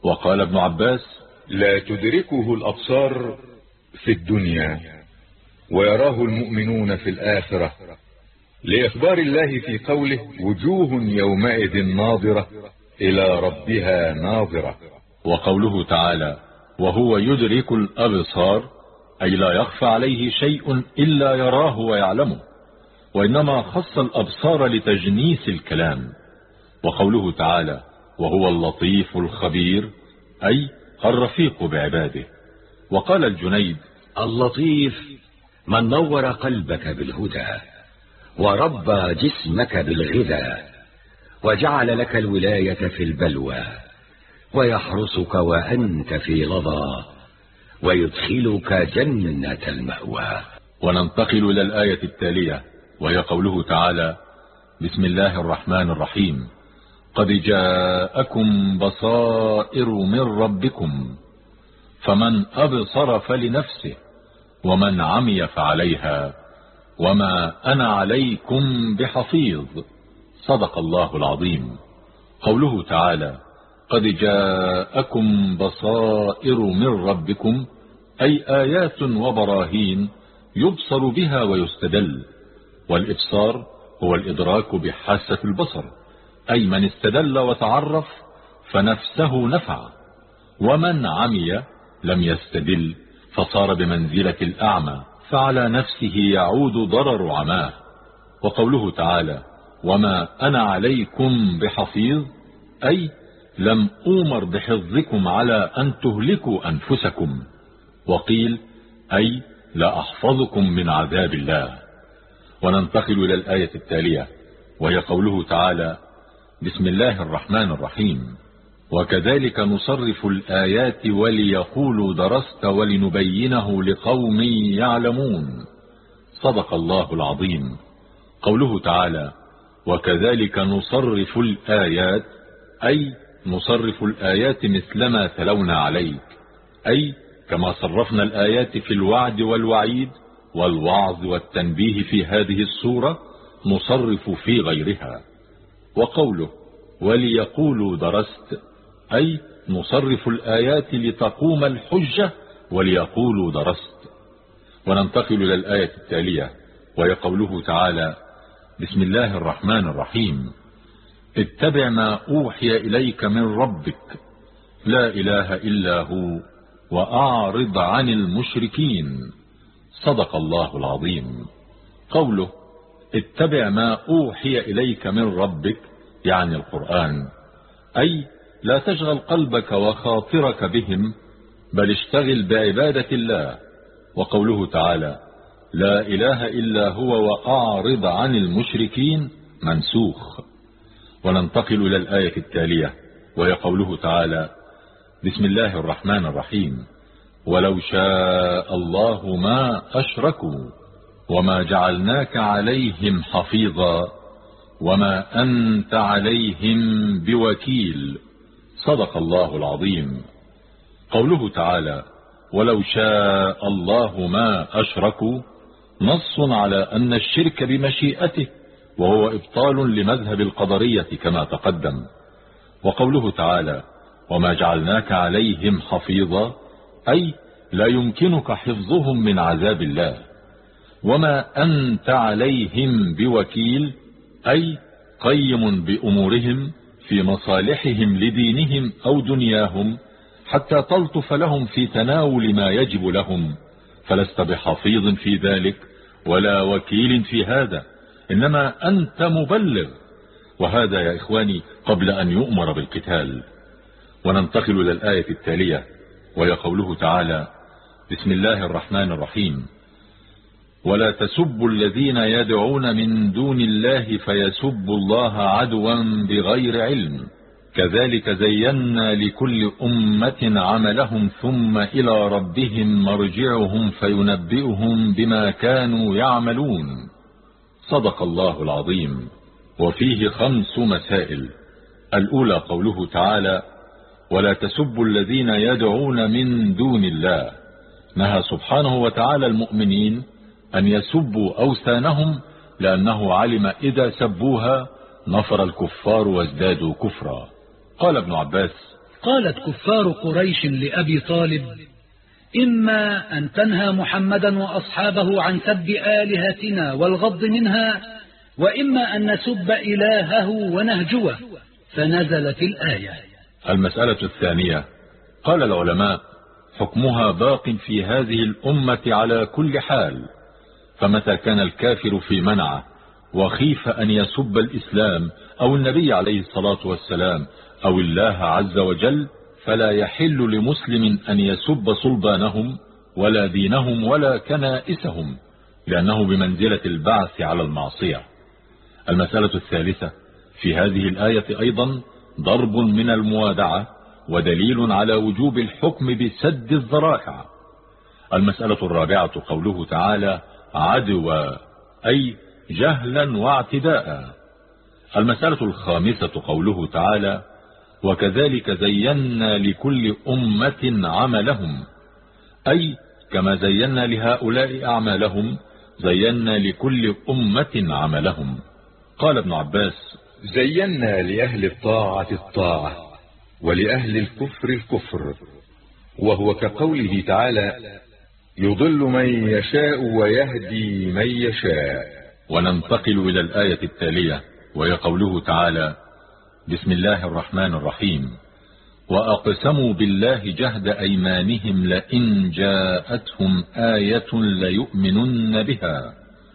وقال ابن عباس: لا تدركه الأبصار في الدنيا ويراه المؤمنون في الآخرة، لإخبار الله في قوله: وجوه يومئذ ناظرة إلى ربها ناظرة. وقوله تعالى: وهو يدرك الأبصار، أي لا يخفى عليه شيء إلا يراه ويعلمه، وإنما خص الأبصار لتجنيس الكلام. وقوله تعالى: وهو اللطيف الخبير، أي الرفيق بعباده. وقال الجنيد: اللطيف من نور قلبك بالهدى وربى جسمك بالغذاء وجعل لك الولاية في البلوى ويحرسك وأنت في لظى ويدخلك جنة المأوى. وننتقل إلى الآية التالية، وهي قوله تعالى: بسم الله الرحمن الرحيم. قد جاءكم بصائر من ربكم فمن أبصر فلنفسه ومن عمي فعليها وما أنا عليكم بحفيظ. صدق الله العظيم. قوله تعالى: قد جاءكم بصائر من ربكم، أي آيات وبراهين يبصر بها ويستدل. والإبصار هو الإدراك بحاسة البصر، أي من استدل وتعرف فنفسه نفع، ومن عمي لم يستدل فصار بمنزلة الأعمى، فعلى نفسه يعود ضرر عماه. وقوله تعالى: وما أنا عليكم بحفيظ، أي لم أؤمر بحفظكم على أن تهلكوا أنفسكم. وقيل: أي لا أحفظكم من عذاب الله. وننتقل إلى الآية التالية، وهي قوله تعالى: بسم الله الرحمن الرحيم. وكذلك نصرف الآيات وليقولوا درست ولنبينه لقوم يعلمون. صدق الله العظيم. قوله تعالى: وكذلك نصرف الآيات، أي نصرف الآيات مثلما تلونا عليك، أي كما صرفنا الآيات في الوعد والوعيد والوعظ والتنبيه في هذه السورة نصرف في غيرها. وقوله: وليقولوا درست، أي نصرف الآيات لتقوم الحجة وليقولوا درست. وننتقل إلى الآية التالية، وهي قوله تعالى: بسم الله الرحمن الرحيم. اتبع ما أوحي إليك من ربك لا إله إلا هو وأعرض عن المشركين. صدق الله العظيم. قوله: اتبع ما أوحي إليك من ربك، يعني القرآن، أي لا تشغل قلبك وخاطرك بهم، بل اشتغل بعبادة الله. وقوله تعالى: لا إله إلا هو وأعرض عن المشركين، منسوخ. وننتقل إلى الآية التالية، وهي قوله تعالى: بسم الله الرحمن الرحيم. ولو شاء الله ما أشركوا وما جعلناك عليهم حفيظا وما أنت عليهم بوكيل. صدق الله العظيم. قوله تعالى: ولو شاء الله ما أشركوا، نص على أن الشرك بمشيئته، وهو إبطال لمذهب القدرية كما تقدم. وقوله تعالى: وما جعلناك عليهم حفيظا، أي لا يمكنك حفظهم من عذاب الله. وما أنت عليهم بوكيل، أي قيم بأمورهم في مصالحهم لدينهم أو دنياهم حتى تلطف لهم في تناول ما يجب لهم، فلست بحفيظ في ذلك ولا وكيل في هذا، إنما أنت مبلغ. وهذا يا إخواني قبل أن يؤمر بالقتال. وننتقل إلى الآية التالية، وهي قوله تعالى: بسم الله الرحمن الرحيم. ولا تسبوا الذين يدعون من دون الله فيسبوا الله عدوا بغير علم، كذلك زينا لكل أمة عملهم ثم إلى ربهم مرجعهم فينبئهم بما كانوا يعملون. صدق الله العظيم. وفيه 5 مسائل. الأولى قوله تعالى: ولا تسبوا الذين يدعون من دون الله. نهى سبحانه وتعالى المؤمنين أن يسبوا أوثانهم، لأنه علم إذا سبوها نفر الكفار وازدادوا كفرا. قال ابن عباس: قالت كفار قريش لأبي طالب: إما أن تنهى محمدا وأصحابه عن سب آلهتنا والغض منها، وإما أن نسب إلهه ونهجوه. فنزلت الآية. المسألة الثانية، قال العلماء: حكمها باق في هذه الأمة على كل حال، فمتى كان الكافر في منعه وخيف أن يسب الإسلام أو النبي عليه الصلاة والسلام أو الله عز وجل، فلا يحل لمسلم أن يسب صلبانهم ولا دينهم ولا كنائسهم، لأنه بمنزلة البعث على المعصية. المسألة الثالثة، في هذه الآية أيضا ضرب من الموادعة ودليل على وجوب الحكم بسد الذرائع. المسألة الرابعة، قوله تعالى: عدوى، أي جهلا واعتداء. المسألة الخامسة، قوله تعالى: وكذلك زينا لكل أمة عملهم، أي كما زينا لهؤلاء أعمالهم زينا لكل أمة عملهم. قال ابن عباس: زينا لأهل الطاعة الطاعة ولأهل الكفر الكفر، وهو كقوله تعالى: يضل من يشاء ويهدي من يشاء. وننتقل إلى الآية التالية، وهي قوله تعالى: بسم الله الرحمن الرحيم: وأقسموا بالله جهد أيمانهم لئن جاءتهم آية ليؤمنن بها،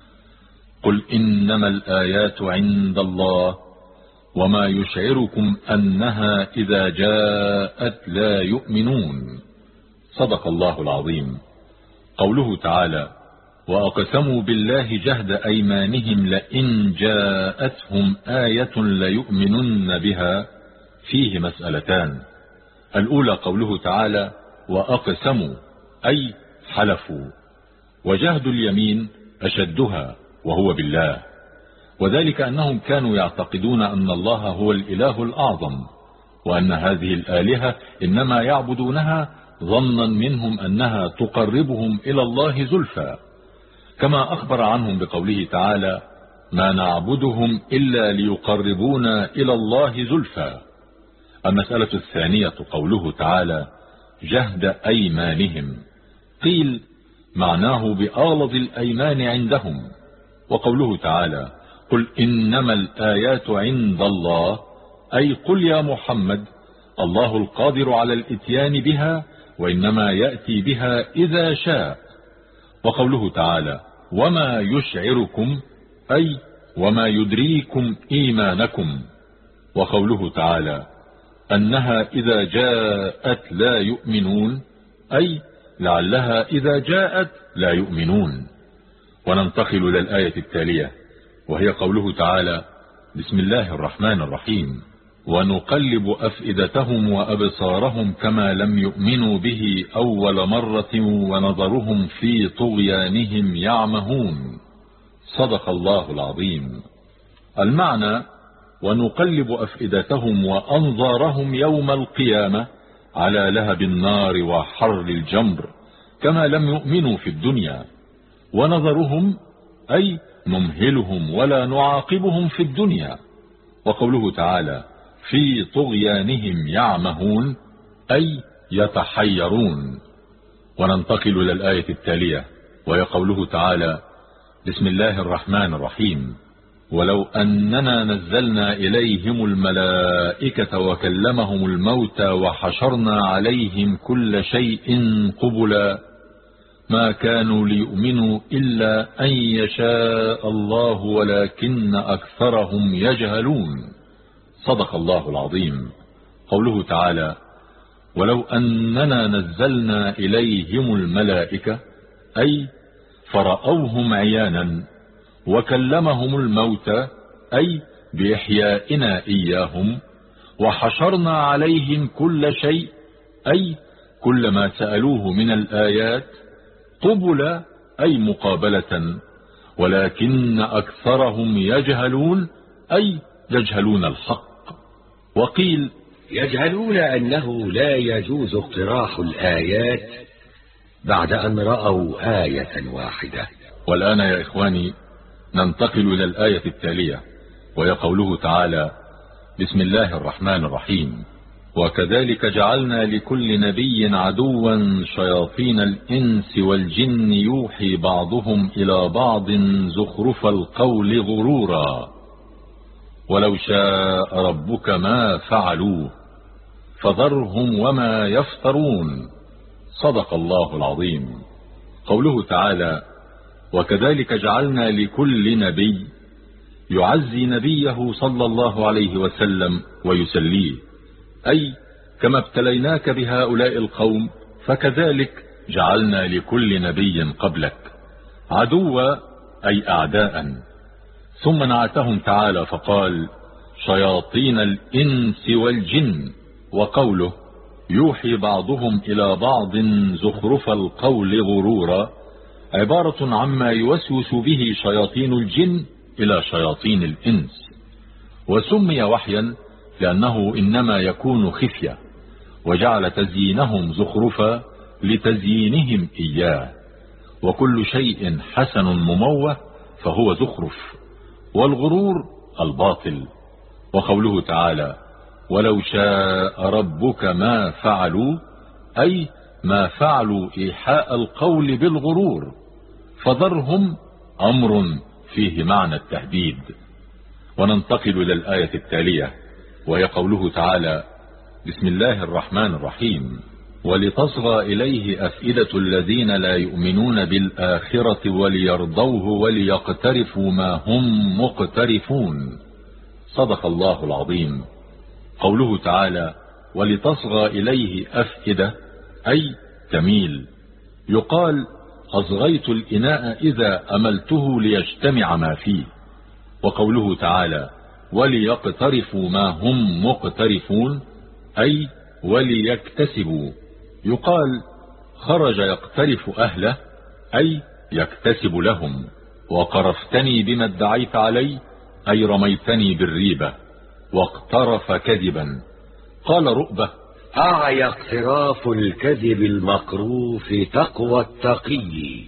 قل إنما الآيات عند الله وما يشعركم أنها إذا جاءت لا يؤمنون. صدق الله العظيم. قوله تعالى: وأقسموا بالله جهد أيمانهم لئن جاءتهم آية ليؤمنن بها، فيه مسألتان. الأولى قوله تعالى: وأقسموا، أي حلفوا، وجهد اليمين أشدها وهو بالله، وذلك أنهم كانوا يعتقدون أن الله هو الإله الأعظم، وأن هذه الآلهة إنما يعبدونها ظنا منهم أنها تقربهم إلى الله زلفى، كما أخبر عنهم بقوله تعالى: ما نعبدهم إلا ليقربونا إلى الله زلفى. المسألة الثانية قوله تعالى: جهد أيمانهم، قيل معناه بآلظ الأيمان عندهم. وقوله تعالى: قل إنما الآيات عند الله، أي قل يا محمد الله القادر على الإتيان بها، وإنما يأتي بها إذا شاء. وقوله تعالى: وما يشعركم، أي وما يدريكم إيمانكم. وقوله تعالى: أنها إذا جاءت لا يؤمنون، أي لعلها إذا جاءت لا يؤمنون. وننتقل إلى الآية التالية، وهي قوله تعالى: بسم الله الرحمن الرحيم: ونقلب أفئدتهم وأبصارهم كما لم يؤمنوا به أول مرة ونظرهم في طغيانهم يعمهون. صدق الله العظيم. المعنى: ونقلب أفئدتهم وأنظارهم يوم القيامة على لهب النار وحر الجمر كما لم يؤمنوا في الدنيا، ونظرهم أي نمهلهم ولا نعاقبهم في الدنيا. وقوله تعالى: في طغيانهم يعمهون، أي يتحيرون. وننتقل إلى الآية التالية، وهي قوله تعالى: بسم الله الرحمن الرحيم: ولو أننا نزلنا إليهم الملائكة وكلمهم الموتى وحشرنا عليهم كل شيء قبلا ما كانوا ليؤمنوا إلا أن يشاء الله ولكن أكثرهم يجهلون. صدق الله العظيم. قوله تعالى: ولو أننا نزلنا إليهم الملائكة، أي فرأوهم عيانا، وكلمهم الموتى، أي بإحيائنا إياهم، وحشرنا عليهم كل شيء، أي كل ما سألوه من الآيات، قبل أي مقابلة، ولكن أكثرهم يجهلون، أي يجهلون الحق. وقيل: يجهلون أنه لا يجوز اقتراح الآيات بعد أن رأوا آية واحدة. والآن يا إخواني ننتقل إلى الآية التالية، وهي قوله تعالى: بسم الله الرحمن الرحيم: وكذلك جعلنا لكل نبي عدوا شياطين الإنس والجن يوحي بعضهم إلى بعض زخرف القول غرورا ولو شاء ربك ما فعلوه فذرهم وما يفترون. صدق الله العظيم. قوله تعالى: وكذلك جعلنا لكل نبي يعزي نبيه صلى الله عليه وسلم ويسليه، أي كما ابتليناك بهؤلاء القوم فكذلك جعلنا لكل نبي قبلك عدوا أي أعداء. ثم نعتهم تعالى فقال: شياطين الإنس والجن. وقوله: يوحي بعضهم إلى بعض زخرف القول غرورا عبارة عما يوسوس به شياطين الجن إلى شياطين الإنس، وسمي وحيا لأنه إنما يكون خفية، وجعل تزيينهم زخرفا لتزيينهم إياه، وكل شيء حسن مموه فهو زخرف، والغرور الباطل. وقوله تعالى: ولو شاء ربك ما فعلوا، أي ما فعلوا إيحاء القول بالغرور، فذرهم أمر فيه معنى التهديد. وننتقل إلى الآية التالية وهي قوله تعالى: بسم الله الرحمن الرحيم: ولتصغى إليه أفئدة الذين لا يؤمنون بالآخرة وليرضوه وليقترفوا ما هم مقترفون. صدق الله العظيم. قوله تعالى: ولتصغى إليه أفئدة أي تميل. يقال: أصغيت الإناء إذا أملته ليجتمع ما فيه. وقوله تعالى: وليقترفوا ما هم مقترفون أي وليكتسبوا. يقال: خرج يقترف أهله أي يكتسب لهم. وقرفتني بما ادعيت علي أي رميتني بالريبة. واقترف كذبا. قال رؤبة: أعيا اقتراف الكذب المقروف تقوى التقي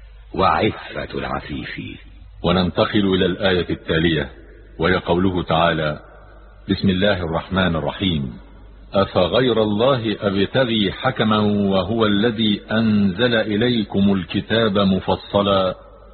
وعفة العفيف. وننتقل إلى الآية التالية وهي قوله تعالى: بسم الله الرحمن الرحيم: أفغير الله أبتغي حكما وهو الذي أنزل إليكم الكتاب مفصلا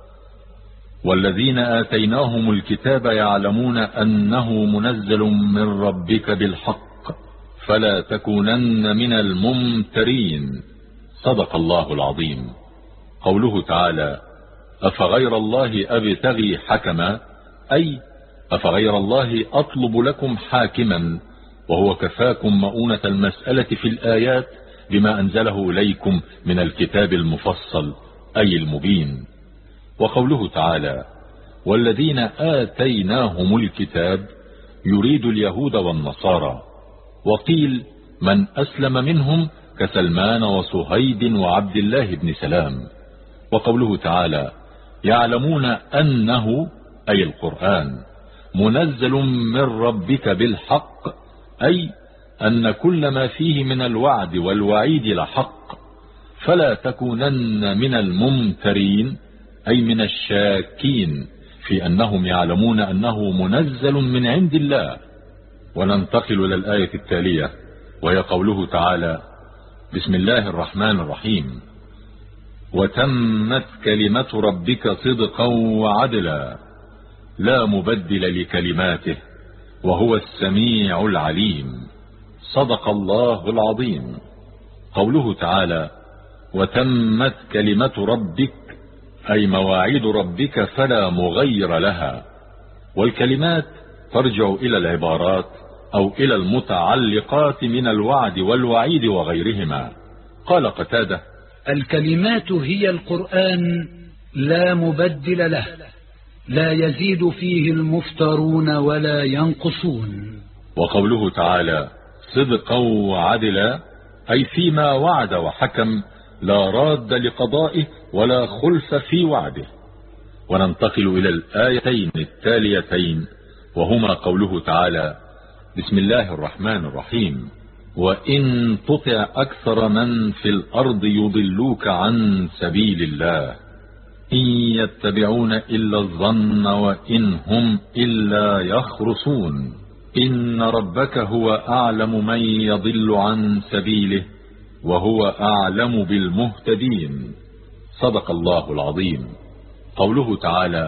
والذين آتيناهم الكتاب يعلمون أنه منزل من ربك بالحق فلا تكونن من الممترين. صدق الله العظيم. قوله تعالى: أفغير الله أبتغي حكما أي أفغير الله أطلب لكم حاكما، وهو كفاكم مؤونة المسألة في الآيات بما أنزله إليكم من الكتاب المفصل أي المبين. وقوله تعالى: والذين آتيناهم الكتاب يريد اليهود والنصارى. وقيل: من أسلم منهم كسلمان وصهيب وعبد الله بن سلام. وقوله تعالى: يعلمون أنه أي القرآن منزل من ربك بالحق أي أن كل ما فيه من الوعد والوعيد لحق فلا تكونن من الممترين أي من الشاكين في أنهم يعلمون أنه منزل من عند الله. وننتقل إلى الآية التالية وهي قوله تعالى: بسم الله الرحمن الرحيم: وتمت كلمة ربك صدقا وعدلا لا مبدل لكلماته وهو السميع العليم. صدق الله العظيم. قوله تعالى: وتمت كلمة ربك أي مواعيد ربك فلا مغير لها. والكلمات ترجع إلى العبارات أو إلى المتعلقات من الوعد والوعيد وغيرهما. قال قتادة: الكلمات هي القرآن لا مبدل له لا يزيد فيه المفترون ولا ينقصون. وقوله تعالى: صدقا وعدلا أي فيما وعد وحكم لا راد لقضائه ولا خلف في وعده. وننتقل إلى الآيتين التاليتين وهما قوله تعالى: بسم الله الرحمن الرحيم: وإن تطع أكثر من في الأرض يضلوك عن سبيل الله إن يتبعون إلا الظن وإن هم إلا يخرصون. إن ربك هو أعلم من يضل عن سبيله وهو أعلم بالمهتدين. صدق الله العظيم. قوله تعالى: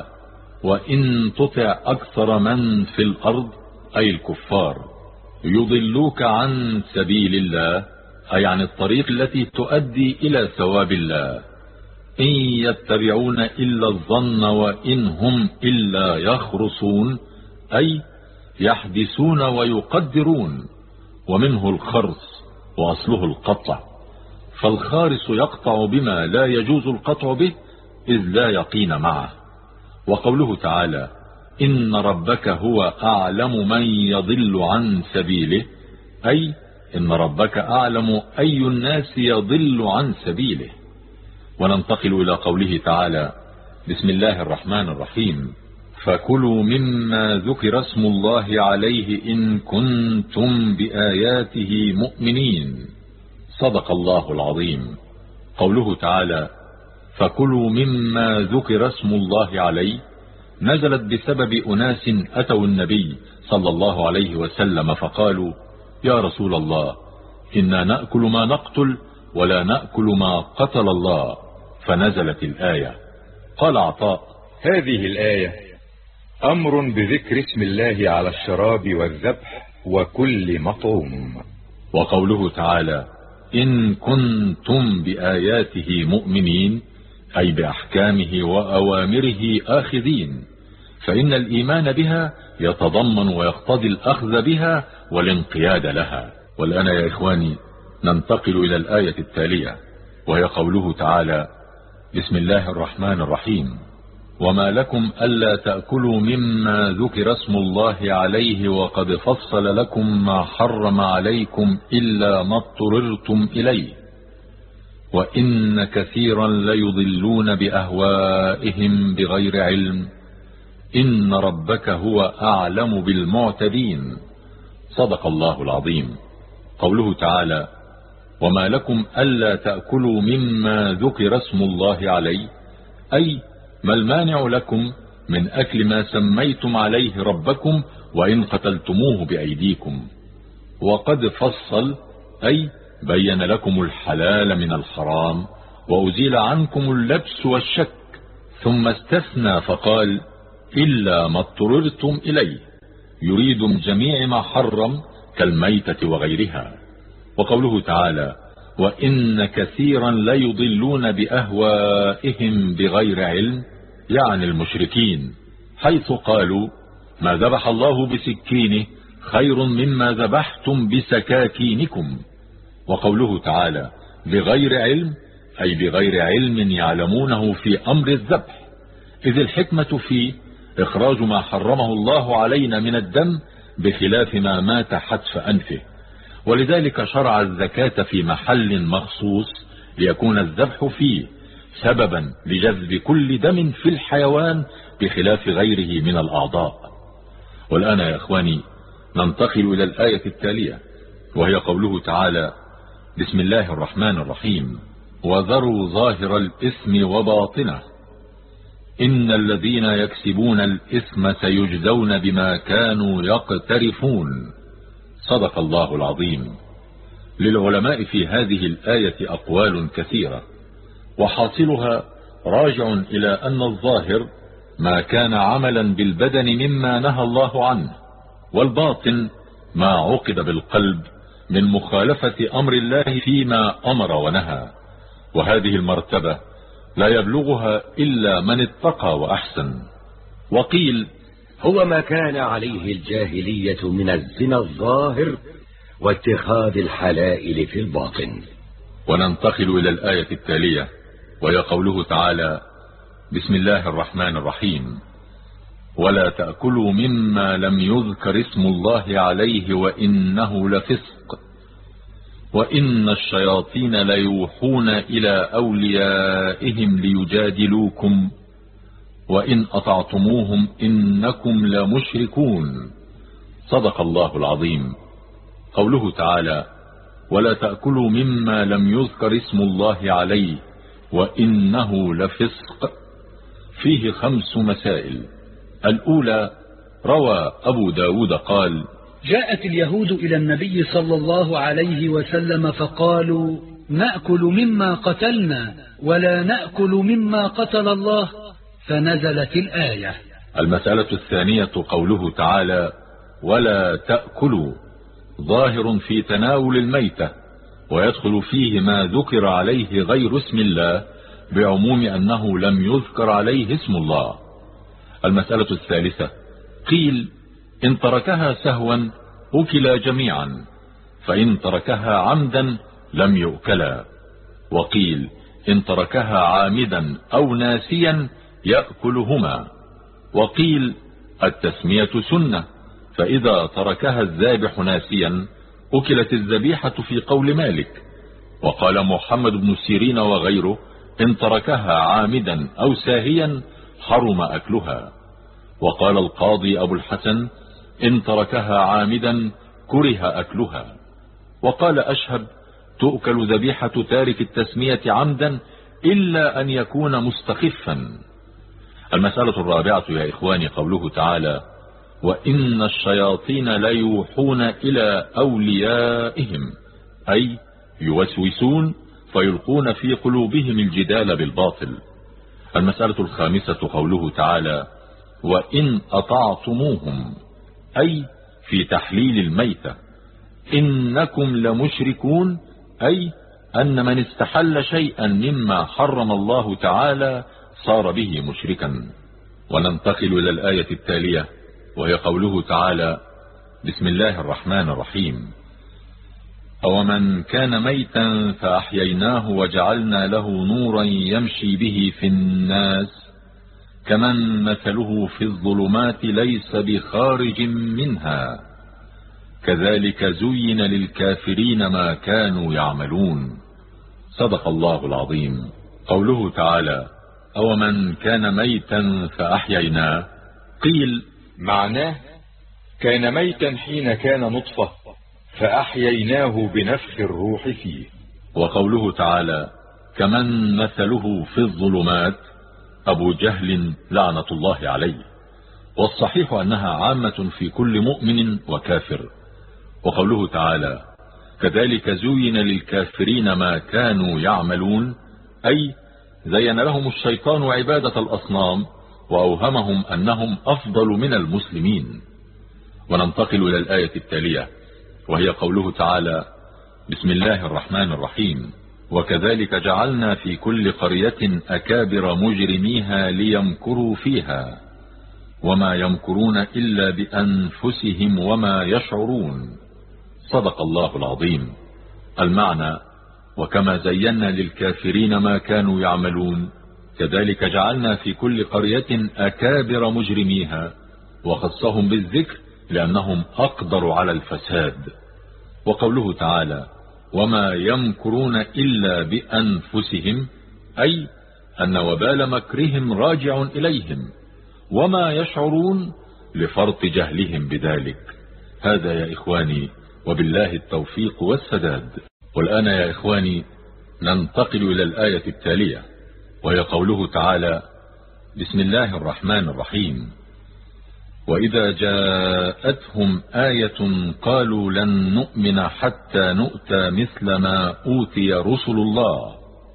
وإن تطع أكثر من في الأرض، أي الكفار، يضلوك عن سبيل الله، أي عن الطريق التي تؤدي إلى ثواب الله. إن يتبعون إلا الظن وإن هم إلا يخرصون، أي يحدثون ويقدرون، ومنه الخرص وأصله القطع، فالخارص يقطع بما لا يجوز القطع به إذ لا يقين معه. وقوله تعالى: إن ربك هو أعلم من يضل عن سبيله، أي إن ربك أعلم أي الناس يضل عن سبيله. وننتقل إلى قوله تعالى: بسم الله الرحمن الرحيم: فكلوا مما ذكر اسم الله عليه إن كنتم بآياته مؤمنين. صدق الله العظيم. قوله تعالى: فكلوا مما ذكر اسم الله عليه، نزلت بسبب أناس أتوا النبي صلى الله عليه وسلم فقالوا: يا رسول الله، إنا نأكل ما نقتل ولا نأكل ما قتل الله، فنزلت الآية. قال عطاء: هذه الآية أمر بذكر اسم الله على الشراب والذبح وكل مطعوم. وقوله تعالى: إن كنتم بآياته مؤمنين، أي بأحكامه وأوامره آخذين، فإن الإيمان بها يتضمن ويقتضي الأخذ بها والانقياد لها. والآن يا إخواني ننتقل إلى الآية التالية، وهي قوله تعالى: بسم الله الرحمن الرحيم: وما لكم ألا تأكلوا مما ذكر اسم الله عليه وقد فصل لكم ما حرم عليكم إلا ما اضطررتم إليه وإن كثيرا ليضلون بأهوائهم بغير علم إن ربك هو أعلم بالمعتدين. صدق الله العظيم. قوله تعالى: وما لكم ألا تأكلوا مما ذكر اسم الله عليه، أي ما المانع لكم من أكل ما سميتم عليه ربكم وإن قتلتموه بأيديكم. وقد فصل، أي بين لكم الحلال من الحرام وأزيل عنكم اللبس والشك، ثم استثنى فقال: إلا ما اضطررتم إليه، يريد من جميع ما حرم كالميتة وغيرها. وقوله تعالى: وإن كثيرا ليضلون بأهوائهم بغير علم، يعني المشركين، حيث قالوا: ما ذبح الله بسكينه خير مما ذبحتم بسكاكينكم. وقوله تعالى: بغير علم، أي بغير علم يعلمونه في أمر الذبح، إذ الحكمة في إخراج ما حرمه الله علينا من الدم بخلاف ما مات حتف أنفه. ولذلك شرع الزكاة في محل مخصوص ليكون الذبح فيه سببا لجذب كل دم في الحيوان بخلاف غيره من الأعضاء. والآن يا إخواني ننتقل إلى الآية التالية، وهي قوله تعالى: بسم الله الرحمن الرحيم: وذروا ظاهر الإثم وباطنه إن الذين يكسبون الإثم سيجزون بما كانوا يقترفون. صدق الله العظيم. للعلماء في هذه الآية أقوال كثيرة، وحاصلها راجع إلى أن الظاهر ما كان عملا بالبدن مما نهى الله عنه، والباطن ما عقد بالقلب من مخالفة أمر الله فيما أمر ونهى، وهذه المرتبة لا يبلغها إلا من اتقى وأحسن. وقيل: هو ما كان عليه الجاهلية من الزنا الظاهر واتخاذ الحلائل في الباطن. وننتقل إلى الآية التالية، وهي قوله تعالى: بسم الله الرحمن الرحيم: ولا تأكلوا مما لم يذكر اسم الله عليه وإنه لفسق وإن الشياطين ليوحون إلى أوليائهم ليجادلوكم وإن أطعتموهم إنكم لمشركون. صدق الله العظيم. قوله تعالى: ولا تأكلوا مما لم يذكر اسم الله عليه وإنه لفسق، فيه 5 مسائل. الأولى: روى أبو داود قال: جاءت اليهود إلى النبي صلى الله عليه وسلم فقالوا: نأكل مما قتلنا ولا نأكل مما قتل الله، فنزلت الآية. المسألة الثانية قوله تعالى: ولا تأكلوا، ظاهر في تناول الميتة، ويدخل فيه ما ذكر عليه غير اسم الله، بعموم أنه لم يذكر عليه اسم الله. المسألة الثالثة قيل: إن تركها سهوا أكلا جميعا، فإن تركها عمدا لم يؤكلا. وقيل: إن تركها عامدا أو ناسيا يأكلهما. وقيل: التسمية سنة، فإذا تركها الذابح ناسيا أكلت الذبيحة في قول مالك. وقال محمد بن سيرين وغيره: إن تركها عامدا أو ساهيا حرم أكلها. وقال القاضي أبو الحسن: إن تركها عامدا كره أكلها. وقال أشهب: تؤكل ذبيحة تارك التسمية عمدا إلا أن يكون مستخفا. المسألة الرابعة يا إخواني قوله تعالى: وإن الشياطين ليوحون إلى أوليائهم، أي يوسوسون فيلقون في قلوبهم الجدال بالباطل. المسألة الخامسة قوله تعالى: وإن أطعتموهم، أي في تحليل الميتة. إنكم لمشركون، أي أن من استحل شيئا مما حرم الله تعالى صار به مشركا. وننتقل إلى الآية التالية وهي قوله تعالى: بسم الله الرحمن الرحيم: أومن كان ميتا فأحييناه وجعلنا له نورا يمشي به في الناس كمن مثله في الظلمات ليس بخارج منها كذلك زين للكافرين ما كانوا يعملون. صدق الله العظيم. قوله تعالى: أومن كان ميتا فأحييناه، قيل معناه كان ميتا حين كان نطفة فأحييناه بنفخ الروح فيه. وقوله تعالى: كمن مثله في الظلمات، أبو جهل لعنة الله عليه. والصحيح أنها عامة في كل مؤمن وكافر. وقوله تعالى: كذلك زين للكافرين ما كانوا يعملون، أي زين لهم الشيطان عبادة الأصنام وأوهمهم أنهم أفضل من المسلمين. وننتقل إلى الآية التالية وهي قوله تعالى: بسم الله الرحمن الرحيم: وكذلك جعلنا في كل قرية أكابر مجرميها ليمكروا فيها وما يمكرون إلا بأنفسهم وما يشعرون. صدق الله العظيم. المعنى: وكما زينا للكافرين ما كانوا يعملون كذلك جعلنا في كل قرية أكابر مجرميها، وخصهم بالذكر لأنهم أقدر على الفساد. وقوله تعالى: وما يمكرون إلا بأنفسهم، أي أن وبال مكرهم راجع إليهم، وما يشعرون لفرط جهلهم بذلك. هذا يا إخواني، وبالله التوفيق والسداد. والآن يا إخواني ننتقل إلى الآية التالية وهي قوله تعالى: بسم الله الرحمن الرحيم: وإذا جاءتهم آية قالوا لن نؤمن حتى نؤتى مثل ما أوتي رسل الله،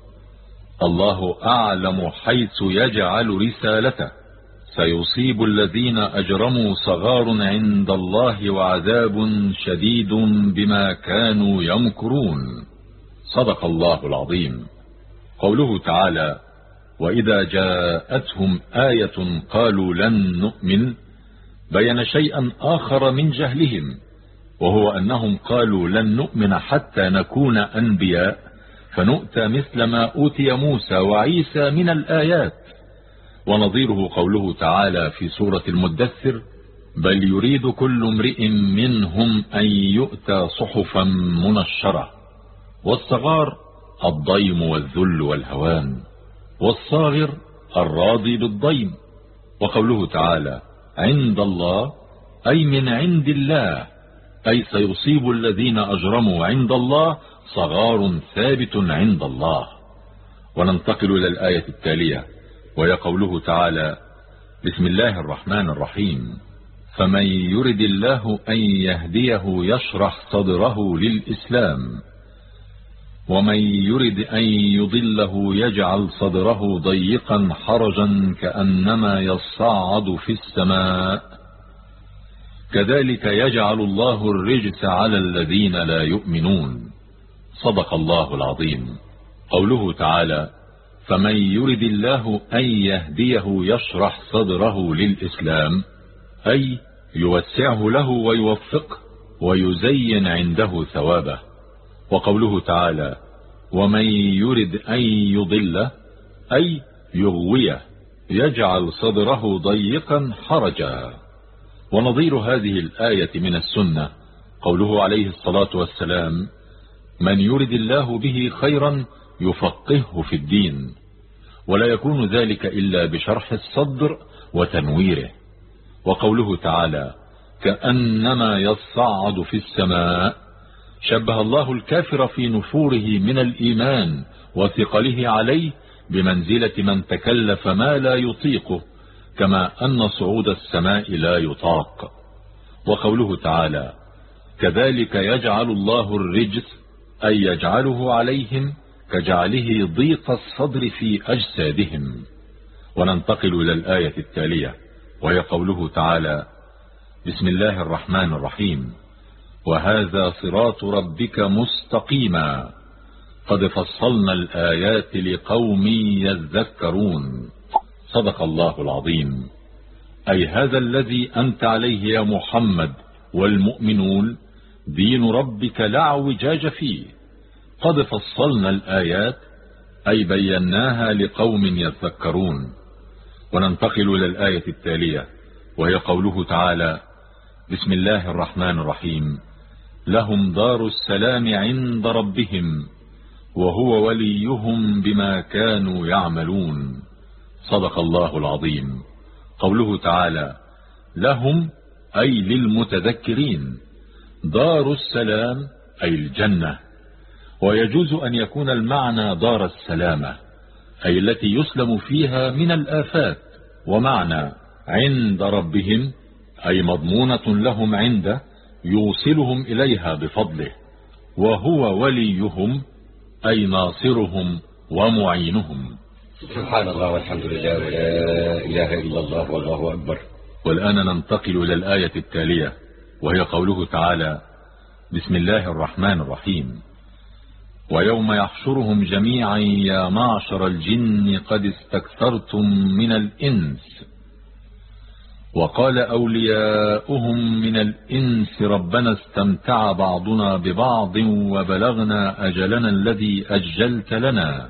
الله أعلم حيث يجعل رسالته، سيصيب الذين أجرموا صغار عند الله وعذاب شديد بما كانوا يمكرون. صدق الله العظيم. قوله تعالى: وإذا جاءتهم آية قالوا لن نؤمن، بين شيئا آخر من جهلهم، وهو أنهم قالوا لن نؤمن حتى نكون أنبياء فنؤتى مثل ما أوتي موسى وعيسى من الآيات. ونظيره قوله تعالى في سورة المدثر: بل يريد كل امرئ منهم أن يؤتى صحفا منشرة. والصغار الضيم والذل والهوان، والصاغر الراضي بالضيم. وقوله تعالى: عند الله، أي من عند الله، أي سيصيب الذين أجرموا عند الله صغار ثابت عند الله. وننتقل إلى الآية التالية وهي قوله تعالى: بسم الله الرحمن الرحيم: فمن يرد الله أن يهديه يشرح صدره للإسلام، ومن يرد أن يضله يجعل صدره ضيقا حرجا كأنما يصعد في السماء، كذلك يجعل الله الرجس على الذين لا يؤمنون. صدق الله العظيم. قوله تعالى: فمن يرد الله أن يهديه يشرح صدره للإسلام، أي يوسعه له ويوفقه ويزين عنده ثوابه. وقوله تعالى: ومن يرد أن يضله، أي يغويه يجعل صدره ضيقا حرجا. ونظير هذه الآية من السنة قوله عليه الصلاة والسلام: من يرد الله به خيرا يفقهه في الدين، ولا يكون ذلك إلا بشرح الصدر وتنويره. وقوله تعالى: كأنما يصعد في السماء، شبه الله الكافر في نفوره من الإيمان وثقله عليه بمنزلة من تكلف ما لا يطيقه، كما أن صعود السماء لا يطاق. وقوله تعالى: كذلك يجعل الله الرجس، أي يجعله عليهم كجعله ضيق الصدر في أجسادهم. وننتقل إلى الآية التالية، وهي قوله تعالى: بسم الله الرحمن الرحيم: وهذا صراط ربك مستقيما قد فصلنا الآيات لقوم يذكرون. صدق الله العظيم. أي هذا الذي أنت عليه يا محمد والمؤمنون دين ربك لا اعوجاج فيه، قد فصلنا الآيات أي بيناها لقوم يذكرون. وننتقل إلى الآية التالية، وهي قوله تعالى: بسم الله الرحمن الرحيم: لهم دار السلام عند ربهم وهو وليهم بما كانوا يعملون. صدق الله العظيم. قوله تعالى: لهم أي للمتذكرين، دار السلام أي الجنة. ويجوز أن يكون المعنى دار السلامة، أي التي يسلم فيها من الآفات. ومعنى عند ربهم أي مضمونة لهم عنده يوصلهم إليها بفضله. وهو وليهم أي ناصرهم ومعينهم. سبحان الله والحمد لله ولا إله إلا الله والله أكبر. والآن ننتقل إلى الآية التالية، وهي قوله تعالى: بسم الله الرحمن الرحيم: ويوم يحشرهم جميعا يا معشر الجن قد استكثرتم من الإنس، وقال أولياؤهم من الإنس ربنا استمتع بعضنا ببعض وبلغنا أجلنا الذي أجلت لنا،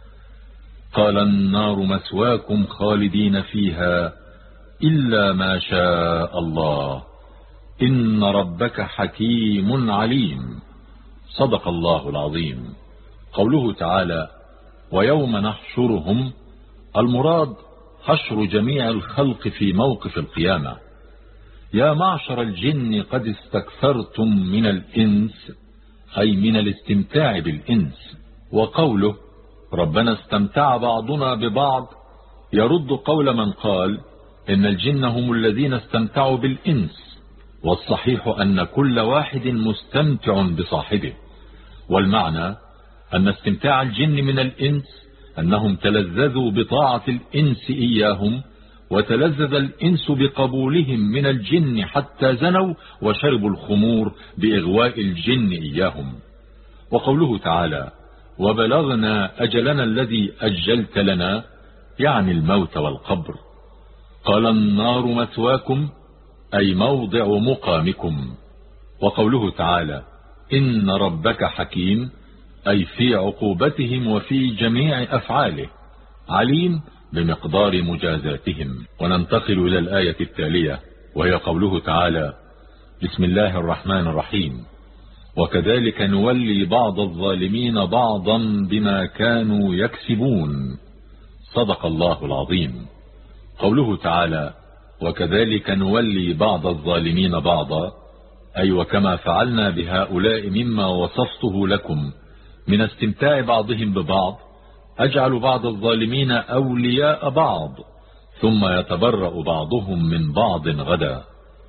قال النار مثواكم خالدين فيها إلا ما شاء الله إن ربك حكيم عليم. صدق الله العظيم. قوله تعالى: ويوم نحشرهم، المراد حشر جميع الخلق في موقف القيامة. يا معشر الجن قد استكثرتم من الإنس، أي من الاستمتاع بالإنس. وقوله ربنا استمتع بعضنا ببعض يرد قول من قال إن الجن هم الذين استمتعوا بالإنس، والصحيح أن كل واحد مستمتع بصاحبه. والمعنى أن استمتاع الجن من الإنس أنهم تلذذوا بطاعة الإنس إياهم، وتلذذ الإنس بقبولهم من الجن حتى زنوا وشربوا الخمور بإغواء الجن إياهم. وقوله تعالى: وبلغنا أجلنا الذي أجلت لنا، يعني الموت والقبر. قال النار مثواكم، أي موضع مقامكم. وقوله تعالى: إن ربك حكيم، أي في عقوبتهم وفي جميع أفعاله، عليم بمقدار مجازاتهم. وننتقل إلى الآية التالية، وهي قوله تعالى: بسم الله الرحمن الرحيم: وكذلك نولي بعض الظالمين بعضا بما كانوا يكسبون. صدق الله العظيم. قوله تعالى: وكذلك نولي بعض الظالمين بعضا، أي وكما فعلنا بهؤلاء مما وصفته لكم من استمتاع بعضهم ببعض، أجعل بعض الظالمين أولياء بعض، ثم يتبرأ بعضهم من بعض غدا.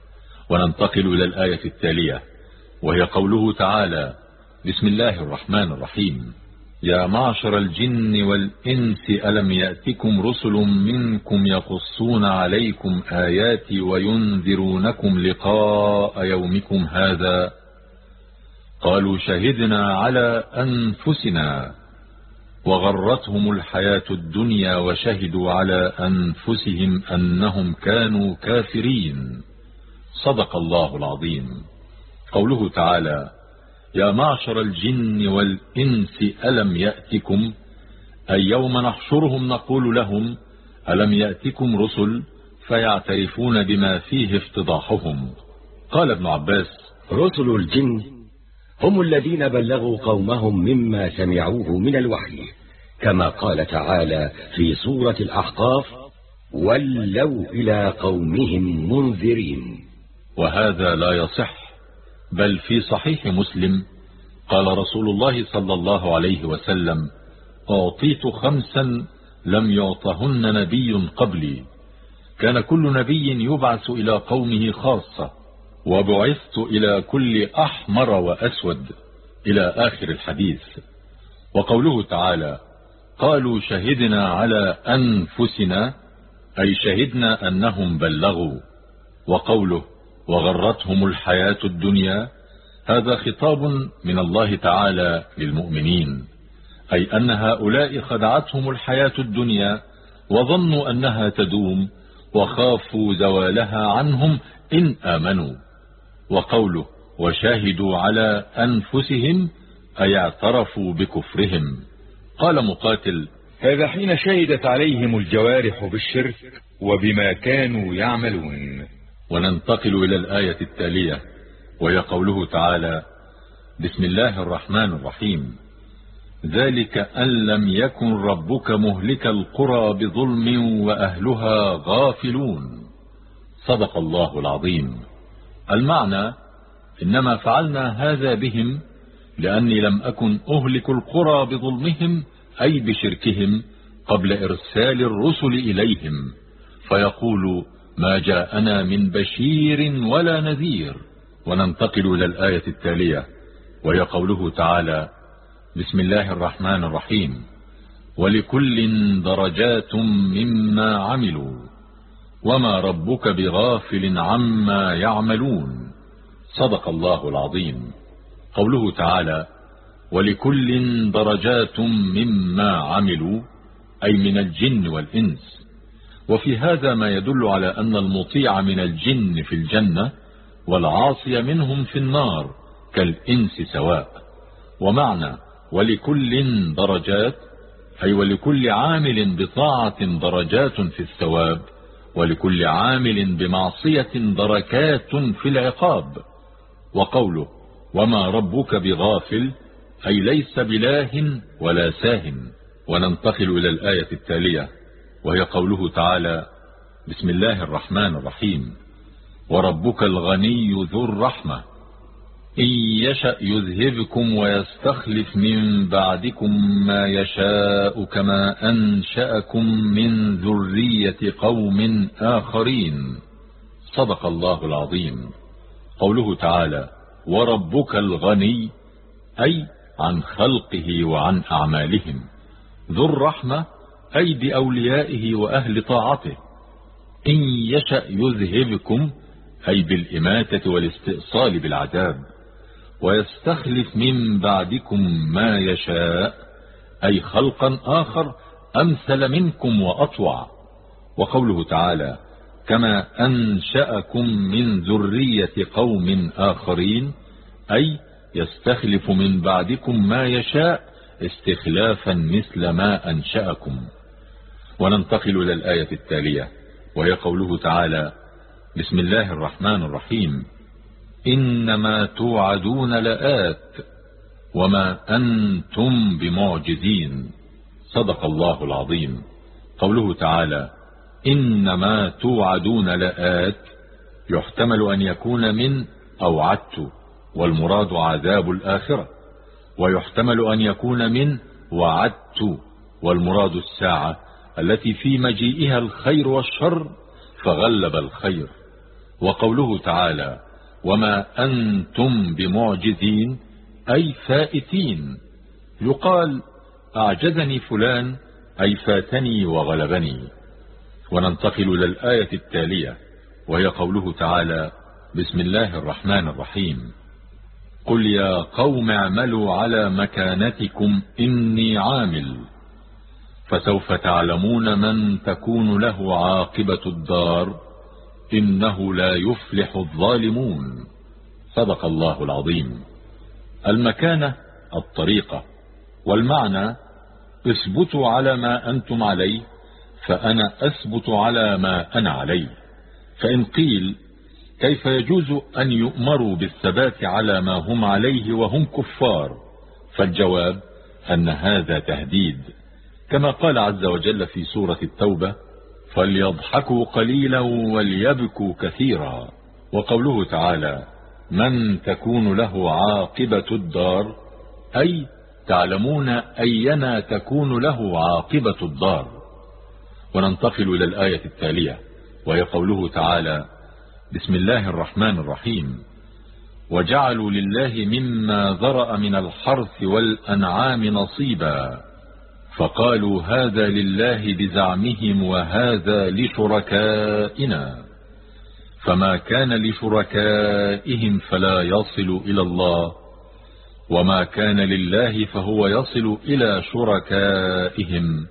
وننتقل إلى الآية التالية وهي قوله تعالى: بسم الله الرحمن الرحيم. يا معشر الجن والإنس ألم يأتكم رسل منكم يقصون عليكم آياتي وينذرونكم لقاء يومكم هذا؟ قالوا شهدنا على أنفسنا وغرتهم الحياة الدنيا وشهدوا على أنفسهم أنهم كانوا كافرين. صدق الله العظيم. قوله تعالى: يا معشر الجن والإنس ألم يأتكم، أي يوم نحشرهم نقول لهم: ألم يأتكم رسل؟ فيعترفون بما فيه افتضاحهم. قال ابن عباس: رسل الجن هم الذين بلغوا قومهم مما سمعوه من الوحي، كما قال تعالى في سورة الأحقاف: ولوا إلى قومهم منذرين. وهذا لا يصح، بل في صحيح مسلم قال رسول الله صلى الله عليه وسلم: أعطيت 5 لم يعطهن نبي قبلي، كان كل نبي يبعث إلى قومه خاصة، وبعثت إلى كل أحمر وأسود، إلى آخر الحديث. وقوله تعالى: قالوا شهدنا على أنفسنا، أي شهدنا أنهم بلغوا. وقوله: وغرتهم الحياة الدنيا، هذا خطاب من الله تعالى للمؤمنين، أي أن هؤلاء خدعتهم الحياة الدنيا وظنوا أنها تدوم، وخافوا زوالها عنهم إن آمنوا. وقوله: وشاهدوا على أنفسهم، أي اعترفوا بكفرهم. قال مقاتل: هذا حين شهدت عليهم الجوارح بالشرك وبما كانوا يعملون. وننتقل إلى الآية التالية وهي قوله تعالى: بسم الله الرحمن الرحيم. ذلك أن لم يكن ربك مهلك القرى بظلم وأهلها غافلون. صدق الله العظيم. المعنى: إنما فعلنا هذا بهم لأني لم أكن أهلك القرى بظلمهم، أي بشركهم، قبل إرسال الرسل إليهم، فيقول: ما جاءنا من بشير ولا نذير. وننتقل إلى الآية التالية وهي قوله تعالى: بسم الله الرحمن الرحيم. ولكل درجات مما عملوا وما ربك بغافل عما يعملون. صدق الله العظيم. قوله تعالى: ولكل درجات مما عملوا، أي من الجن والإنس. وفي هذا ما يدل على أن المطيع من الجن في الجنة والعاصي منهم في النار كالإنس سواء. ومعنى ولكل درجات، أي ولكل عامل بطاعة درجات في الثواب، ولكل عامل بمعصية دركات في العقاب. وقوله: وما ربك بغافل، أي ليس بلاه ولا ساه. وننتقل إلى الآية التالية وهي قوله تعالى: بسم الله الرحمن الرحيم. وربك الغني ذو الرحمة، إن يشأ يذهبكم ويستخلف من بعدكم ما يشاء كما أنشأكم من ذرية قوم آخرين. صدق الله العظيم. قوله تعالى: وربك الغني، أي عن خلقه وعن أعمالهم، ذو الرحمة، أي بأوليائه وأهل طاعته. إن يشأ يذهبكم، أي بالإماتة والاستئصال بالعذاب. ويستخلف من بعدكم ما يشاء، أي خلقا آخر أمثل منكم وأطوع. وقوله تعالى: كما أنشأكم من ذرية قوم آخرين، أي يستخلف من بعدكم ما يشاء استخلافا مثل ما أنشأكم. وننتقل إلى الآية التالية وهي قوله تعالى: بسم الله الرحمن الرحيم. إنما توعدون لآت وما أنتم بمعجزين. صدق الله العظيم. قوله تعالى: إنما توعدون لآت، يحتمل أن يكون من أوعدت، والمراد عذاب الآخرة، ويحتمل أن يكون من وعدت، والمراد الساعة التي في مجيئها الخير والشر فغلب الخير. وقوله تعالى وما أنتم بمعجزين أي فائتين. يقال أعجزني فلان أي فاتني وغلبني. وننتقل إلى الآية التالية وهي قوله تعالى بسم الله الرحمن الرحيم قل يا قوم اعملوا على مكانتكم إني عامل فسوف تعلمون من تكون له عاقبة الدار إنه لا يفلح الظالمون. صدق الله العظيم. المكانة الطريقة، والمعنى اثبتوا على ما أنتم عليه فأنا أثبت على ما أنا عليه. فإن قيل كيف يجوز أن يؤمروا بالثبات على ما هم عليه وهم كفار؟ فالجواب أن هذا تهديد، كما قال عز وجل في سورة التوبة فليضحكوا قليلا وليبكوا كثيرا. وقوله تعالى من تكون له عاقبة الدار أي تعلمون أينا تكون له عاقبة الدار. وننتقل إلى الآية التالية وهي قوله تعالى بسم الله الرحمن الرحيم وجعلوا لله مما ذرأ من الحرث والأنعام نصيبا فقالوا هذا لله بزعمهم وهذا لشركائنا فما كان لشركائهم فلا يصل إلى الله وما كان لله فهو يصل إلى شركائهم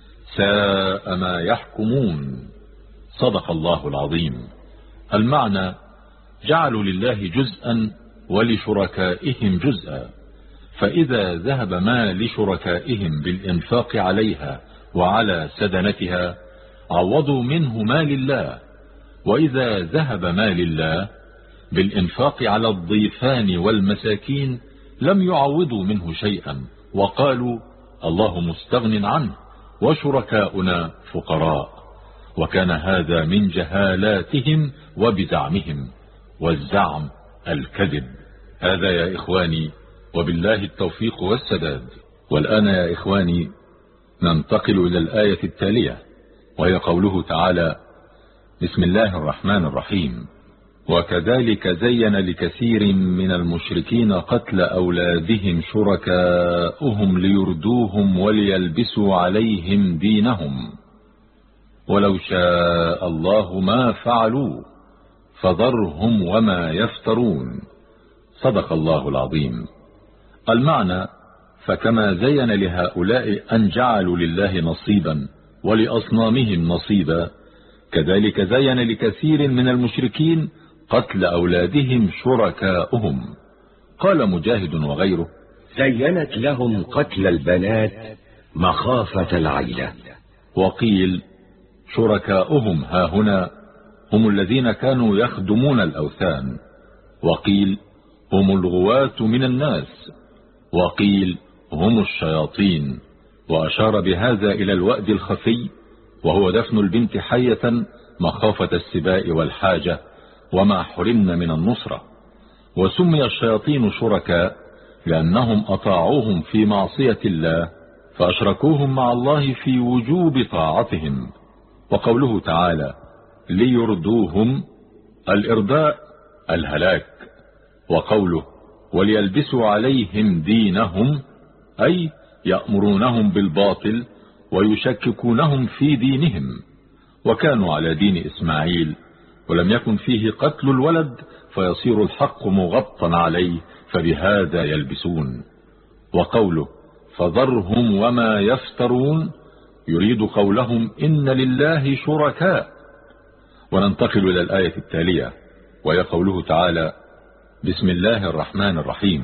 ساء ما يحكمون. صدق الله العظيم. المعنى جعلوا لله جزءا ولشركائهم جزءا، فإذا ذهب ما لشركائهم بالإنفاق عليها وعلى سدنتها عوضوا منه ما لله، وإذا ذهب ما لله بالإنفاق على الضيفان والمساكين لم يعوضوا منه شيئا وقالوا الله مستغن عنه وشركاؤنا فقراء، وكان هذا من جهالاتهم وبزعمهم، والزعم الكذب. هذا يا إخواني وبالله التوفيق والسداد. والآن يا إخواني ننتقل إلى الآية التالية وهي قوله تعالى بسم الله الرحمن الرحيم وكذلك زين لكثير من المشركين قتل أولادهم شركاؤهم ليردوهم وليلبسوا عليهم دينهم ولو شاء الله ما فعلوا فذرهم وما يفترون. صدق الله العظيم. المعنى فكما زين لهؤلاء أن جعلوا لله نصيبا ولأصنامهم نصيبا كذلك زين لكثير من المشركين قتل أولادهم شركاؤهم. قال مجاهد وغيره زينت لهم قتل البنات مخافة العيلة. وقيل شركاؤهم ها هنا هم الذين كانوا يخدمون الأوثان، وقيل هم الغواة من الناس، وقيل هم الشياطين. وأشار بهذا إلى الوأد الخفي وهو دفن البنت حية مخافة السباء والحاجة وما حرمن من النصرة. وسمي الشياطين شركاء لأنهم أطاعوهم في معصية الله فأشركوهم مع الله في وجوب طاعتهم. وقوله تعالى ليردوهم الإرداء الهلاك. وقوله وليلبسوا عليهم دينهم أي يأمرونهم بالباطل ويشككونهم في دينهم، وكانوا على دين إسماعيل ولم يكن فيه قتل الولد فيصير الحق مغطى عليه فبهذا يلبسون. وقوله فذرهم وما يفترون يريد قولهم إن لله شركاء. وننتقل إلى الآية التالية وهي قوله تعالى بسم الله الرحمن الرحيم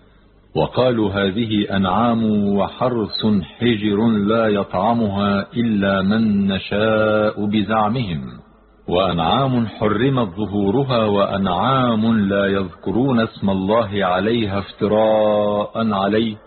وقالوا هذه أنعام وحرث حجر لا يطعمها إلا من نشاء بزعمهم وأنعام حرمت ظهورها وأنعام لا يذكرون اسم الله عليها افتراء عليه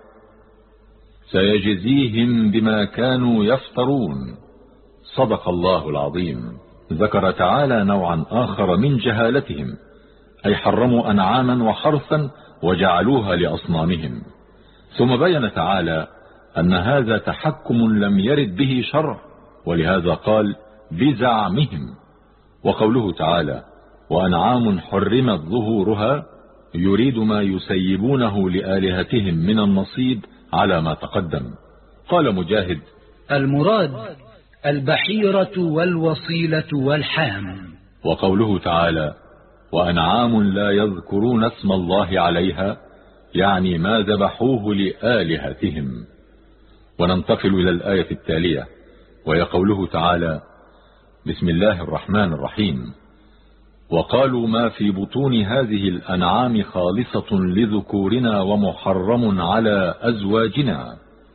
سيجزيهم بما كانوا يفترون. صدق الله العظيم. ذكر تعالى نوعا آخر من جهالتهم أي حرموا أنعاما وحرثا وجعلوها لأصنامهم، ثم بين تعالى أن هذا تحكم لم يرد به شرع ولهذا قال بزعمهم. وقوله تعالى وأنعام حرمت ظهورها يريد ما يسيبونه لآلهتهم من النصيب على ما تقدم. قال مجاهد: المراد البحيرة والوصيلة والحام. وقوله تعالى: وأنعام لا يذكرون اسم الله عليها، يعني ما ذبحوه لآلهتهم. وننتقل إلى الآية التالية، وهي قوله تعالى: بسم الله الرحمن الرحيم. وقالوا ما في بطون هذه الأنعام خالصة لذكورنا ومحرم على أزواجنا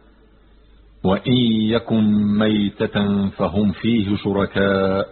وإن يكن ميتة فهم فيه شركاء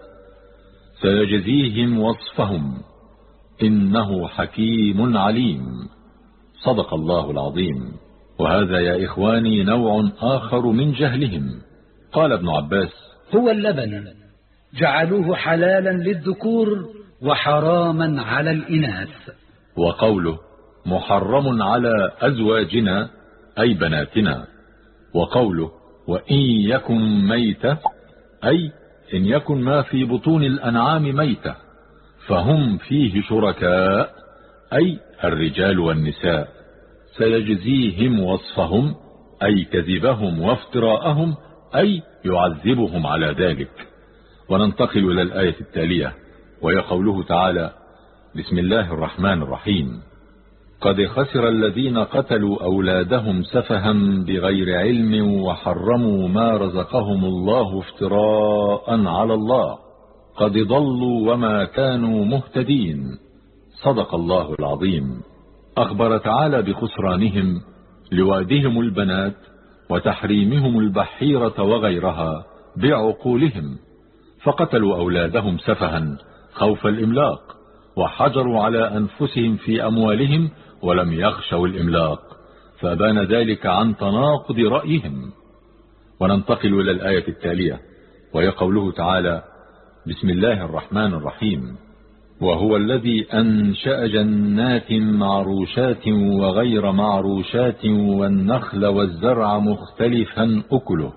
سيجزيهم وصفهم إنه حكيم عليم. صدق الله العظيم. وهذا يا إخواني نوع آخر من جهلهم. قال ابن عباس: هو اللبن جعلوه حلالا للذكور وحراما على الإناث. وقوله محرم على أزواجنا أي بناتنا. وقوله وإن يكن ميتة أي إن يكن ما في بطون الأنعام ميتة فهم فيه شركاء أي الرجال والنساء. سيجزيهم وصفهم أي كذبهم وافتراءهم أي يعذبهم على ذلك. وننتقل إلى الآية التالية، وهي قوله تعالى: بسم الله الرحمن الرحيم. قد خسر الذين قتلوا أولادهم سفها بغير علم وحرموا ما رزقهم الله افتراء على الله قد ضلوا وما كانوا مهتدين. صدق الله العظيم. أخبر تعالى بخسرانهم لوادهم البنات وتحريمهم البحيرة وغيرها بعقولهم، فقتلوا أولادهم سفها خوف الإملاق، وحجروا على أنفسهم في أموالهم ولم يخشوا الإملاق، فبان ذلك عن تناقض رأيهم. وننتقل إلى الآية التالية، وهي قوله تعالى: بسم الله الرحمن الرحيم. وهو الذي أنشأ جنات معروشات وغير معروشات والنخل والزرع مختلفا أكله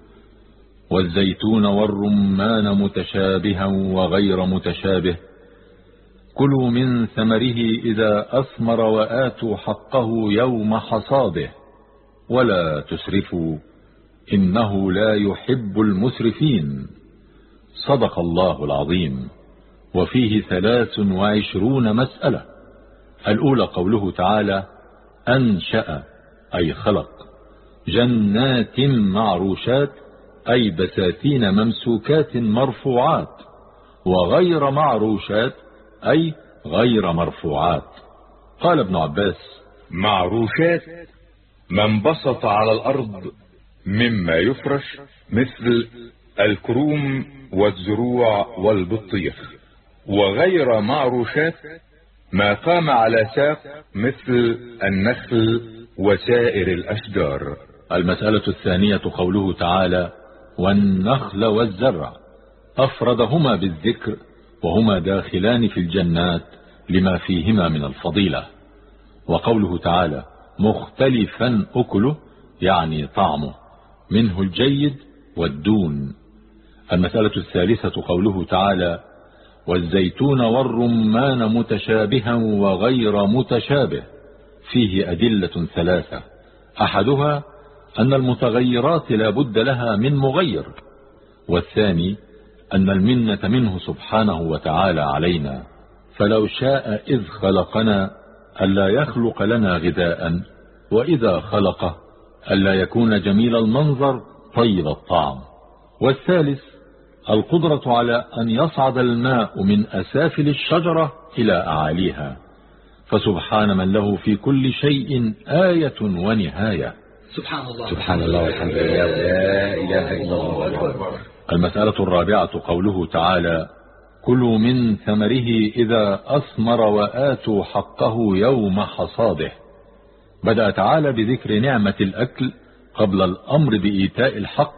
والزيتون والرمان متشابها وغير متشابه كلوا من ثمره إذا أثمر وآتوا حقه يوم حصاده ولا تسرفوا إنه لا يحب المسرفين. صدق الله العظيم. وفيه 23 مسألة. الأولى قوله تعالى: أنشأ أي خلق، جنات معروشات أي بساتين ممسوكات مرفوعات، وغير معروشات أي غير مرفوعات. قال ابن عباس: معروشات ما انبسط على الأرض مما يفرش مثل الكروم والزروع والبطيخ، وغير معروشات ما قام على ساق مثل النخل وسائر الأشجار. المسألة الثانية قوله تعالى: والنخل والزرع، أفردهما بالذكر وهما داخلان في الجنات لما فيهما من الفضيلة. وقوله تعالى: مختلفا أكله يعني طعمه، منه الجيد والدون. المسألة الثالثة قوله تعالى: والزيتون والرمان متشابها وغير متشابه، فيه أدلة 3. أحدها أن المتغيرات لا بد لها من مغير، والثاني أن المنة منه سبحانه وتعالى علينا، فلو شاء إذ خلقنا ألا يخلق لنا غذاء، وإذا خلقه ألا يكون جميل المنظر طيب الطعم. والثالث القدرة على أن يصعد الماء من أسافل الشجرة إلى أعاليها، فسبحان من له في كل شيء آية ونهاية. سبحان الله سبحان الله والحمد لله ولا إله إلا الله والله أكبر. المسألة الرابعة قوله تعالى: كلوا من ثمره إذا أثمر وآتوا حقه يوم حصاده. بدأ تعالى بذكر نعمة الأكل قبل الأمر بإيتاء الحق،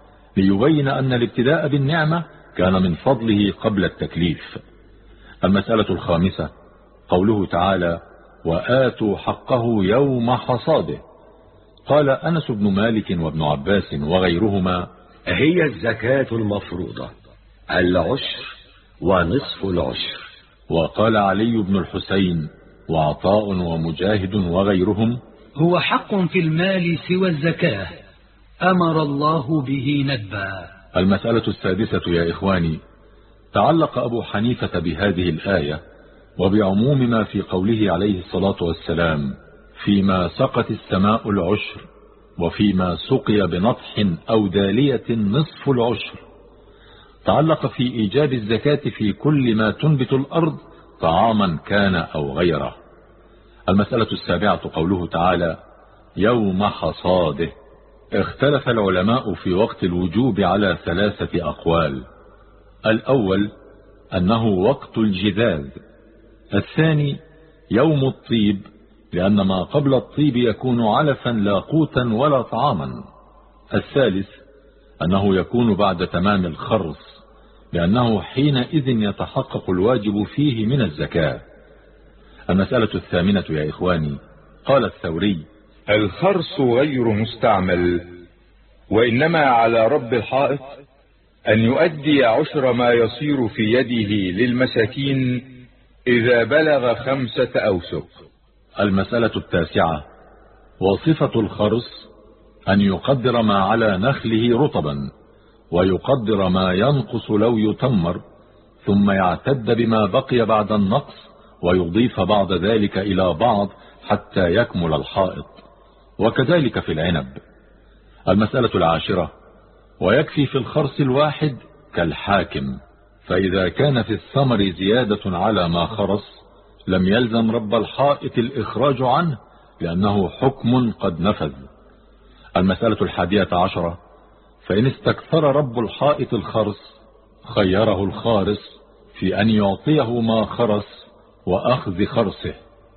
ليبين أن الابتداء بالنعمة كان من فضله قبل التكليف. المسألة الخامسة قوله تعالى: وآتوا حقه يوم حصاده. قال أنس بن مالك وابن عباس وغيرهما: هي الزكاة المفروضة العشر ونصف العشر وقال علي بن الحسين وعطاء ومجاهد وغيرهم: هو حق في المال سوى الزكاة أمر الله به ندبا. المسألة السادسة يا إخواني، تعلق أبو حنيفة بهذه الآية وبعموم ما في قوله عليه الصلاة والسلام: فيما سقت السماء العشر، وفيما سقي بنطح أو دالية نصف العشر. تعلق في إيجاب الزكاة في كل ما تنبت الأرض طعاما كان أو غيره. المسألة السابعة قوله تعالى: يوم حصاده. اختلف العلماء في وقت الوجوب على 3 أقوال. الأول أنه وقت الجذاذ، الثاني يوم الطيب، لأن ما قبل الطيب يكون علفا لا قوتا ولا طعاما، الثالث أنه يكون بعد تمام الخرص، لأنه حينئذ يتحقق الواجب فيه من الزكاة. المسألة الثامنة يا إخواني، قال الثوري: الخرص غير مستعمل، وإنما على رب الحائط أن يؤدي عشر ما يصير في يده للمساكين إذا بلغ 5 أوسق. المسألة التاسعة، وصفة الخرص أن يقدر ما على نخله رطبا، ويقدر ما ينقص لو يتمر، ثم يعتد بما بقي بعد النقص، ويضيف بعض ذلك إلى بعض حتى يكمل الحائط، وكذلك في العنب. المسألة العاشرة، ويكفي في الخرص الواحد كالحاكم، فإذا كان في الثمر زيادة على ما خرص لم يلزم رب الحائط الإخراج عنه، لأنه حكم قد نفذ. المسألة الحادية عشرة، فإن استكثر رب الحائط الخرص خيره الخارص في أن يعطيه ما خرص وأخذ خرصه.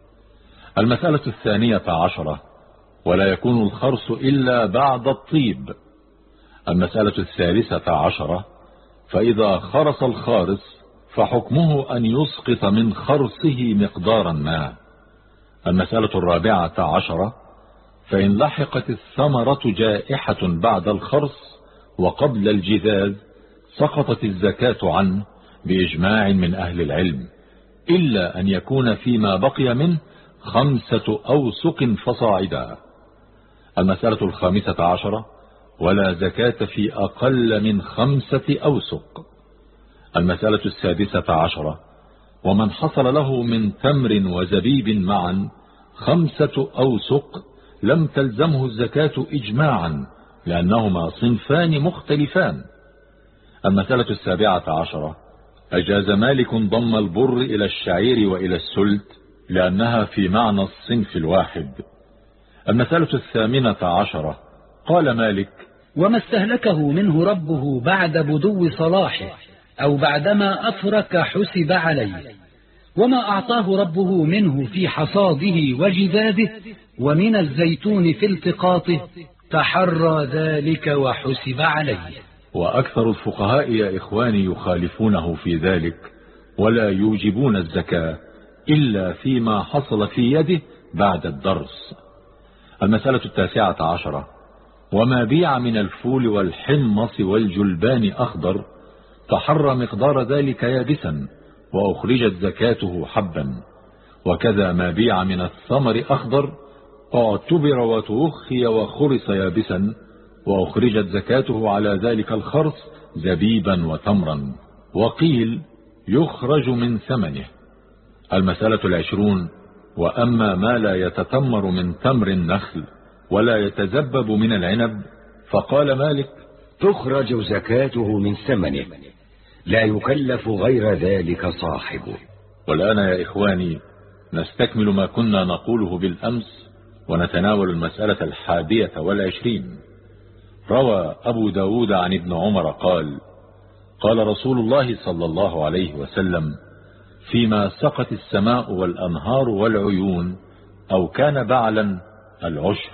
المسألة الثانية عشرة، ولا يكون الخرص إلا بعد الطيب. المسألة الثالثة عشرة، فإذا خرص الخارص فحكمه أن يسقط من خرصه مقدارا ما. المسألة الرابعة عشرة، فإن لحقت الثمرة جائحة بعد الخرص وقبل الجذاذ سقطت الزكاة عنه بإجماع من أهل العلم، إلا أن يكون فيما بقي منه 5 أوسق فصاعدا. المسألة الخامسة عشرة، ولا زكاة في أقل من 5 أوسق. المسألة السادسة عشرة، ومن حصل له من تمر وزبيب معا 5 أوسق لم تلزمه الزكاة إجماعا، لأنهما صنفان مختلفان. المسألة السابعة عشرة، أجاز مالك ضم البر إلى الشعير وإلى السلت لأنها في معنى الصنف الواحد. المسألة الثامنة عشرة، قال مالك: وما استهلكه منه ربه بعد بدو صلاحه أو بعدما أفرك حسب عليه، وما أعطاه ربه منه في حصاده وجذاذه ومن الزيتون في التقاطه تحرى ذلك وحسب عليه. وأكثر الفقهاء يا إخواني يخالفونه في ذلك، ولا يوجبون الزكاة إلا فيما حصل في يده بعد الدرس. المسألة التاسعة عشرة، وما بيع من الفول والحمص والجلبان أخضر تحرى مقدار ذلك يابسا وأخرجت زكاته حبا، وكذا ما بيع من الثمر أخضر اعتبر وتوخي وخرص يابسا وأخرجت زكاته على ذلك الخرص زبيبا وتمرا، وقيل يخرج من ثمنه. المسألة العشرون، وأما ما لا يتتمر من تمر النخل ولا يتزبب من العنب فقال مالك: تخرج زكاته من ثمنه، لا يكلف غير ذلك صاحبه. والآن يا إخواني نستكمل ما كنا نقوله بالأمس ونتناول المسألة 21. روى أبو داود عن ابن عمر قال: قال رسول الله صلى الله عليه وسلم: فيما سقت السماء والأنهار والعيون أو كان بعلا العشر،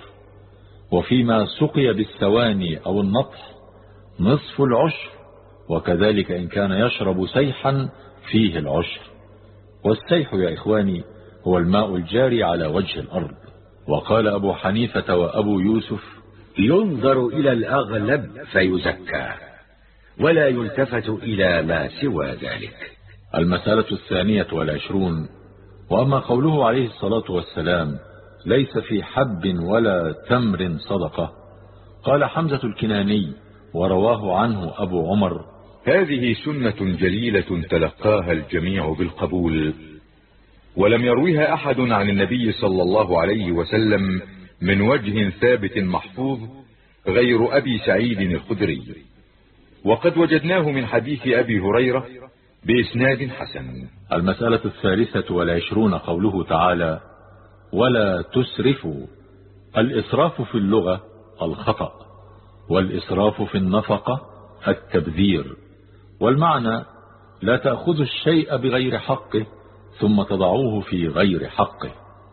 وفيما سقي بالثواني أو النطح نصف العشر، وكذلك إن كان يشرب سيحا فيه العشر. والسيح يا إخواني هو الماء الجاري على وجه الأرض. وقال أبو حنيفة وأبو يوسف: ينظر إلى الأغلب فيزكى، ولا يلتفت إلى ما سوى ذلك. المسألة 22. وأما قوله عليه الصلاة والسلام ليس في حب ولا تمر صدقة، قال حمزة الكناني ورواه عنه أبو عمر: هذه سنة جليلة تلقاها الجميع بالقبول، ولم يرويها أحد عن النبي صلى الله عليه وسلم من وجه ثابت محفوظ غير أبي سعيد الخدري، وقد وجدناه من حديث أبي هريرة بإسناد حسن. المسألة 23 قوله تعالى: ولا تسرفوا. الإسراف في اللغة الخطأ، والإسراف في النفقة التبذير، والمعنى لا تأخذوا الشيء بغير حقه ثم تضعوه في غير حقه.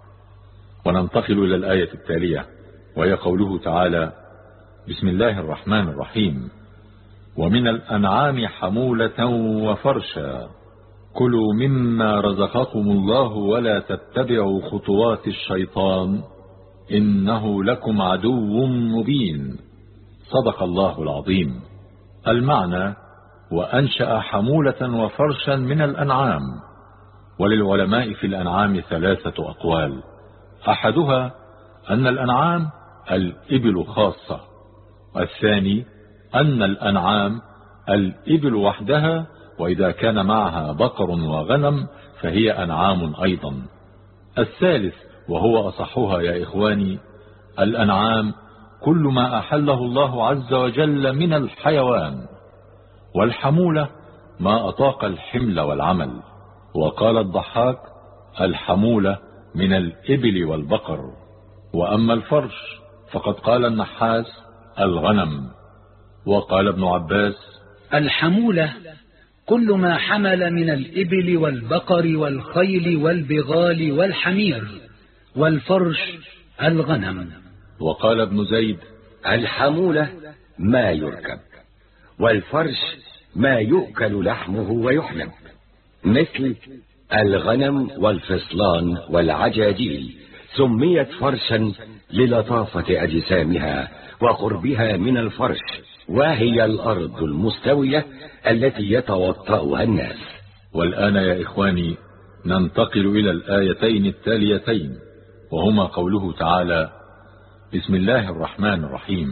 وننتقل إلى الآية التالية، وهي قوله تعالى: بسم الله الرحمن الرحيم: ومن الأنعام حمولة وفرشا كلوا مما رزقكم الله ولا تتبعوا خطوات الشيطان إنه لكم عدو مبين. صدق الله العظيم. المعنى: وأنشأ حمولة وفرشا من الأنعام. وللعلماء في الأنعام 3 أقوال: أحدها أن الأنعام الإبل خاصة، والثاني أن الأنعام الإبل وحدها، وإذا كان معها بقر وغنم فهي أنعام أيضا. الثالث وهو أصحها يا إخواني: الأنعام كل ما أحله الله عز وجل من الحيوان، والحمولة ما أطاق الحمل والعمل. وقال الضحاك: الحمولة من الإبل والبقر. وأما الفرش فقد قال النحاس: الغنم. وقال ابن عباس: الحمولة كل ما حمل من الإبل والبقر والخيل والبغال والحمير، والفرش الغنم. وقال ابن زيد: الحمولة ما يركب، والفرش ما يؤكل لحمه ويحلب، مثل الغنم والفصلان والعجاجيل، سميت فرشا للطافة أجسامها وقربها من الفرش، وهي الأرض المستوية التي يتوطأها الناس. والآن يا إخواني ننتقل إلى الآيتين التاليتين، وهما قوله تعالى: بسم الله الرحمن الرحيم: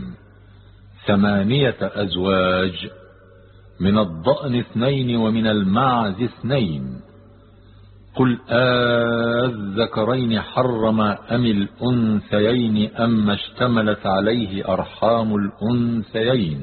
8 أزواج، من الضأن 2 ومن المعز 2، قل الذكرين حرم أم الأنثيين أم اشتملت عليه أرحام الأنثيين،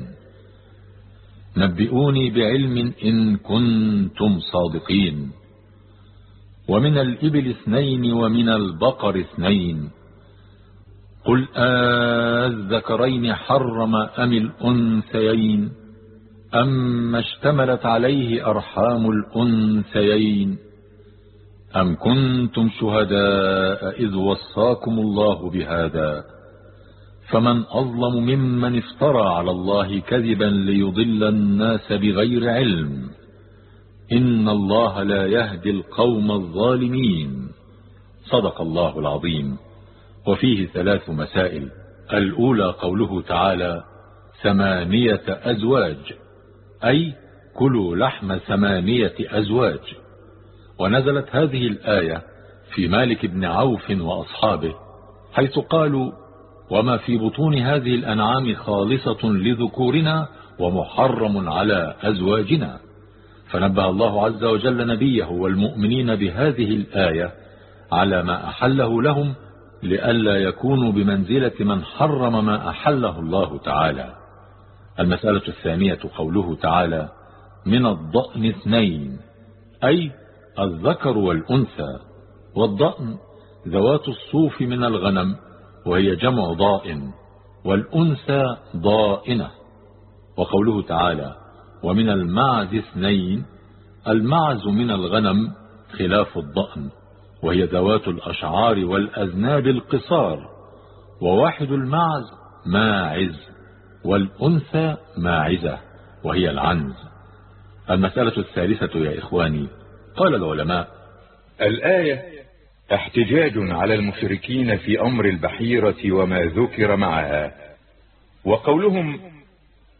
نبئوني بعلم إن كنتم صادقين. ومن الإبل 2 ومن البقر 2، قل الذكرين حرم أم الأنثيين أم اشتملت عليه أرحام الأنثيين، أم كنتم شهداء إذ وصاكم الله بهذا، فمن أظلم ممن افترى على الله كذبا ليضل الناس بغير علم، إن الله لا يهدي القوم الظالمين. صدق الله العظيم. وفيه 3 مسائل. الأولى قوله تعالى: 8 أزواج، أي كلوا لحم 8 أزواج. ونزلت هذه الآية في مالك بن عوف وأصحابه، حيث قالوا: وما في بطون هذه الأنعام خالصة لذكورنا ومحرم على أزواجنا. فنبه الله عز وجل نبيه والمؤمنين بهذه الآية على ما أحله لهم، لئلا يكونوا بمنزلة من حرم ما أحله الله تعالى. المسألة الثانية قوله تعالى: من الضأن 2، أي الذكر والأنثى. والضأن ذوات الصوف من الغنم، وهي جمع ضائن، والأنثى ضائنة. وقوله تعالى: ومن المعز 2، المعز من الغنم خلاف الضأن، وهي ذوات الأشعار والأذناب القصار، وواحد المعز ماعز، والأنثى ماعزة وهي العنز. المسألة الثالثة يا إخواني، قال العلماء: الآية احتجاج على المشركين في أمر البحيرة وما ذكر معها، وقولهم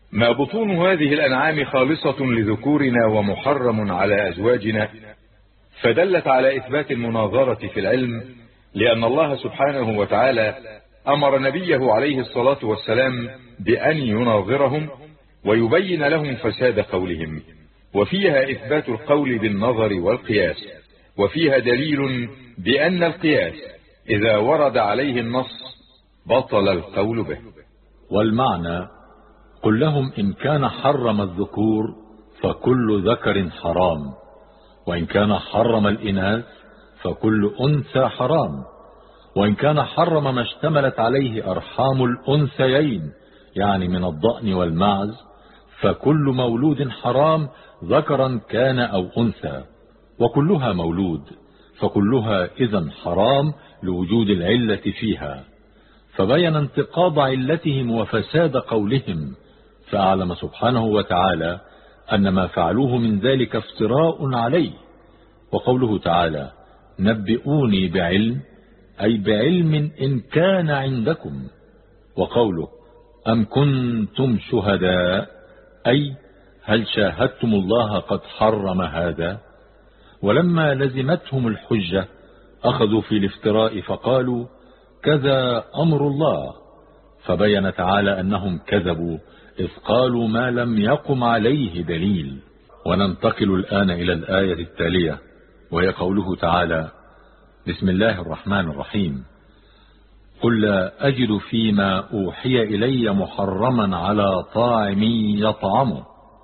ما بطون هذه الأنعام خالصة لذكورنا ومحرم على أزواجنا، فدلت على إثبات المناظرة في العلم، لأن الله سبحانه وتعالى أمر نبيه عليه الصلاة والسلام بأن يناظرهم ويبين لهم فساد قولهم، وفيها إثبات القول بالنظر والقياس، وفيها دليل بأن القياس إذا ورد عليه النص بطل القول به. والمعنى: قل لهم إن كان حرم الذكور فكل ذكر حرام، وإن كان حرم الإناث فكل أنثى حرام، وإن كان حرم ما اشتملت عليه أرحام الأنثيين يعني من الضأن والمعز فكل مولود حرام ذكرا كان أو أنثى، وكلها مولود فكلها إذن حرام لوجود العلة فيها، فبين انتقاض علتهم وفساد قولهم، فأعلم سبحانه وتعالى أن ما فعلوه من ذلك افتراء عليه. وقوله تعالى: نبئوني بعلم، أي بعلم إن كان عندكم. وقوله: أم كنتم شهداء، أي هل شاهدتم الله قد حرم هذا؟ ولما لزمتهم الحجة أخذوا في الافتراء فقالوا: كذا أمر الله، فبين تعالى أنهم كذبوا إذ قالوا ما لم يقم عليه دليل. وننتقل الآن إلى الآية التالية، وهي قوله تعالى: بسم الله الرحمن الرحيم: قل لا أجد فيما أوحي إلي محرما على طاعم يطعمه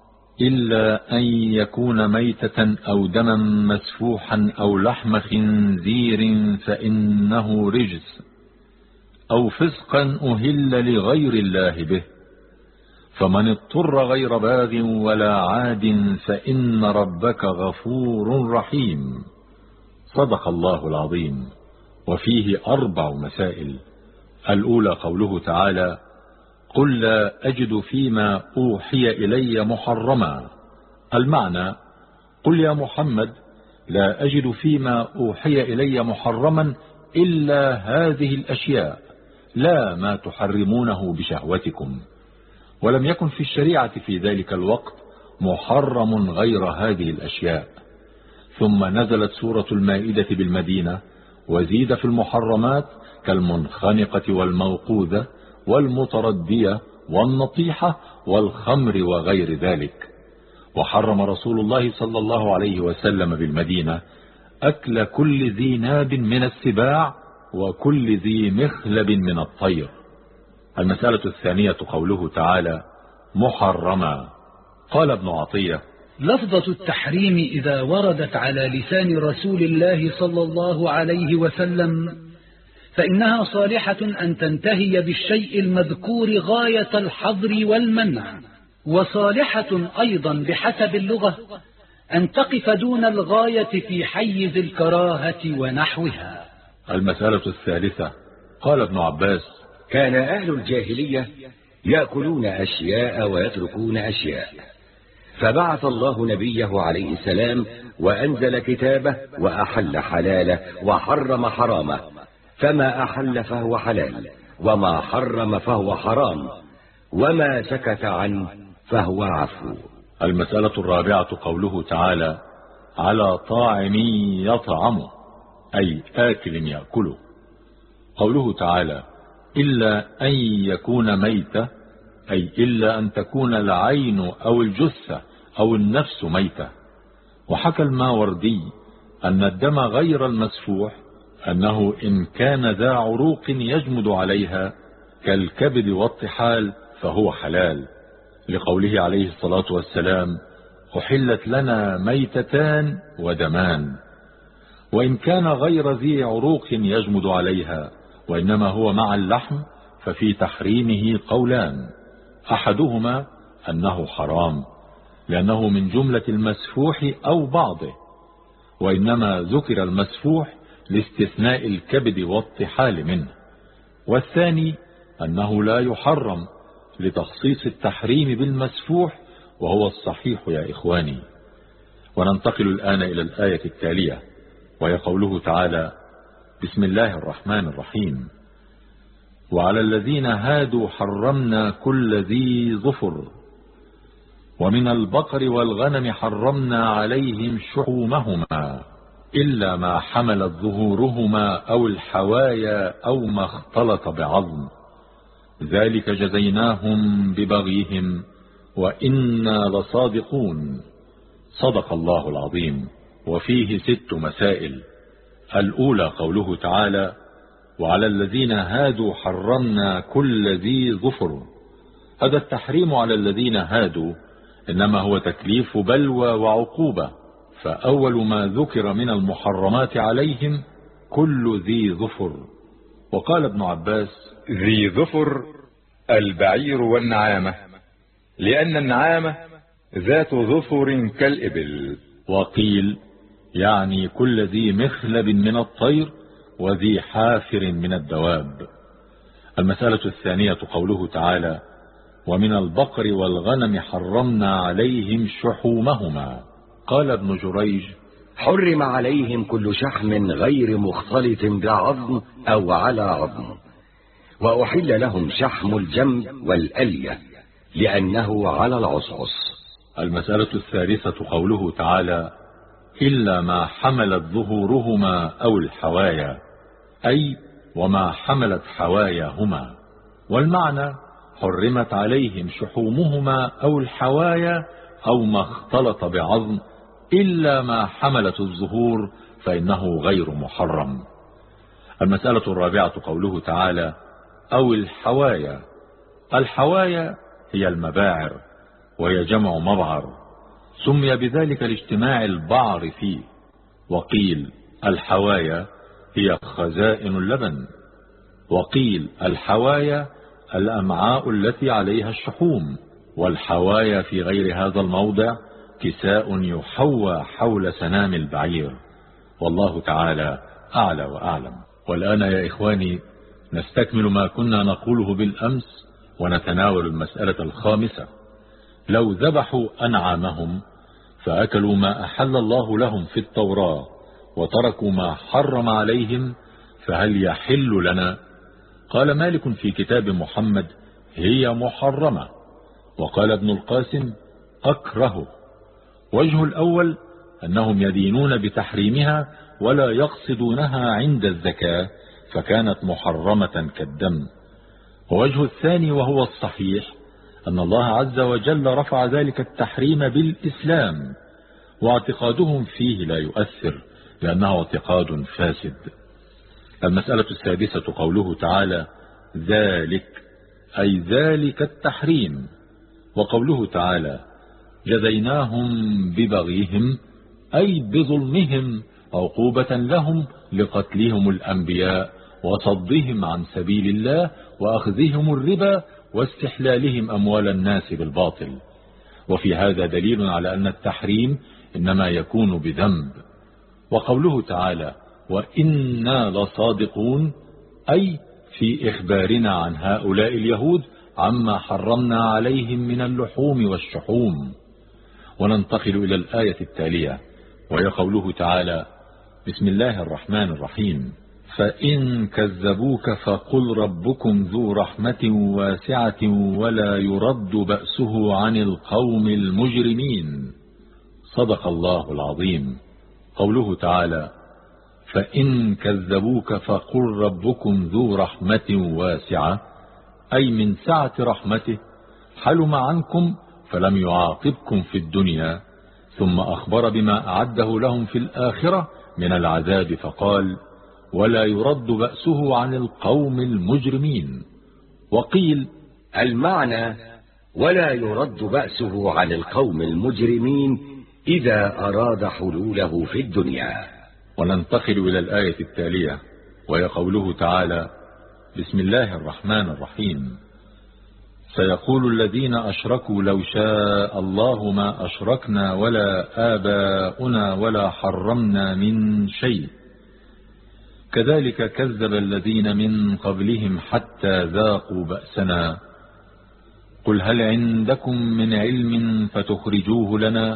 إلا أن يكون ميتة أو دما مسفوحا أو لحم خنزير فإنه رجس أو فسقا أهل لغير الله به، فمن اضطر غير باغ ولا عاد فإن ربك غفور رحيم. صدق الله العظيم. وفيه 4 مسائل. الأولى قوله تعالى: قل لا أجد فيما أوحي إلي محرما. المعنى: قل يا محمد لا أجد فيما أوحي إلي محرما إلا هذه الأشياء، لا ما تحرمونه بشهوتكم. ولم يكن في الشريعة في ذلك الوقت محرم غير هذه الأشياء. ثم نزلت سورة المائدة بالمدينة، وزيد في المحرمات كالمنخنقة والموقوذة والمتردية والنطيحة والخمر وغير ذلك. وحرم رسول الله صلى الله عليه وسلم بالمدينة أكل كل ذي ناب من السباع وكل ذي مخلب من الطير. المسألة الثانية قوله تعالى: محرما. قال ابن عطية: لفظة التحريم إذا وردت على لسان رسول الله صلى الله عليه وسلم فإنها صالحة أن تنتهي بالشيء المذكور غاية الحظر والمنع، وصالحة أيضا بحسب اللغة أن تقف دون الغاية في حيز الكراهة ونحوها. المسألة الثالثة قال ابن عباس: كان أهل الجاهلية يأكلون أشياء ويتركون أشياء، فبعث الله نبيه عليه السلام وأنزل كتابه وأحل حلاله وحرم حرامه، فما أحل فهو حلال، وما حرم فهو حرام، وما سكت عنه فهو عفو. المسألة الرابعة قوله تعالى: على طاعم يطعمه، أي آكل يأكله. قوله تعالى: إلا أن يكون ميتة، أي إلا أن تكون العين أو الجثة أو النفس ميتة. وحكى الماوردي أن الدم غير المسفوح أنه إن كان ذا عروق يجمد عليها كالكبد والطحال فهو حلال، لقوله عليه الصلاة والسلام: أحلت لنا ميتتان ودمان. وإن كان غير ذي عروق يجمد عليها وإنما هو مع اللحم ففي تحريمه قولان، أحدهما أنه حرام لأنه من جملة المسفوح أو بعضه، وإنما ذكر المسفوح لاستثناء الكبد والطحال منه، والثاني أنه لا يحرم لتخصيص التحريم بالمسفوح، وهو الصحيح يا إخواني. وننتقل الآن إلى الآية التالية، وهي قوله تعالى: بسم الله الرحمن الرحيم: وعلى الذين هادوا حرمنا كل ذي ظفر ومن البقر والغنم حرمنا عليهم شحومهما إلا ما حملت ظهورهما أو الحوايا أو ما اختلط بعظم ذلك جزيناهم ببغيهم وإنا لصادقون. صدق الله العظيم. وفيه 6 مسائل. الأولى قوله تعالى: وعلى الذين هادوا حرمنا كل ذي ظفر. هذا التحريم على الذين هادوا إنما هو تكليف بلوى وعقوبة، فأول ما ذكر من المحرمات عليهم كل ذي ظفر. وقال ابن عباس: ذي ظفر البعير والنعامة، لأن النعامة ذات ظفر كالإبل. وقيل يعني كل ذي مخلب من الطير وذي حافر من الدواب. المسألة الثانية قوله تعالى: ومن البقر والغنم حرمنا عليهم شحومهما. قال ابن جريج: حرم عليهم كل شحم غير مختلط بعظم أو على عظم، وأحل لهم شحم الجنب والألية لأنه على العصعص. المسألة الثالثة قوله تعالى: إلا ما حملت ظهورهما أو الحوايا، أي وما حملت حواياهما. والمعنى حرمت عليهم شحومهما أو الحوايا أو ما اختلط بعظم إلا ما حملت الظهور فإنه غير محرم. المسألة الرابعة قوله تعالى: أو الحوايا. الحوايا هي المباعر، وهي جمع مبعر، سمي بذلك لاجتماع البعر فيه. وقيل الحوايا هي خزائن اللبن، وقيل الحوايا الأمعاء التي عليها الشحوم. والحوايا في غير هذا الموضع كساء يحوى حول سنام البعير. والله تعالى أعلى وأعلم. والآن يا إخواني نستكمل ما كنا نقوله بالأمس ونتناول المسألة الخامسة. لو ذبحوا أنعامهم فأكلوا ما أحل الله لهم في التوراة وتركوا ما حرم عليهم فهل يحل لنا؟ قال مالك في كتاب محمد: هي محرمة. وقال ابن القاسم: أكره. وجه الأول أنهم يدينون بتحريمها ولا يقصدونها عند الزكاة فكانت محرمة كالدم. ووجه الثاني وهو الصحيح أن الله عز وجل رفع ذلك التحريم بالإسلام، واعتقادهم فيه لا يؤثر لأنه اعتقاد فاسد. المسألة السادسة قوله تعالى: ذلك، أي ذلك التحريم. وقوله تعالى: جزيناهم ببغيهم، أي بظلمهم، عقوبة لهم لقتلهم الأنبياء وصدهم عن سبيل الله وأخذهم الربا واستحلالهم أموال الناس بالباطل. وفي هذا دليل على أن التحريم إنما يكون بذنب. وقوله تعالى: وإنا لصادقون، أي في إخبارنا عن هؤلاء اليهود عما حرمنا عليهم من اللحوم والشحوم. وننتقل إلى الآية التالية وهي قوله تعالى: بسم الله الرحمن الرحيم: فإن كذبوك فقل ربكم ذو رحمة واسعة ولا يرد بأسه عن القوم المجرمين. صدق الله العظيم. قوله تعالى: فإن كذبوك فقل ربكم ذو رحمة واسعة، أي من سعة رحمته حلم عنكم فلم يعاقبكم في الدنيا، ثم أخبر بما أعده لهم في الآخرة من العذاب فقال: ولا يرد بأسه عن القوم المجرمين. وقيل المعنى ولا يرد بأسه عن القوم المجرمين إذا أراد حلوله في الدنيا. وننتقل إلى الآية التالية وهي قوله تعالى: بسم الله الرحمن الرحيم: سيقول الذين أشركوا لو شاء الله ما أشركنا ولا آباؤنا ولا حرمنا من شيء كذلك كذب الذين من قبلهم حتى ذاقوا بأسنا قل هل عندكم من علم فتخرجوه لنا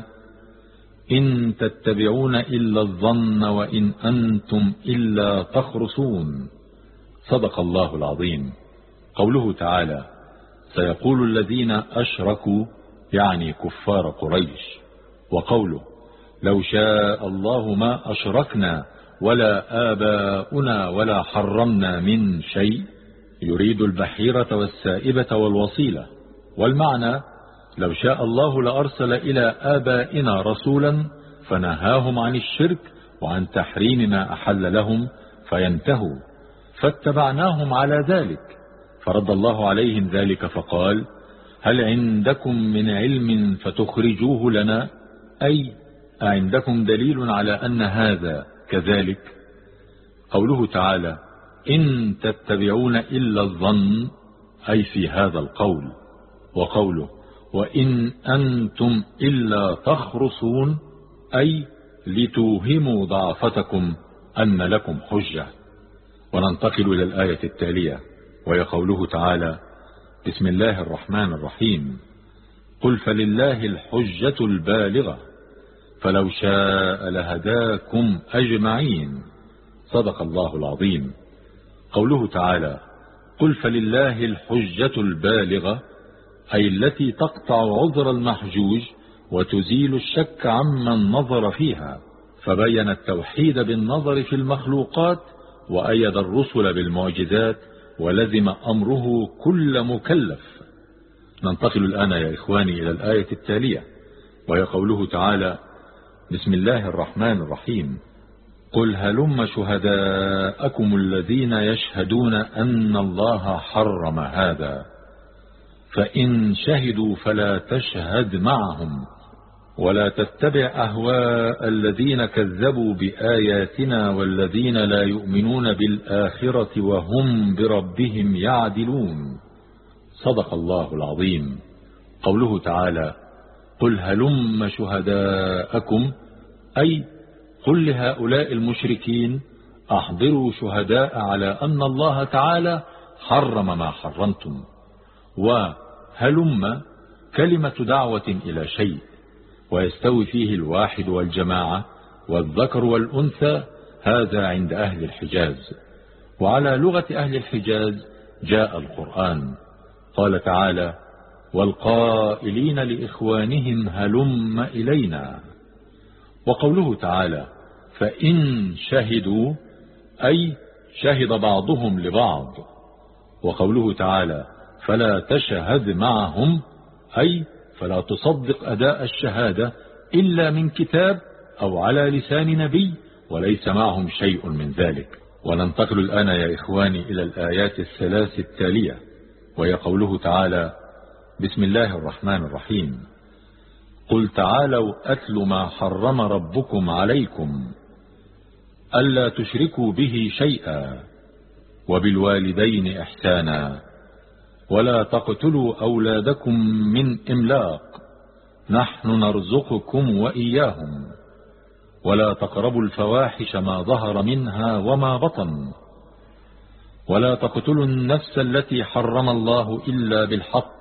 إن تتبعون إلا الظن وإن أنتم إلا تخرصون. صدق الله العظيم. قوله تعالى: سيقول الذين أشركوا، يعني كفار قريش. وقوله لو شاء الله ما أشركنا ولا آباؤنا ولا حرمنا من شيء، يريد البحيرة والسائبة والوصيلة. والمعنى لو شاء الله لأرسل إلى آبائنا رسولا فنهاهم عن الشرك وعن تحريم ما أحل لهم فينتهوا، فاتبعناهم على ذلك. فرد الله عليهم ذلك فقال هل عندكم من علم فتخرجوه لنا؟ أي أعندكم دليل على أن هذا كذلك؟ قوله تعالى إن تتبعون إلا الظن، أي في هذا القول. وقوله وإن أنتم إلا تخرصون، أي لتوهموا ضعفتكم أن لكم حجة. وننتقل إلى الآية التالية وهي قوله تعالى بسم الله الرحمن الرحيم قل فلله الحجة البالغة فلو شاء لهداكم أجمعين. صدق الله العظيم. قوله تعالى قل فلله الحجة البالغة، أي التي تقطع عذر المحجوج وتزيل الشك عمن نظر فيها، فبين التوحيد بالنظر في المخلوقات وأيد الرسل بالمعجزات ولزم أمره كل مكلف. ننتقل الآن يا إخواني إلى الآية التالية وهي قوله تعالى بسم الله الرحمن الرحيم قل هلم شهداءكم الذين يشهدون أن الله حرم هذا فإن شهدوا فلا تشهد معهم ولا تتبع أهواء الذين كذبوا بآياتنا والذين لا يؤمنون بالآخرة وهم بربهم يعدلون. صدق الله العظيم. قوله تعالى قل هلم شهداءكم، أي قل لهؤلاء المشركين أحضروا شهداء على أن الله تعالى حرم ما حرمتم. وهلم كلمة دعوة إلى شيء، ويستوي فيه الواحد والجماعة والذكر والأنثى، هذا عند أهل الحجاز. وعلى لغة أهل الحجاز جاء القرآن. قال تعالى والقائلين لإخوانهم هلم إلينا. وقوله تعالى فإن شهدوا، أي شهد بعضهم لبعض. وقوله تعالى فلا تشهد معهم، أي فلا تصدق أداء الشهادة إلا من كتاب أو على لسان نبي وليس معهم شيء من ذلك. وننتقل الآن يا إخواني إلى الآيات الثلاث التالية وهي قوله تعالى بسم الله الرحمن الرحيم قل تعالوا أتل ما حرم ربكم عليكم ألا تشركوا به شيئا وبالوالدين إحسانا ولا تقتلوا أولادكم من إملاق نحن نرزقكم وإياهم ولا تقربوا الفواحش ما ظهر منها وما بطن ولا تقتلوا النفس التي حرم الله إلا بالحق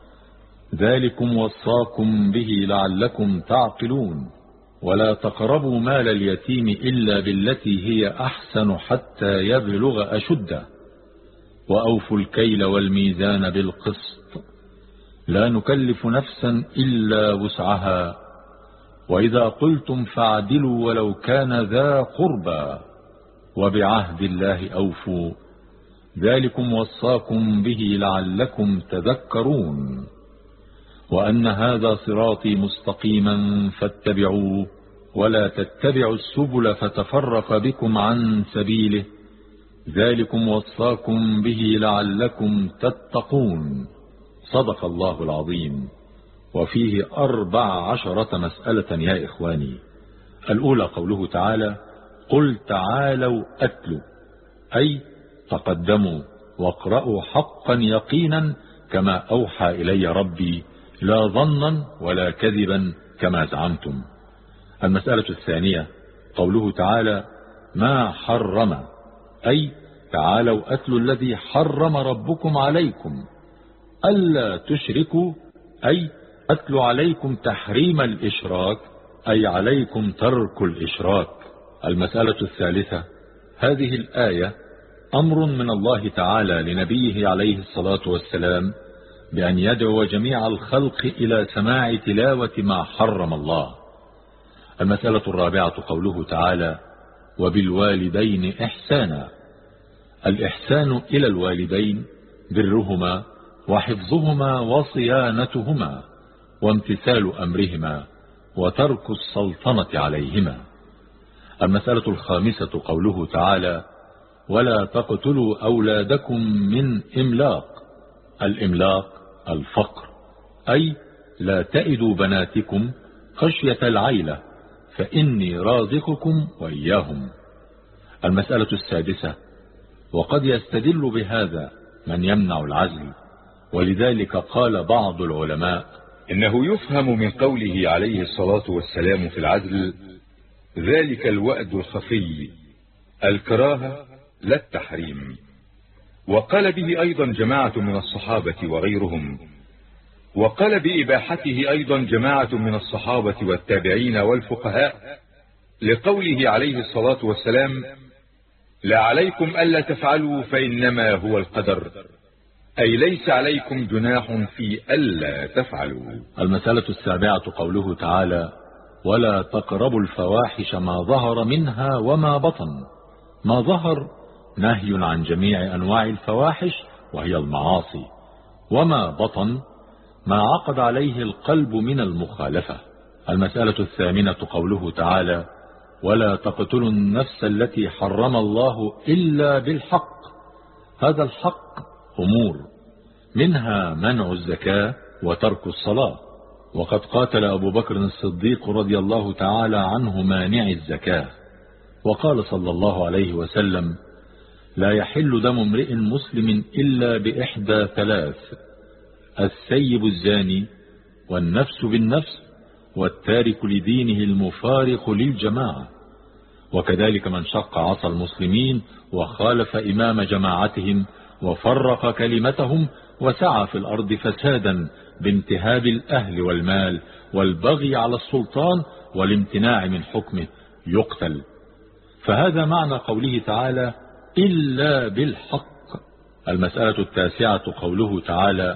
ذلكم وصاكم به لعلكم تعقلون ولا تقربوا مال اليتيم إلا بالتي هي أحسن حتى يبلغ أشده وأوفوا الكيل والميزان بالقسط لا نكلف نفسا إلا وسعها وإذا قلتم فاعدلوا ولو كان ذا قربى وبعهد الله أوفوا ذلكم وصاكم به لعلكم تذكرون وأن هذا صراطي مستقيما فاتبعوه ولا تتبعوا السبل فتفرق بكم عن سبيله ذلكم وصاكم به لعلكم تتقون. صدق الله العظيم. وفيه 14 مسألة يا إخواني. الأولى قوله تعالى قل تعالوا أتلوا، أي تقدموا واقرأوا حقا يقينا كما أوحى إلي ربي لا ظنا ولا كذبا كما زعمتم. المسألة الثانية قوله تعالى ما حرم، أي تعالوا أتلوا الذي حرم ربكم عليكم ألا تشركوا، أي أتلوا عليكم تحريم الإشراك، أي عليكم ترك الإشراك. المسألة الثالثة هذه الآية أمر من الله تعالى لنبيه عليه الصلاة والسلام بأن يدعو جميع الخلق إلى سماع تلاوة ما حرم الله. المسألة الرابعة قوله تعالى: وبالوالدين إحسانا. الإحسان إلى الوالدين برهما وحفظهما وصيانتهما وامتثال أمرهما وترك السلطنة عليهما. المسألة الخامسة قوله تعالى: ولا تقتلوا أولادكم من إملاق. الإملاق الفقر، أي لا تئدوا بناتكم خشية العيلة فإني رازقكم وإياهم. المسألة السادسة: وقد يستدل بهذا من يمنع العزل، ولذلك قال بعض العلماء: إنه يفهم من قوله عليه الصلاة والسلام في العزل ذلك الوأد الخفي، الكراهة لا التحريم. وقال به أيضا جماعة من الصحابة وغيرهم، وقال بإباحته أيضا جماعة من الصحابة والتابعين والفقهاء، لقوله عليه الصلاة والسلام: لا عليكم ألا تفعلوا فإنما هو القدر، أي ليس عليكم جناح في ألا تفعلوا. المسألة السابعة قوله تعالى: ولا تقربوا الفواحش ما ظهر منها وما بطن. ما ظهر نهي عن جميع أنواع الفواحش وهي المعاصي، وما بطن ما عقد عليه القلب من المخالفة. المسألة الثامنة قوله تعالى: ولا تقتلوا النفس التي حرم الله إلا بالحق. هذا الحق أمور، منها منع الزكاة وترك الصلاة، وقد قاتل أبو بكر الصديق رضي الله تعالى عنه مانع الزكاة، وقال صلى الله عليه وسلم: لا يحل دم امرئ مسلم إلا بإحدى ثلاث: السيب الزاني، والنفس بالنفس، والتارك لدينه المفارق للجماعة. وكذلك من شق عصا المسلمين وخالف إمام جماعتهم وفرق كلمتهم وسعى في الأرض فسادا بانتهاب الأهل والمال والبغي على السلطان والامتناع من حكمه يقتل. فهذا معنى قوله تعالى: إلا بالحق. المسألة التاسعة قوله تعالى: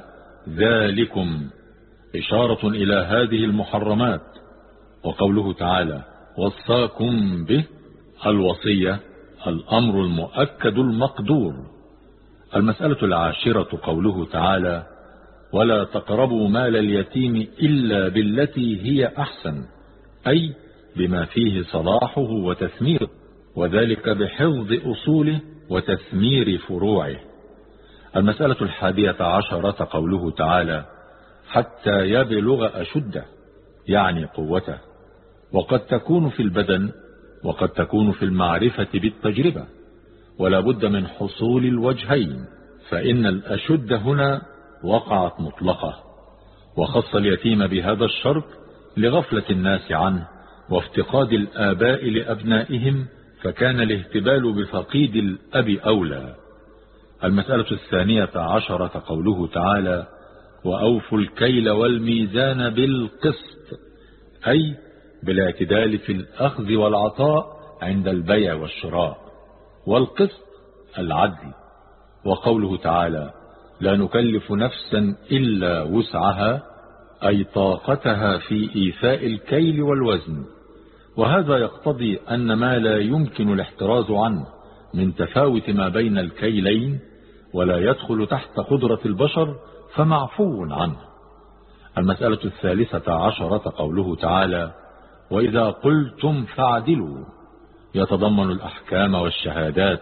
ذلكم، إشارة إلى هذه المحرمات. وقوله تعالى: وصاكم به، الوصية الأمر المؤكد المقدور. المسألة العاشرة قوله تعالى: ولا تقربوا مال اليتيم إلا بالتي هي أحسن، أي بما فيه صلاحه وتثميره، وذلك بحفظ أصوله وتثمير فروعه. المسألة الحادية عشرة قوله تعالى: حتى يبلغ أشده، يعني قوته، وقد تكون في البدن وقد تكون في المعرفة بالتجربة، ولا بد من حصول الوجهين، فإن الأشد هنا وقعت مطلقة، وخص اليتيم بهذا الشرط لغفلة الناس عنه وافتقاد الآباء لأبنائهم، فكان الاهتبال بفقيد الأب أولى. المسألة الثانية عشرة قوله تعالى: وأوفوا الكيل والميزان بالقسط، أي بالاعتدال في الأخذ والعطاء عند البيع والشراء، والقسط العدل. وقوله تعالى: لا نكلف نفسا إلا وسعها، أي طاقتها في إيفاء الكيل والوزن. وهذا يقتضي أن ما لا يمكن الاحتراز عنه من تفاوت ما بين الكيلين ولا يدخل تحت قدرة البشر فمعفو عنه. المسألة الثالثة عشرة قوله تعالى: وإذا قلتم فاعدلوا، يتضمن الأحكام والشهادات.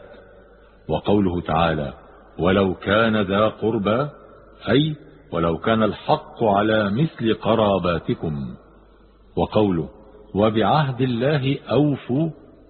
وقوله تعالى: ولو كان ذا قربى، أي ولو كان الحق على مثل قراباتكم. وقوله: وبعهد الله أوفوا،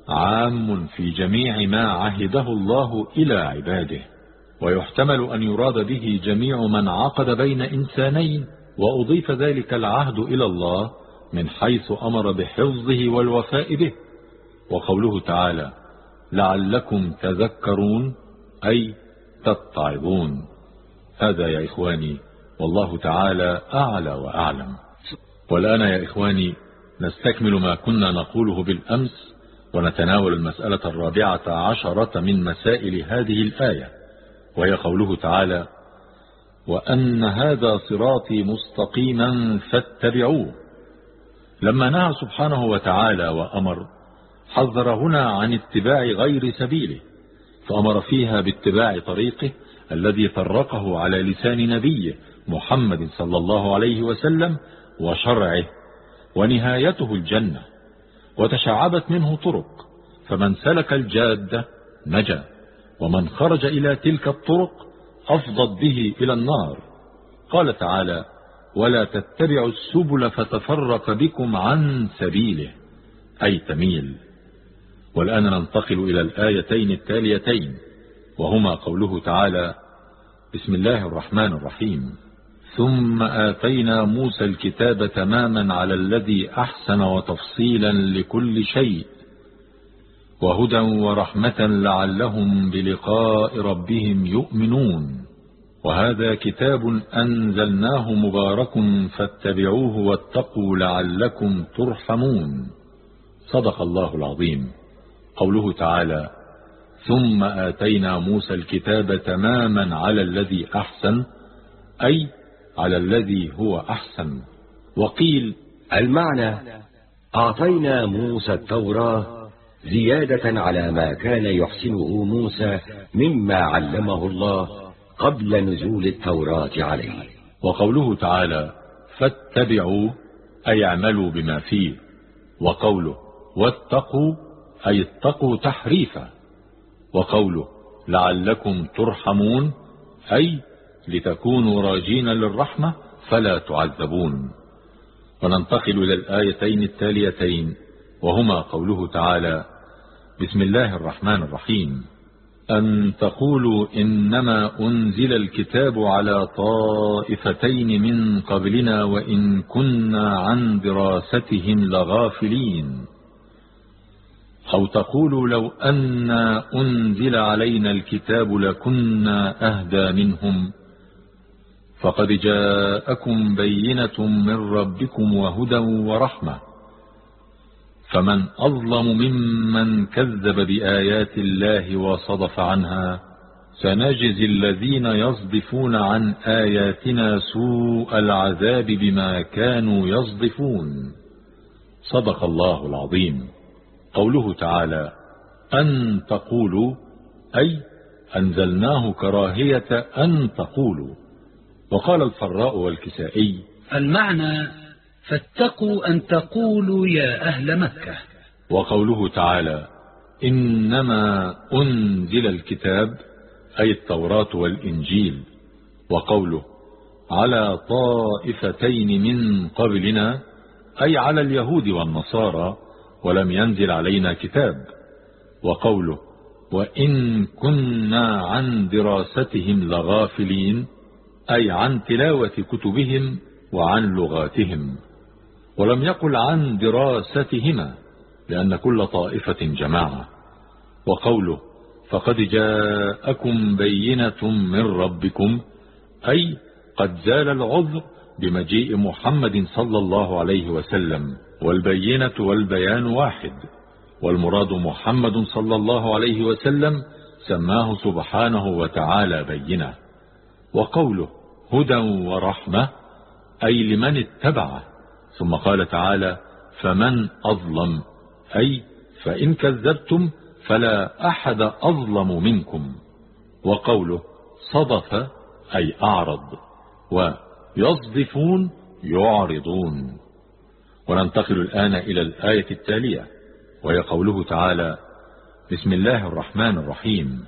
عام في جميع ما عهده الله إلى عباده، ويحتمل أن يراد به جميع من عقد بين إنسانين، وأضيف ذلك العهد إلى الله من حيث أمر بحفظه والوفاء به. وقوله تعالى: لعلكم تذكرون، أي تتعظون. هذا يا إخواني، والله تعالى أعلى وأعلم. والآن يا إخواني نستكمل ما كنا نقوله بالأمس، ونتناول المسألة الرابعة عشرة من مسائل هذه الآية، وهي قوله تعالى: وأن هذا صراطي مستقيما فاتبعوه. لما نهى سبحانه وتعالى وأمر، حذر هنا عن اتباع غير سبيله، فأمر فيها باتباع طريقه الذي طرقه على لسان نبيه محمد صلى الله عليه وسلم وشرعه، ونهايته الجنة، وتشعبت منه طرق، فمن سلك الجادة نجا، ومن خرج إلى تلك الطرق أفضت به إلى النار. قال تعالى: ولا تتبعوا السبل فتفرق بكم عن سبيله، أي تميل. والآن ننتقل إلى الآيتين التاليتين، وهما قوله تعالى: بسم الله الرحمن الرحيم: ثم آتينا موسى الكتاب تماما على الذي أحسن وتفصيلا لكل شيء وهدى ورحمة لعلهم بلقاء ربهم يؤمنون. وهذا كتاب أنزلناه مبارك فاتبعوه واتقوا لعلكم ترحمون. صدق الله العظيم. قوله تعالى: ثم آتينا موسى الكتاب تماما على الذي أحسن، أي على الذي هو أحسن. وقيل المعنى: أعطينا موسى التوراة زيادة على ما كان يحسنه موسى مما علمه الله قبل نزول التوراة عليه. وقوله تعالى: فاتبعوا، أي اعملوا بما فيه. وقوله: واتقوا، أي اتقوا تحريفا. وقوله: لعلكم ترحمون، أي لتكونوا راجين للرحمة فلا تعذبون. وننتقل إلى الآيتين التاليتين، وهما قوله تعالى: بسم الله الرحمن الرحيم: أن تقولوا إنما أنزل الكتاب على طائفتين من قبلنا وإن كنا عن دراستهم لغافلين. أو تقولوا لو أنا أنزل علينا الكتاب لكنا أهدى منهم، فقد جاءكم بينة من ربكم وهدى ورحمة، فمن أظلم ممن كذب بآيات الله وصدف عنها، سنجزي الذين يصدفون عن آياتنا سوء العذاب بما كانوا يصدفون. صدق الله العظيم. قوله تعالى: أن تقولوا، أي أنزلناه كراهية أن تقولوا. وقال الفراء والكسائي: المعنى: فاتقوا أن تقولوا يا أهل مكة. وقوله تعالى: إنما أنزل الكتاب، أي التوراة والإنجيل. وقوله: على طائفتين من قبلنا، أي على اليهود والنصارى، ولم ينزل علينا كتاب. وقوله: وإن كنا عن دراستهم لغافلين، أي عن تلاوة كتبهم وعن لغاتهم. ولم يقل عن دراستهما، لأن كل طائفة جماعة. وقوله: فقد جاءكم بينة من ربكم، أي قد زال العذر بمجيء محمد صلى الله عليه وسلم، والبينة والبيان واحد، والمراد محمد صلى الله عليه وسلم سماه سبحانه وتعالى بينة. وقوله: هدى ورحمة، أي لمن اتبعه. ثم قال تعالى: فمن أظلم، أي فإن كذبتم فلا أحد أظلم منكم. وقوله: صدف، أي أعرض، ويصدفون يعرضون. وننتقل الآن إلى الآية التالية، وهي قوله تعالى: بسم الله الرحمن الرحيم: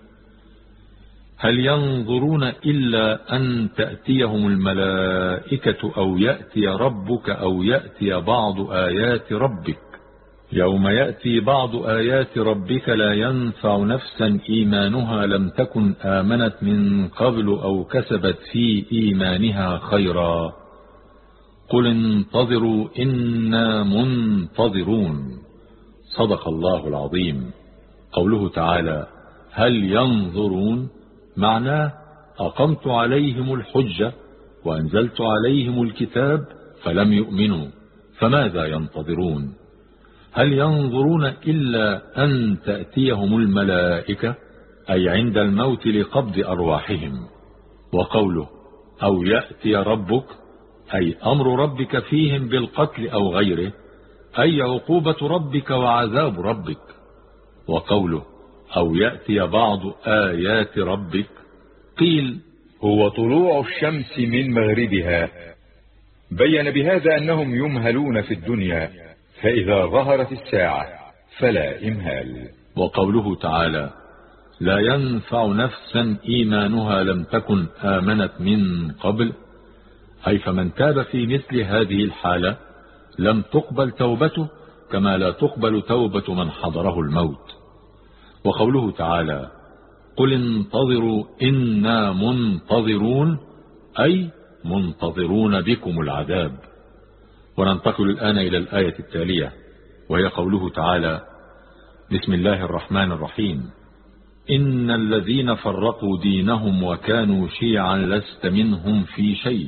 هل ينظرون إلا أن تأتيهم الملائكة أو يأتي ربك أو يأتي بعض آيات ربك، يوم يأتي بعض آيات ربك لا ينفع نفسا إيمانها لم تكن آمنت من قبل أو كسبت في إيمانها خيرا، قل انتظروا إنا منتظرون. صدق الله العظيم. قوله تعالى: هل ينظرون، معناه أقمت عليهم الحجة وأنزلت عليهم الكتاب فلم يؤمنوا، فماذا ينتظرون؟ هل ينظرون إلا أن تأتيهم الملائكة، أي عند الموت لقبض أرواحهم. وقوله: أو يأتي ربك أي أمر ربك فيهم بالقتل أو غيره، أي عقوبة ربك وعذاب ربك. وقوله أو يأتي بعض آيات ربك قيل هو طلوع الشمس من مغربها، بين بهذا أنهم يمهلون في الدنيا، فإذا ظهرت الساعة فلا إمهال. وقوله تعالى لا ينفع نفسا إيمانها لم تكن آمنت من قبل، أي فمن تاب في مثل هذه الحالة لم تقبل توبته، كما لا تقبل توبة من حضره الموت. وقوله تعالى قل انتظروا إنا منتظرون، أي منتظرون بكم العذاب. وننتقل الآن إلى الآية التالية، وهي قوله تعالى بسم الله الرحمن الرحيم إن الذين فرقوا دينهم وكانوا شيعا لست منهم في شيء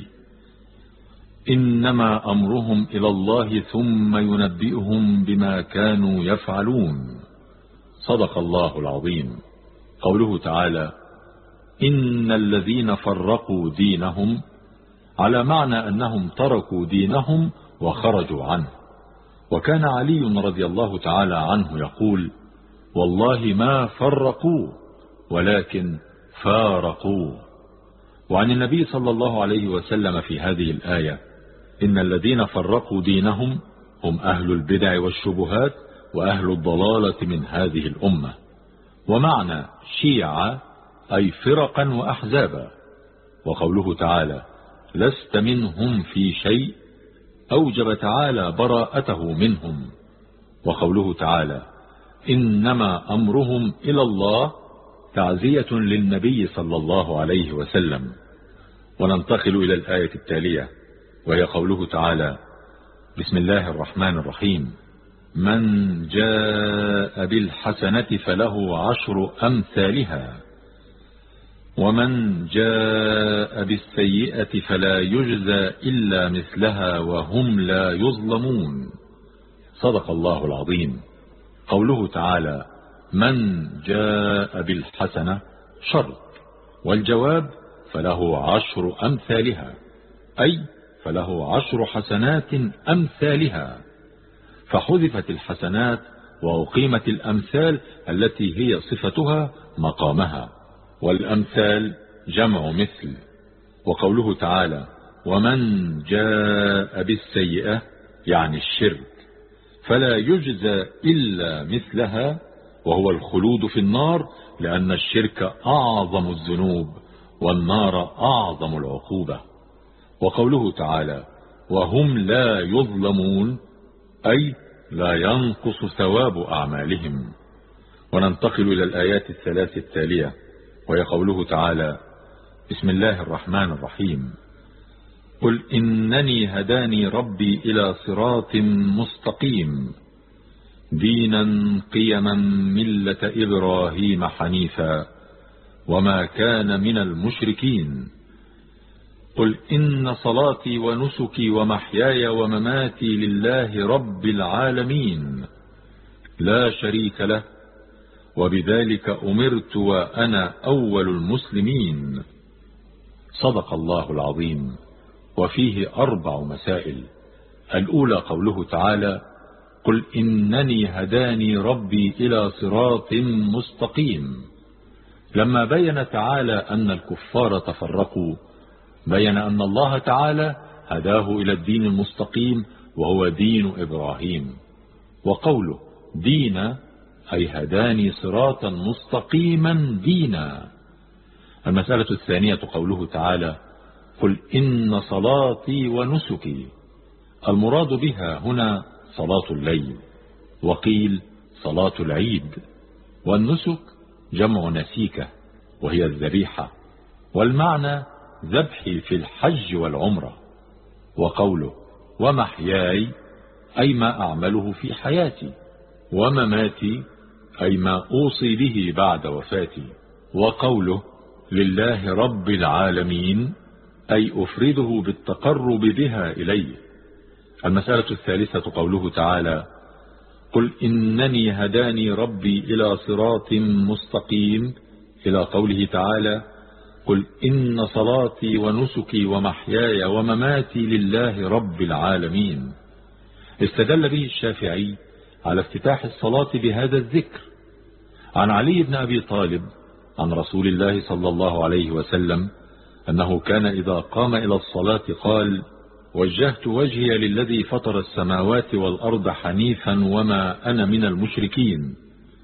إنما أمرهم إلى الله ثم ينبئهم بما كانوا يفعلون. صدق الله العظيم. قوله تعالى إن الذين فرقوا دينهم على معنى أنهم تركوا دينهم وخرجوا عنه. وكان علي رضي الله تعالى عنه يقول والله ما فرقوا ولكن فارقوا. وعن النبي صلى الله عليه وسلم في هذه الآية إن الذين فرقوا دينهم هم أهل البدع والشبهات وأهل الضلالة من هذه الأمة. ومعنى شيعة أي فرقا وأحزابا. وقوله تعالى لست منهم في شيء أوجب تعالى براءته منهم. وقوله تعالى إنما أمرهم إلى الله تعزية للنبي صلى الله عليه وسلم. وننتقل إلى الآية التالية، وهي قوله تعالى بسم الله الرحمن الرحيم من جاء بالحسنة فله 10 أمثالها ومن جاء بالسيئة فلا يجزى إلا مثلها وهم لا يظلمون. صدق الله العظيم. قوله تعالى من جاء بالحسنة شرط، والجواب فله 10 أمثالها، أي فله 10 حسنات أمثالها، فحذفت الحسنات وأقيمت الأمثال التي هي صفتها مقامها، والأمثال جمع مثل. وقوله تعالى ومن جاء بالسيئة يعني الشرك فلا يجزى إلا مثلها، وهو الخلود في النار، لأن الشرك أعظم الذنوب والنار أعظم العقوبة. وقوله تعالى وهم لا يظلمون أي لا ينقص ثواب أعمالهم. وننتقل إلى الآيات الثلاث التالية، وهي قوله تعالى بسم الله الرحمن الرحيم قل إنني هداني ربي إلى صراط مستقيم دينا قيما ملة إبراهيم حنيفا وما كان من المشركين قل إن صلاتي ونسكي ومحياي ومماتي لله رب العالمين لا شريك له وبذلك أمرت وأنا أول المسلمين. صدق الله العظيم. وفيه 4 مسائل. الأولى قوله تعالى قل إنني هداني ربي إلى صراط مستقيم. لما بين تعالى أن الكفار تفرقوا بين أن الله تعالى هداه إلى الدين المستقيم وهو دين إبراهيم. وقوله دين أي هداني صراطا مستقيما دينا. المسألة الثانية قوله تعالى قل إن صلاتي ونسكي. المراد بها هنا صلاة الليل، وقيل صلاة العيد. والنسك جمع نسيكة وهي الذبيحة، والمعنى ذبحي في الحج والعمرة. وقوله ومحياي أي ما أعمله في حياتي، ومماتي أي ما أوصي به بعد وفاتي. وقوله لله رب العالمين أي أفرده بالتقرب بها إليه. المسألة الثالثة قوله تعالى قل إنني هداني ربي إلى صراط مستقيم إلى قوله تعالى قل إن صلاتي ونسكي ومحياي ومماتي لله رب العالمين. استدل به الشافعي على افتتاح الصلاة بهذا الذكر عن علي بن أبي طالب عن رسول الله صلى الله عليه وسلم أنه كان إذا قام إلى الصلاة قال: وجهت وجهي للذي فطر السماوات والأرض حنيفا وما أنا من المشركين.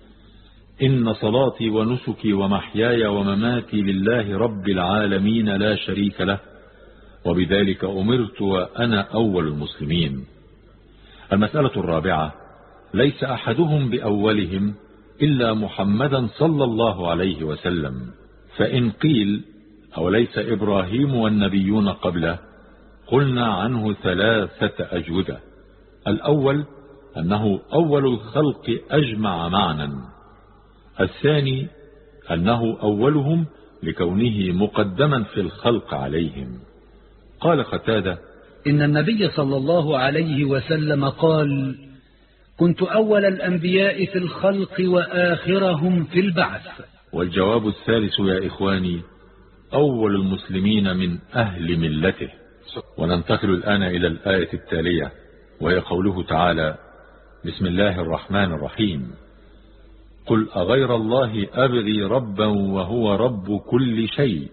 إن صلاتي ونسكي ومحياي ومماتي لله رب العالمين لا شريك له، وبذلك أمرت وأنا أول المسلمين. المسألة الرابعة: ليس أحدهم بأولهم إلا محمدا صلى الله عليه وسلم. فإن قيل: أوليس إبراهيم والنبيون قبله؟ قلنا عنه 3 أجوبة. الأول أنه أول الخلق أجمع معنى. الثاني أنه أولهم لكونه مقدما في الخلق عليهم. قال قتادة: إن النبي صلى الله عليه وسلم قال: كنت أول الأنبياء في الخلق وآخرهم في البعث. والجواب الثالث يا إخواني: أول المسلمين من أهل ملته. وننتقل الآن إلى الآية التالية، وهي قوله تعالى: بسم الله الرحمن الرحيم. قل أغير الله أبغي ربا وهو رب كل شيء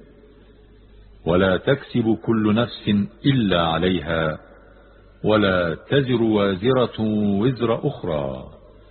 ولا تكسب كل نفس إلا عليها ولا تزر وازرة وزر أخرى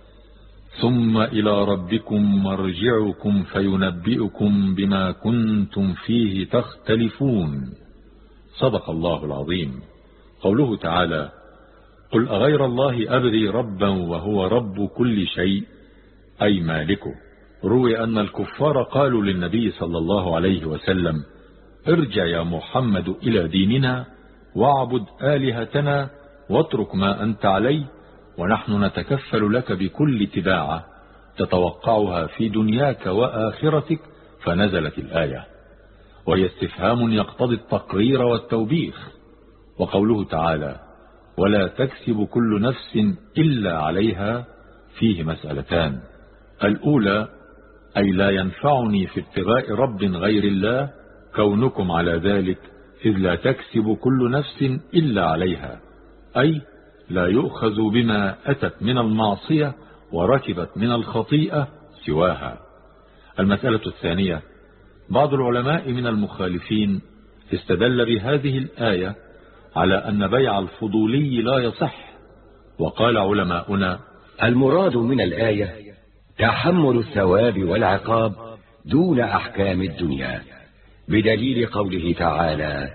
ثم إلى ربكم مرجعكم فينبئكم بما كنتم فيه تختلفون. صدق الله العظيم. قوله تعالى: قل أغير الله أبغي ربا وهو رب كل شيء، أي مالكه. روي أن الكفار قالوا للنبي صلى الله عليه وسلم: ارجع يا محمد إلى ديننا واعبد آلهتنا واترك ما أنت عليه ونحن نتكفل لك بكل تباعة تتوقعها في دنياك وآخرتك. فنزلت الآية، وهي استفهام يقتضي التقرير والتوبيخ. وقوله تعالى: ولا تكسب كل نفس إلا عليها، فيه مسألتان: الأولى أي لا ينفعني في ابتغاء رب غير الله كونكم على ذلك، إذ لا تكسب كل نفس إلا عليها، أي لا يؤخذ بما أتت من المعصية وركبت من الخطيئة سواها. المسألة الثانية: بعض العلماء من المخالفين استدل بهذه الآية على أن بيع الفضولي لا يصح. وقال علماؤنا: المراد من الآية تحمل الثواب والعقاب دون أحكام الدنيا، بدليل قوله تعالى: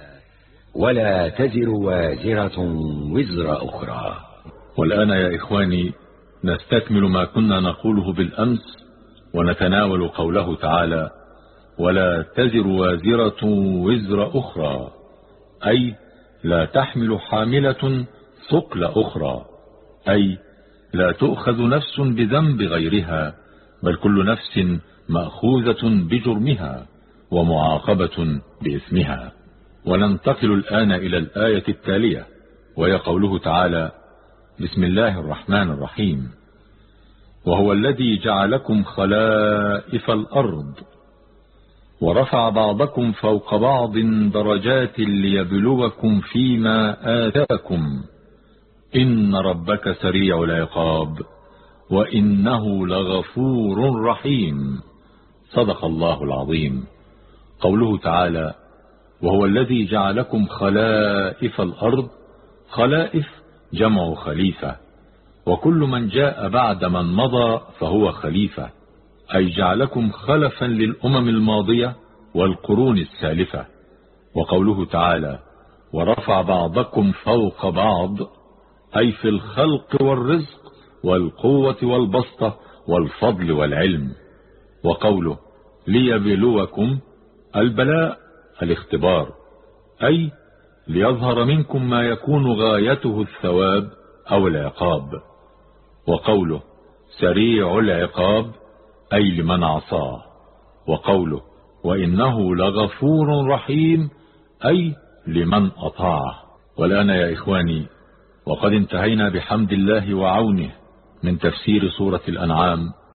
ولا تزر وازرة وزر أخرى. والآن يا إخواني نستكمل ما كنا نقوله بالأمس ونتناول قوله تعالى: ولا تزر وازرة وزر أخرى، أي لا تحمل حاملة ثقل أخرى، أي لا تؤخذ نفس بذنب غيرها، بل كل نفس مأخوذة بجرمها ومعاقبة بإثمها. وننتقل الآن إلى الآية التالية، وهي قوله تعالى: بسم الله الرحمن الرحيم. وهو الذي جعلكم خلائف الأرض ورفع بعضكم فوق بعض درجات ليبلوكم فيما آتاكم إن ربك سريع العقاب وإنه لغفور رحيم. صدق الله العظيم. قوله تعالى: وهو الذي جعلكم خلائف الأرض. خلائف جمع خليفة، وكل من جاء بعد من مضى فهو خليفة، أي جعلكم خلفا للأمم الماضية والقرون السالفة. وقوله تعالى: ورفع بعضكم فوق بعض، أي في الخلق والرزق والقوة والبسطة والفضل والعلم. وقوله: ليبلوكم، البلاء الاختبار، أي ليظهر منكم ما يكون غايته الثواب أو العقاب. وقوله: سريع العقاب، أي لمن عصاه. وقوله: وإنه لغفور رحيم، أي لمن أطاعه. والآن يا إخواني وقد انتهينا بحمد الله وعونه من تفسير سورة الأنعام،